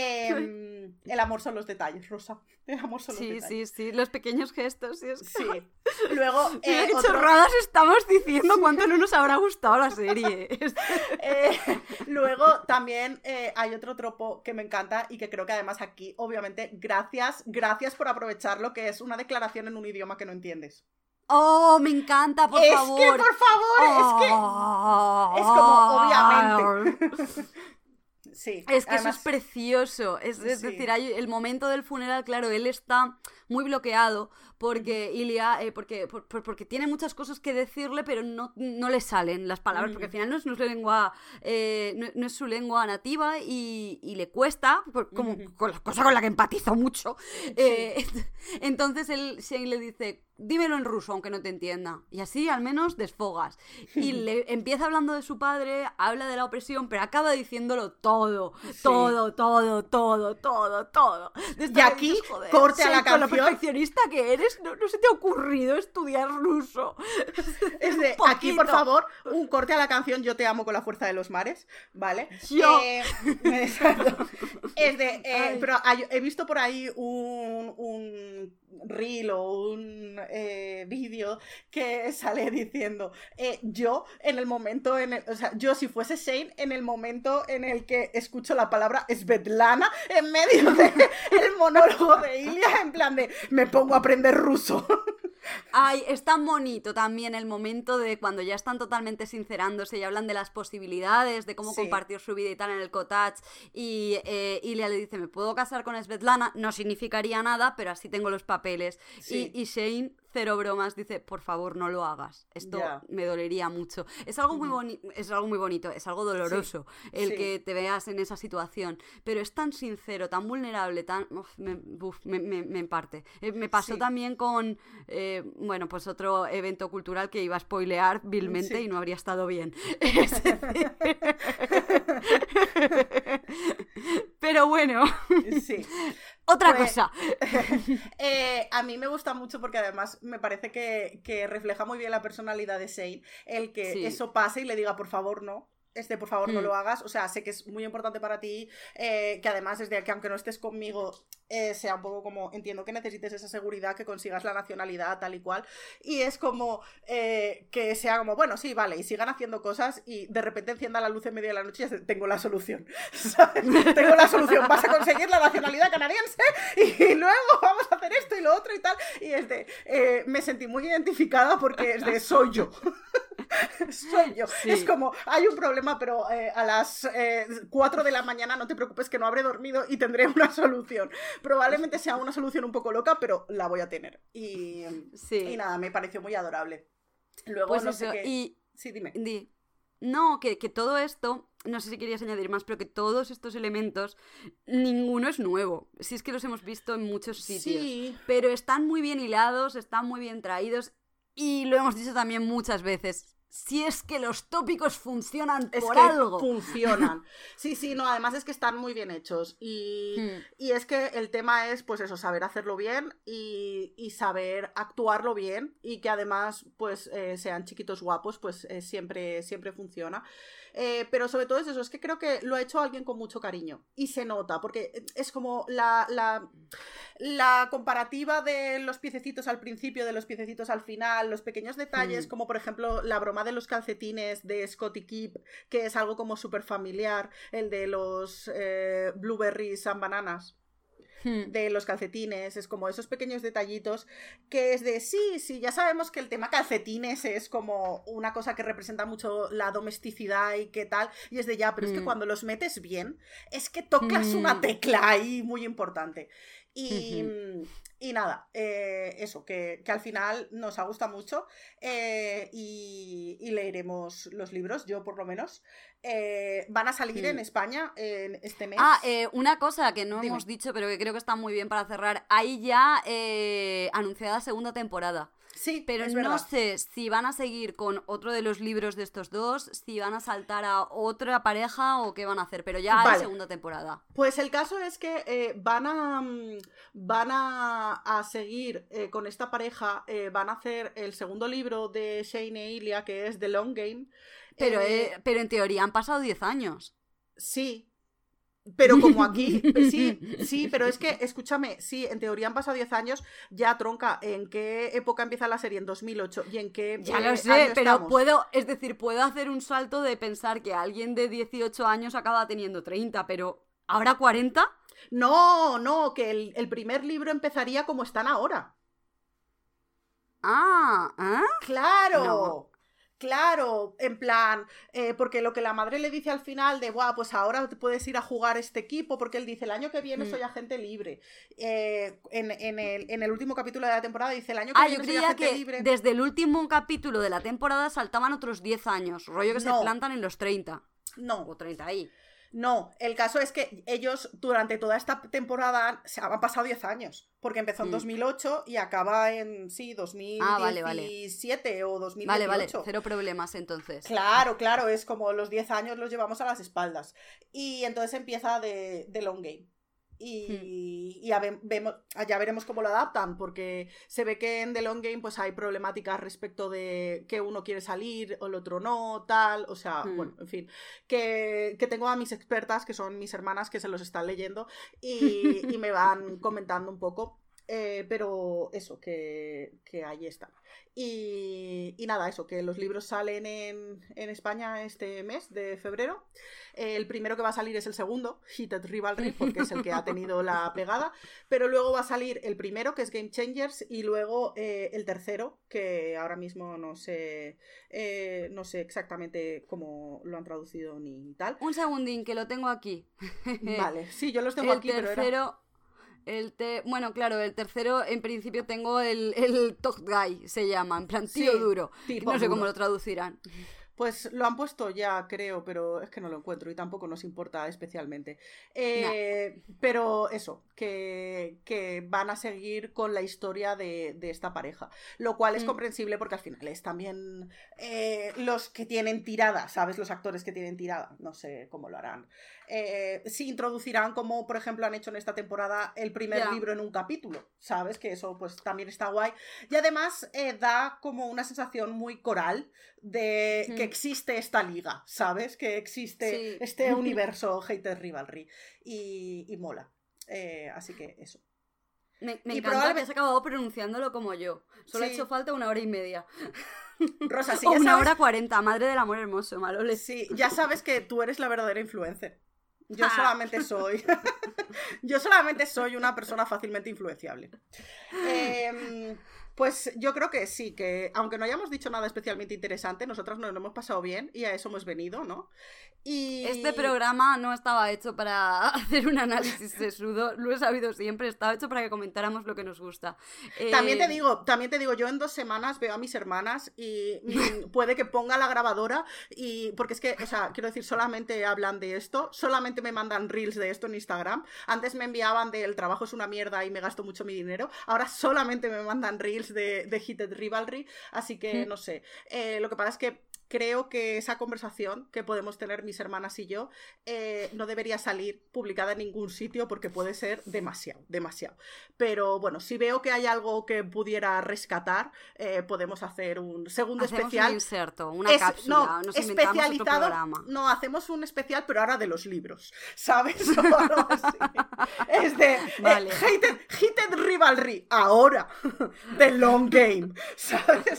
Eh, el amor son los detalles, Rosa. El amor son sí, los detalles. Sí, sí, sí, los pequeños gestos. Sí, es sí. Luego, eh, Mira qué otro... chorradas estamos diciendo, cuánto no nos habrá gustado la serie. eh, luego también eh, hay otro tropo que me encanta y que creo que además aquí, obviamente, gracias, gracias por aprovecharlo, que es una declaración en un idioma que no entiendes. ¡Oh, me encanta, por es favor! Es que, por favor, oh, es que... Es como, obviamente... Sí, es que además... eso es precioso. Es, es sí. decir, hay el momento del funeral, claro, él está muy bloqueado porque uh-huh. Ilia, eh, porque, por, por, porque tiene muchas cosas que decirle, pero no, no le salen las palabras, uh-huh. porque al final no es, no es, lengua, eh, no, no es su lengua nativa y, y le cuesta, por, como uh-huh. con la cosa con la que empatizo mucho. Sí. Eh, entonces él, Shane le dice, dímelo en ruso, aunque no te entienda. Y así al menos desfogas. Y le empieza hablando de su padre, habla de la opresión, pero acaba diciéndolo todo. Sí. Todo, todo, todo, todo, todo. Y aquí, dices, joder, corte a la canción. Con lo perfeccionista que eres, no, no se te ha ocurrido estudiar ruso. Es de, aquí, por favor, un corte a la canción Yo te amo con la fuerza de los mares, ¿vale? Yo. Eh, exacto. Es de, eh, pero hay, he visto por ahí un, un reel o un eh, vídeo que sale diciendo eh, yo en el momento en el, o sea, yo si fuese Shane en el momento en el que escucho la palabra Svetlana en medio del monólogo de Ilia, en plan de me pongo a aprender ruso. Ay, es tan bonito también el momento de cuando ya están totalmente sincerándose y hablan de las posibilidades, de cómo Sí. compartir su vida y tal en el cottage. Y eh, Ilia le dice, ¿me puedo casar con Svetlana? No significaría nada, pero así tengo los papeles. Sí. Y, y Shane, cero bromas, dice, por favor, no lo hagas. Esto Ya. me dolería mucho. Es algo muy Ujú. boni- es algo muy bonito, es algo doloroso el Sí. que te veas en esa situación. Pero es tan sincero, tan vulnerable, tan... Uf, me, uf, me, me, me parte. Eh, me pasó Sí. también con... eh, bueno, pues otro evento cultural que iba a spoilear vilmente Sí. y no habría estado bien. Es decir- Pero bueno, Sí. otra Pues, cosa. eh, a mí me gusta mucho porque además me parece que, que refleja muy bien la personalidad de Shane, el que Sí. eso pase y le diga por favor no. Este, por favor, no Hmm. lo hagas. O sea, sé que es muy importante para ti, eh, que además desde que aunque no estés conmigo, eh, sea un poco como, entiendo que necesites esa seguridad, que consigas la nacionalidad, tal y cual. Y es como eh, que sea como, bueno, sí, vale, y sigan haciendo cosas y de repente encienda la luz en medio de la noche y ya sé, tengo la solución, ¿sabes? Tengo la solución, vas a conseguir la nacionalidad canadiense y luego vamos a hacer esto y lo otro y tal. Y es de, eh, me sentí muy identificada porque es de, soy yo. Soy yo. Sí. Es como, hay un problema, pero eh, a las eh, cuatro de la mañana no te preocupes que no habré dormido y tendré una solución. Probablemente sea una solución un poco loca, pero la voy a tener. Y, Sí. y nada, me pareció muy adorable. Luego Pues no eso, sé qué... y... Sí, dime. Di. No, que, que todo esto, no sé si querías añadir más, pero que todos estos elementos, ninguno es nuevo. Si es que los hemos visto en muchos sitios. Sí. Pero están muy bien hilados, están muy bien traídos y lo hemos dicho también muchas veces. Si es que los tópicos funcionan Es por que algo. funcionan. Sí, sí, no, además es que están muy bien hechos. Y, Hmm. y es que el tema es, pues eso, saber hacerlo bien y, y saber actuarlo bien. Y que además, pues, eh, sean chiquitos guapos, pues eh, siempre, siempre funciona. Eh, pero sobre todo es eso, es que creo que lo ha hecho alguien con mucho cariño. Y se nota, porque es como la, la, la comparativa de los piececitos al principio, de los piececitos al final, los pequeños detalles, Hmm. como por ejemplo la broma de los calcetines de Scotty Keep, que es algo como súper familiar, el de los eh, blueberries and bananas. Hmm. De los calcetines, es como esos pequeños detallitos que es de sí, sí, ya sabemos que el tema calcetines es como una cosa que representa mucho la domesticidad y qué tal, y es de ya, pero mm. es que cuando los metes bien, es que tocas mm. una tecla ahí muy importante. Y, uh-huh. y nada, eh, eso, que, que al final nos ha gustado mucho eh, y, y leeremos los libros, yo por lo menos. Eh, van a salir sí. en España en este mes. Ah, eh, una cosa que no Dime. hemos dicho, pero que creo que está muy bien para cerrar. Hay ya eh, anunciada segunda temporada. Sí, pero es no verdad. sé si van a seguir con otro de los libros de estos dos, si van a saltar a otra pareja o qué van a hacer, pero ya vale. hay segunda temporada. Pues el caso es que eh, van a van a, a seguir eh, con esta pareja, eh, van a hacer el segundo libro de Shane e Ilia, que es The Long Game. Pero, eh, eh, pero en teoría han pasado diez años. Sí. Pero como aquí, sí, sí, pero es que, escúchame, sí, en teoría han pasado diez años, ya tronca, ¿en qué época empieza la serie? En dos mil ocho, ¿y en qué Ya eh, lo sé, año pero estamos? puedo, es decir, puedo hacer un salto de pensar que alguien de dieciocho años acaba teniendo treinta, pero ¿ahora cuarenta? No, no, que el, el primer libro empezaría como están ahora. Ah, ¿eh? ¡Claro! No. Claro, en plan, eh, porque lo que la madre le dice al final de, buah, pues ahora te puedes ir a jugar este equipo, porque él dice, el año que viene mm. soy agente libre. Eh, en, en, el, en el último capítulo de la temporada dice, el año que ah, viene yo soy agente que libre. Desde el último capítulo de la temporada saltaban otros diez años, rollo que no. se plantan en los treinta. No. O treinta ahí. No, el caso es que ellos durante toda esta temporada se han pasado diez años, porque empezó en mm. dos mil ocho y acaba en, sí, dos mil diecisiete ah, vale, vale. o dos mil dieciocho. Vale, vale, cero problemas entonces. Claro, claro, es como los diez años los llevamos a las espaldas. Y entonces empieza de, de Long Game. Y, hmm. y ya, ve, vemos, ya veremos cómo lo adaptan, porque se ve que en The Long Game pues hay problemáticas respecto de que uno quiere salir o el otro no, tal, o sea, hmm. bueno, en fin, que, que tengo a mis expertas, que son mis hermanas, que se los están leyendo y, y me van comentando un poco. Eh, pero eso, que, que ahí está. Y, y nada, eso, que los libros salen en, en España este mes de febrero. Eh, el primero que va a salir es el segundo, Heated Rivalry, porque es el que ha tenido la pegada. Pero luego va a salir el primero, que es Game Changers, y luego eh, el tercero, que ahora mismo no sé, eh, no sé exactamente cómo lo han traducido ni tal. Un segundín, que lo tengo aquí. Vale, sí, yo los tengo el aquí, tercero... pero era... El te... Bueno, claro, el tercero en principio tengo el, el Tough Guy, se llama, en plan tío Sí, duro. tipo No sé duro. cómo lo traducirán. Pues lo han puesto ya, creo, pero es que no lo encuentro y tampoco nos importa especialmente. Eh, Nah. Pero eso, que, que van a seguir con la historia de, de esta pareja. Lo cual es Mm. comprensible porque al final es también eh, los que tienen tirada, ¿sabes? Los actores que tienen tirada. No sé cómo lo harán. Eh, sí introducirán, como por ejemplo han hecho en esta temporada, el primer Ya. libro en un capítulo, ¿sabes? Que eso pues también está guay. Y además eh, da como una sensación muy coral de que Mm. existe esta liga, ¿sabes? Que existe Sí. este universo Hated Rivalry. Y, y mola. Eh, así que eso. Me, me Y encanta probable- que has acabado pronunciándolo como yo. Solo ha Sí. hecho falta una hora y media. Rosa, sí, o ya una sabes, hora cuarenta, madre del amor hermoso, Malole. sí, ya sabes que tú eres la verdadera influencer. Yo Ja. solamente soy. Yo solamente soy una persona fácilmente influenciable. Eh, pues yo creo que sí, que aunque no hayamos dicho nada especialmente interesante, nosotras nos lo hemos pasado bien y a eso hemos venido, ¿no? Y... Este programa no estaba hecho para hacer un análisis sesudo, lo he sabido siempre, estaba hecho para que comentáramos lo que nos gusta. Eh, También te digo, también te digo, yo en dos semanas veo a mis hermanas y mm, puede que ponga la grabadora y porque es que, o sea, quiero decir, solamente hablan de esto, solamente me mandan reels de esto en Instagram. Antes me enviaban de el trabajo es una mierda y me gasto mucho mi dinero. Ahora solamente me mandan reels de, de Heated Rivalry, así que no sé. Eh, lo que pasa es que creo que esa conversación que podemos tener mis hermanas y yo eh, no debería salir publicada en ningún sitio porque puede ser demasiado, demasiado. Pero bueno, si veo que hay algo que pudiera rescatar, eh, podemos hacer un segundo Hacemos especial. un inserto, una Es- cápsula, no, nos inventamos otro especializado. programa. No, hacemos un especial, pero ahora de los libros, ¿sabes? O algo así. Es de eh, Vale. hated, hated Rivalry, ahora. The Long Game, ¿sabes?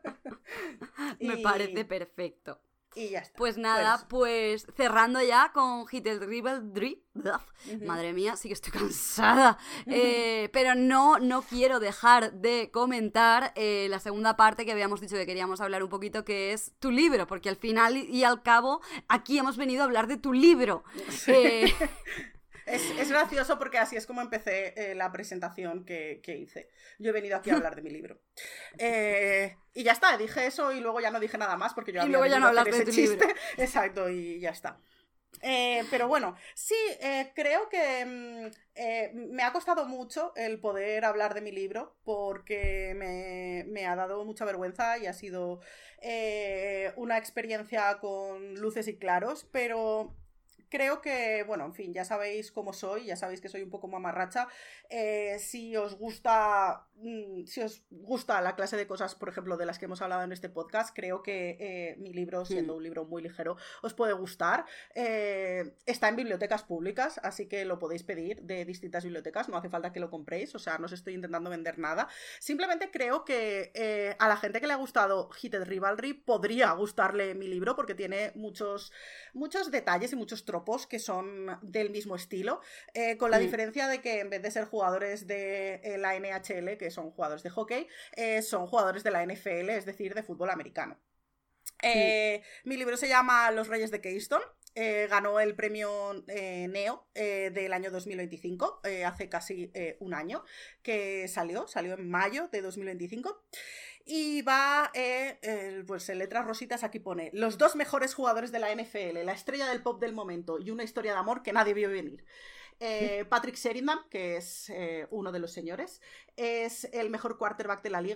Me Y- parece perfecto. Y ya está. Pues nada, pues cerrando ya con Heated Rivalry. Ujú. Madre mía, sí que estoy cansada. Eh, pero no, no quiero dejar de comentar eh, la segunda parte que habíamos dicho que queríamos hablar un poquito, que es tu libro, porque al final y al cabo aquí hemos venido a hablar de tu libro. Sí. Eh, Es, es gracioso porque así es como empecé eh, la presentación que, que hice. Yo he venido aquí a hablar de mi libro. Eh, y ya está, dije eso y luego ya no dije nada más porque yo Y había luego ya no venido a hacer hablaste de ese tu libro. chiste. Exacto, y ya está. Eh, pero bueno, sí, eh, creo que mm, eh, me ha costado mucho el poder hablar de mi libro porque me, me ha dado mucha vergüenza y ha sido eh, una experiencia con luces y claros, pero creo que, bueno, en fin, ya sabéis cómo soy, ya sabéis que soy un poco mamarracha. Eh, si os gusta, mm, si os gusta la clase de cosas, por ejemplo, de las que hemos hablado en este podcast, creo que eh, mi libro, siendo Hmm. un libro muy ligero, os puede gustar. Eh, está en bibliotecas públicas, así que lo podéis pedir de distintas bibliotecas, no hace falta que lo compréis, o sea, no os estoy intentando vender nada. Simplemente creo que eh, a la gente que le ha gustado Heated Rivalry podría gustarle mi libro porque tiene muchos, muchos detalles y muchos tropos que son del mismo estilo, eh, con la Mm. diferencia de que en vez de ser jugadores de eh, la N H L, que son jugadores de hockey, eh, son jugadores de la N F L, es decir, de fútbol americano. Eh, mi libro se llama Los Reyes de Keystone. Eh, ganó el premio eh, Neo eh, del año dos mil veinticinco, eh, hace casi eh, un año que salió, salió en mayo de dos mil veinticinco. Y va, eh, eh, pues en letras rositas aquí pone: los dos mejores jugadores de la N F L, la estrella del pop del momento y una historia de amor que nadie vio venir. Eh, Patrick Sheringham, que es eh, uno de los señores, es el mejor quarterback de la liga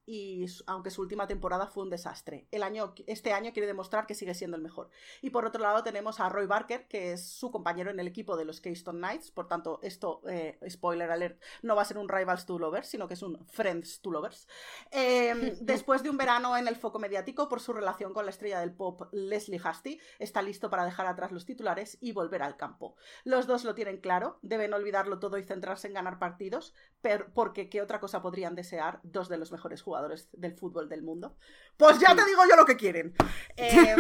y aunque su última temporada fue un desastre. El año, este año quiere demostrar que sigue siendo el mejor. Y por otro lado tenemos a Roy Barker, que es su compañero en el equipo de los Keystone Knights, por tanto, esto, eh, spoiler alert, no va a ser un Rivals to Lovers, sino que es un Friends to Lovers. Eh, después de un verano en el foco mediático por su relación con la estrella del pop Leslie Hasty, está listo para dejar atrás los titulares y volver al campo. Los dos lo tienen claro, deben olvidarlo todo y centrarse en ganar partidos, pero porque ¿qué otra cosa podrían desear dos de los mejores jugadores del fútbol del mundo? Pues ya te digo yo lo que quieren. Eh...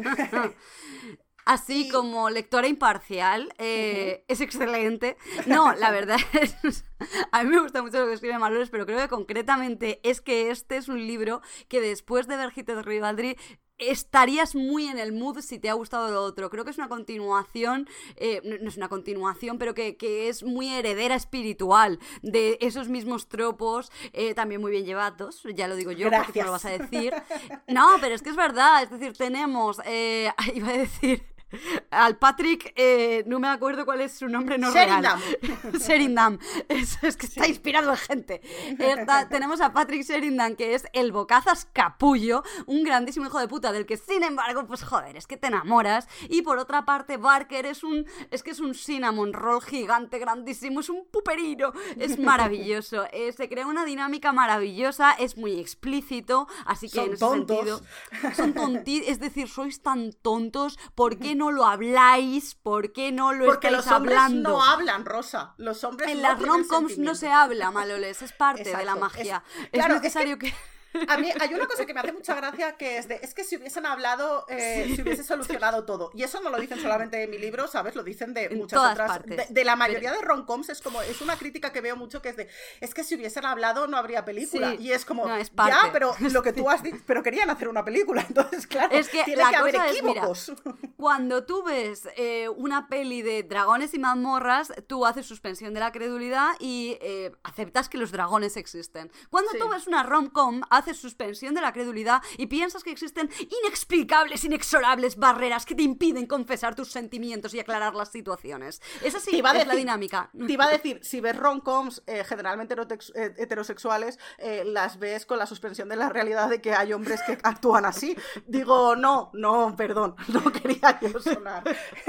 Así y... como lectora imparcial, eh, uh-huh. es excelente. No, la verdad es... A mí me gusta mucho lo que escribe Maloles, pero creo que concretamente es que este es un libro que después de ver Heated Rivalry estarías muy en el mood si te ha gustado lo otro. Creo que es una continuación, eh, no es una continuación, pero que, que es muy heredera espiritual de esos mismos tropos, eh, también muy bien llevados, ya lo digo yo, Gracias. Porque tú lo vas a decir. No, pero es que es verdad, es decir, tenemos, eh, iba a decir... al Patrick, eh, no me acuerdo cuál es su nombre, no Sheringham. real. Sheringham. Es, es que está sí. inspirado en gente. Esta, tenemos a Patrick Sheringham, que es el bocazas capullo, un grandísimo hijo de puta, del que sin embargo, pues joder, es que te enamoras. Y por otra parte, Barker es un, es que es un cinnamon roll gigante, grandísimo, es un puperino, es maravilloso. Eh, se crea una dinámica maravillosa, es muy explícito, así que son en ese tontos. sentido, son tonti, es decir, sois tan tontos, ¿por qué no no lo habláis? ¿Por qué no lo Porque estáis los hombres hablando? no hablan, Rosa. Los hombres en no las rom-coms no se habla, Maloles, es parte Exacto. de la magia. Es, es claro, necesario es que... que... A mí hay una cosa que me hace mucha gracia, que es de, es que si hubiesen hablado, eh, sí. se hubiese solucionado todo. Y eso no lo dicen solamente en mi libro, ¿sabes? Lo dicen de en muchas otras. De, de la mayoría Pero... de rom-coms es como, es una crítica que veo mucho que es de, es que si hubiesen hablado no habría película. Sí. Y es como, no, es ya, pero lo que tú has dicho, pero querían hacer una película, entonces claro, es que tiene la que haber cosa equívocos. Es, mira, cuando tú ves eh, una peli de dragones y mazmorras, tú haces suspensión de la credulidad y eh, aceptas que los dragones existen. Cuando sí. tú ves una rom-com, haces suspensión de la credulidad y piensas que existen inexplicables, inexorables barreras que te impiden confesar tus sentimientos y aclarar las situaciones. Esa sí es decir, la dinámica. Te iba a decir, si ves rom-coms eh, generalmente heterosexuales, eh, las ves con la suspensión de la realidad de que hay hombres que actúan así. Digo, no, no, perdón, no quería yo sonar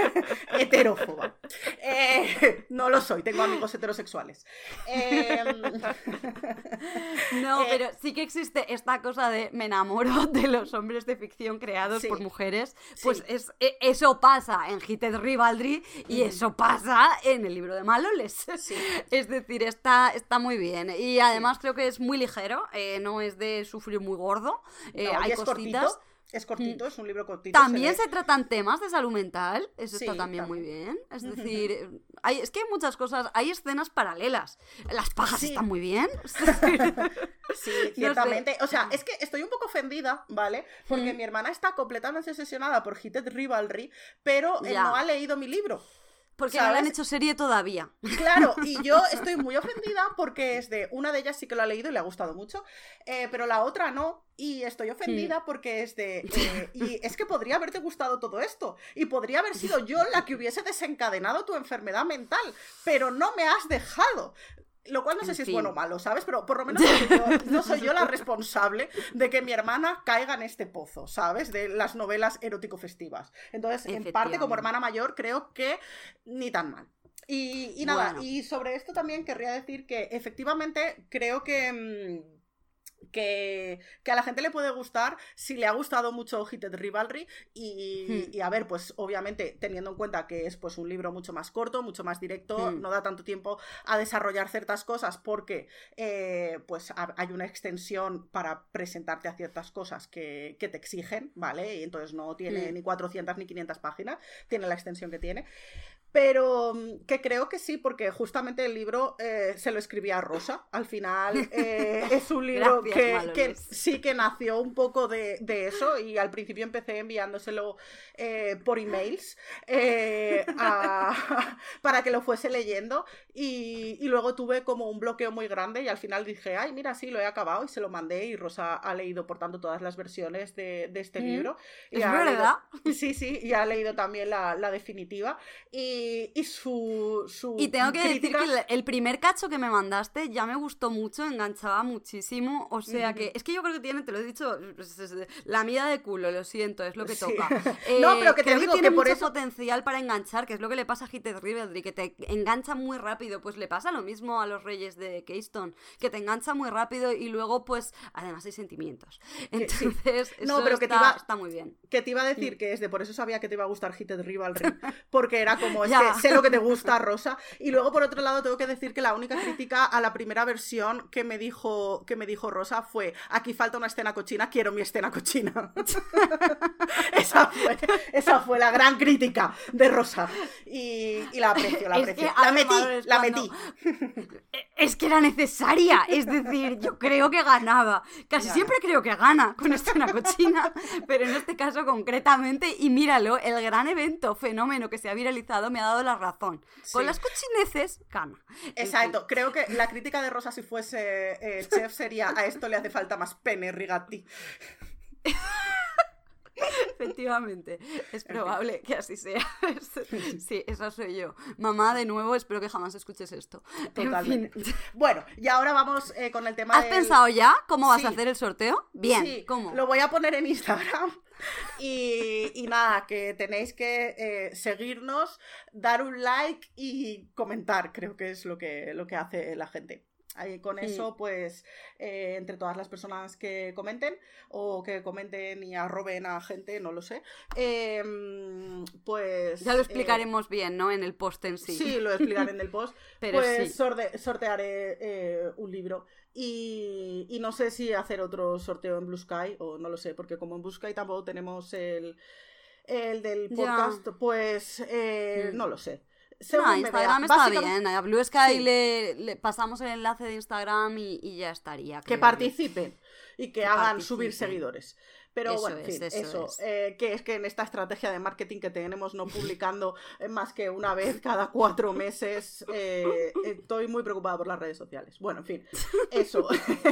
heterófoba. Eh, no lo soy, tengo amigos heterosexuales. Eh, no, eh, pero sí que existe esta cosa de me enamoro de los hombres de ficción creados sí, por mujeres, pues sí. es, eso pasa en Heated Rivalry y mm. eso pasa en el libro de Maloles. Sí. Es decir, está, está muy bien y además sí. creo que es muy ligero, eh, no es de sufrir muy gordo, eh, no, hay es cositas. Cortito. Es cortito, mm. es un libro cortito. También se, se tratan temas de salud mental, eso sí, está también, también muy bien. Es decir, hay, es que hay muchas cosas, hay escenas paralelas. Las pajas sí. están muy bien. Sí, ciertamente. No sé. O sea, es que estoy un poco ofendida, ¿vale? Porque mm. mi hermana está completamente obsesionada por Heated Rivalry, pero eh, no ha leído mi libro. Porque ¿sabes? no le han hecho serie todavía. Claro, y yo estoy muy ofendida porque es de, una de ellas sí que lo ha leído y le ha gustado mucho, eh, pero la otra no, y estoy ofendida sí. porque es de, eh, y es que podría haberte gustado todo esto, y podría haber sido yo la que hubiese desencadenado tu enfermedad mental, pero no me has dejado. Lo cual no sé en si fin. es bueno o malo, ¿sabes? Pero por lo menos no soy, yo, no soy yo la responsable de que mi hermana caiga en este pozo, ¿sabes? De las novelas erótico-festivas. Entonces, en parte, como hermana mayor, creo que ni tan mal. Y, y nada, bueno. y sobre esto también querría decir que efectivamente creo que... Mmm, Que, que a la gente le puede gustar si le ha gustado mucho Heated Rivalry y, hmm. y a ver, pues obviamente teniendo en cuenta que es pues un libro mucho más corto, mucho más directo, hmm. no da tanto tiempo a desarrollar ciertas cosas porque eh, pues hay una extensión para presentarte a ciertas cosas que, que te exigen, ¿vale? Y entonces no tiene hmm. ni cuatrocientas ni quinientas páginas, tiene la extensión que tiene. Pero que creo que sí, porque justamente el libro eh, se lo escribí a Rosa. Al final eh, es un libro que, que sí que nació un poco de, de eso y al principio empecé enviándoselo eh, por emails eh, a, para que lo fuese leyendo y, y luego tuve como un bloqueo muy grande y al final dije, ay, mira, sí, lo he acabado y se lo mandé y Rosa ha leído, por tanto, todas las versiones de, de este mm, libro. Y ¿Es verdad? Leído, sí, sí, y ha leído también la, la definitiva y y, y su, su Y tengo que crítica... decir que el, el primer cacho que me mandaste ya me gustó mucho, enganchaba muchísimo, o sea Ujú. que, es que yo creo que tiene, te lo he dicho, es- es- es- la mira de culo, lo siento, es lo que Sí. toca. No, pero que te creo digo que tiene que por mucho eso- potencial para enganchar, que es lo que le pasa a Heated Rivalry, que te engancha muy rápido, pues le pasa lo mismo a los Reyes de Keystone, que te engancha muy rápido y luego pues además hay sentimientos. Que sí. Entonces, No, eso pero que te está, iba- está muy bien. Que te iba a decir que es de por eso sabía que te iba a gustar Heated Rivalry, porque era como, es Ya. que sé lo que te gusta, Rosa. Y luego, por otro lado, tengo que decir que la única crítica a la primera versión que me dijo, que me dijo Rosa fue: aquí falta una escena cochina, quiero mi escena cochina. esa, fue, esa fue la gran crítica de Rosa. Y, y la aprecio, la Es aprecio. que, la además, metí, es la cuando- metí. Es que era necesaria, es decir, yo creo que ganaba. Casi Ya. siempre creo que gana con escena cochina, pero en este caso concretamente, y míralo, el gran evento, fenómeno que se ha viralizado me ha dado la razón. Con Sí. las cochineces, gana. En Exacto, creo que la crítica de Rosa si fuese eh, chef sería: a esto le hace falta más pene, Rigatti. Efectivamente, es probable que así sea. Sí, esa soy yo. Mamá, de nuevo, espero que jamás escuches esto. Totalmente. En fin. Bueno, y ahora vamos eh, con el tema ¿Has del... pensado ya cómo vas Sí. a hacer el sorteo? Bien, Sí, ¿cómo? lo voy a poner en Instagram. Y, y nada, que tenéis que eh, seguirnos, dar un like y comentar, creo que es lo que, lo que hace la gente. Ahí con Sí. eso, pues, eh, entre todas las personas que comenten o que comenten y arroben a gente, no lo sé, eh, pues... Ya lo eh, explicaremos bien, ¿no? En el post en sí. Sí, lo explicaré en el post. Pero pues sí. sorte- sortearé eh, un libro. Y, y no sé si hacer otro sorteo en Blue Sky o no lo sé, porque como en Blue Sky tampoco tenemos el, el del Ya. podcast, pues eh, Mm. no lo sé. No, Según me Instagram vea. está Básicamente, bien. A Blue Sky sí. le, le pasamos el enlace de Instagram y, y ya estaría. que creo yo. participen y que, Que hagan participen. subir seguidores. Pero Eso bueno, en es, fin, eso eso. es. eh, que es que en esta estrategia de marketing que tenemos no publicando eh, más que una vez cada cuatro meses, eh, estoy muy preocupada por las redes sociales. Bueno, en fin, eso.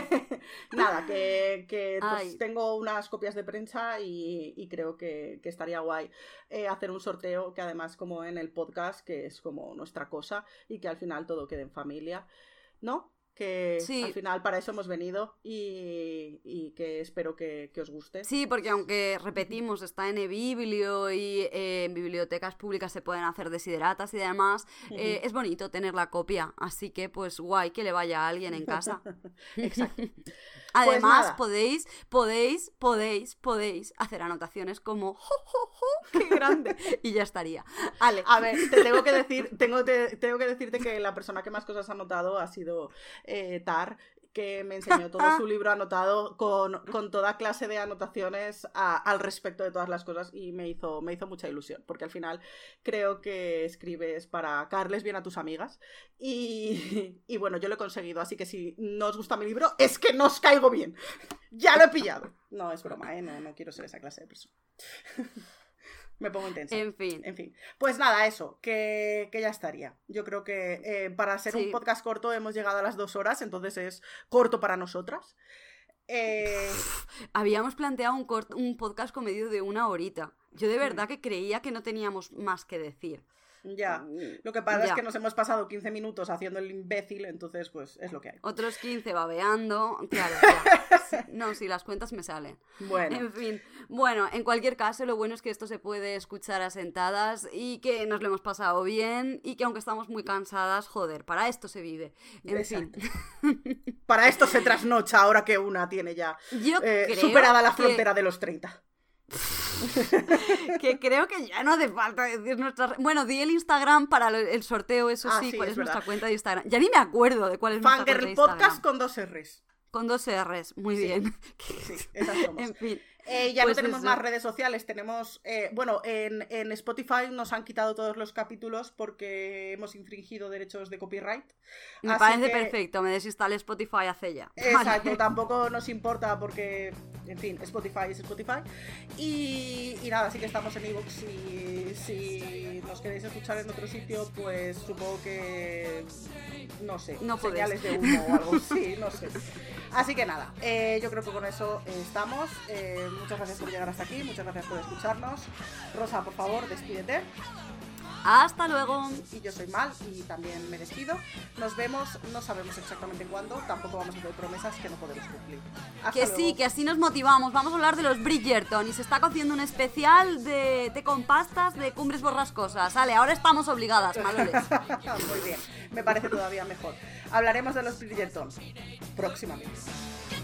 Nada, que, que pues, Ay. tengo unas copias de prensa y, y creo que, que estaría guay eh, hacer un sorteo que además como en el podcast, que es como nuestra cosa y que al final todo quede en familia, ¿no? Que Sí. al final para eso hemos venido y, y que espero que, que os guste. Sí, porque aunque repetimos, está en eBiblio y eh, en bibliotecas públicas se pueden hacer desideratas y demás, eh, Ujú. es bonito tener la copia. Así que, pues, guay que le vaya a alguien en casa. Exacto. Además, nada. podéis, podéis, podéis, podéis hacer anotaciones como ¡jo, jo, jo! ¡Qué grande! Y ya estaría. Ale. A ver, te tengo que decir, tengo, te- tengo que decirte que la persona que más cosas ha anotado ha sido eh, Tar, que me enseñó todo su libro anotado con, con toda clase de anotaciones a- al respecto de todas las cosas y me hizo, me hizo mucha ilusión, porque al final creo que escribes para caerles bien a tus amigas y, y bueno, yo lo he conseguido, así que si no os gusta mi libro, es que no os caigo bien. Ya lo he pillado. No, es broma, ¿eh? No, no quiero ser esa clase de persona. Me pongo intensa. En fin. En fin, pues nada, eso, que, que ya estaría. Yo creo que eh, para ser Sí. un podcast corto hemos llegado a las dos horas, entonces es corto para nosotras. Eh, Habíamos planteado un, cort- un podcast comedido de una horita. Yo Mm. de verdad que creía que no teníamos más que decir. ya, lo que pasa es Ya. que nos hemos pasado quince minutos haciendo el imbécil, entonces pues es lo que hay. Otros quince babeando. Claro, ya. Sí, no, si las cuentas me salen. Bueno, En fin, bueno, en cualquier caso, lo bueno es que esto se puede escuchar asentadas y que nos lo hemos pasado bien y que aunque estamos muy cansadas, joder, para esto se vive. En exacto. fin, Para esto se trasnocha ahora que una tiene ya yo eh, creo superada la que- frontera de los treinta. que creo que ya no hace falta decir nuestra... Bueno, di el Instagram para el- el sorteo, eso Ah, sí, sí, cuál es es nuestra verdad. cuenta de Instagram. Ya ni me acuerdo de cuál es nuestra cuenta de Fangirl Instagram. Podcast con dos R's. Con dos R's, muy Sí. bien. Sí, esas somos. En fin. Eh, ya Pues no tenemos eso. más redes sociales, tenemos, eh, bueno, en, en Spotify nos han quitado todos los capítulos porque hemos infringido derechos de copyright. Me Así parece que- perfecto, me desinstalé Spotify hace ya. Exacto, Vale. tampoco nos importa porque, en fin, Spotify es Spotify. Y, y nada, sí que estamos en iVoox y si nos queréis escuchar en otro sitio, pues supongo que, no sé, No podéis. señales de humo o algo así, no sé. Así que nada, eh, yo creo que con eso eh, estamos. Eh, muchas gracias por llegar hasta aquí, muchas gracias por escucharnos. Rosa, por favor, despídete. Hasta luego. Y yo soy Mal y también me despido. Nos vemos, no sabemos exactamente cuándo, tampoco vamos a hacer promesas que no podemos cumplir. Hasta que luego. Sí, que así nos motivamos. Vamos a hablar de los Bridgerton y se está cociendo un especial de té con pastas de Cumbres Borrascosas. Vale, ahora estamos obligadas, Maloles. Muy bien, me parece todavía mejor. Hablaremos de los Bridgerton próximamente.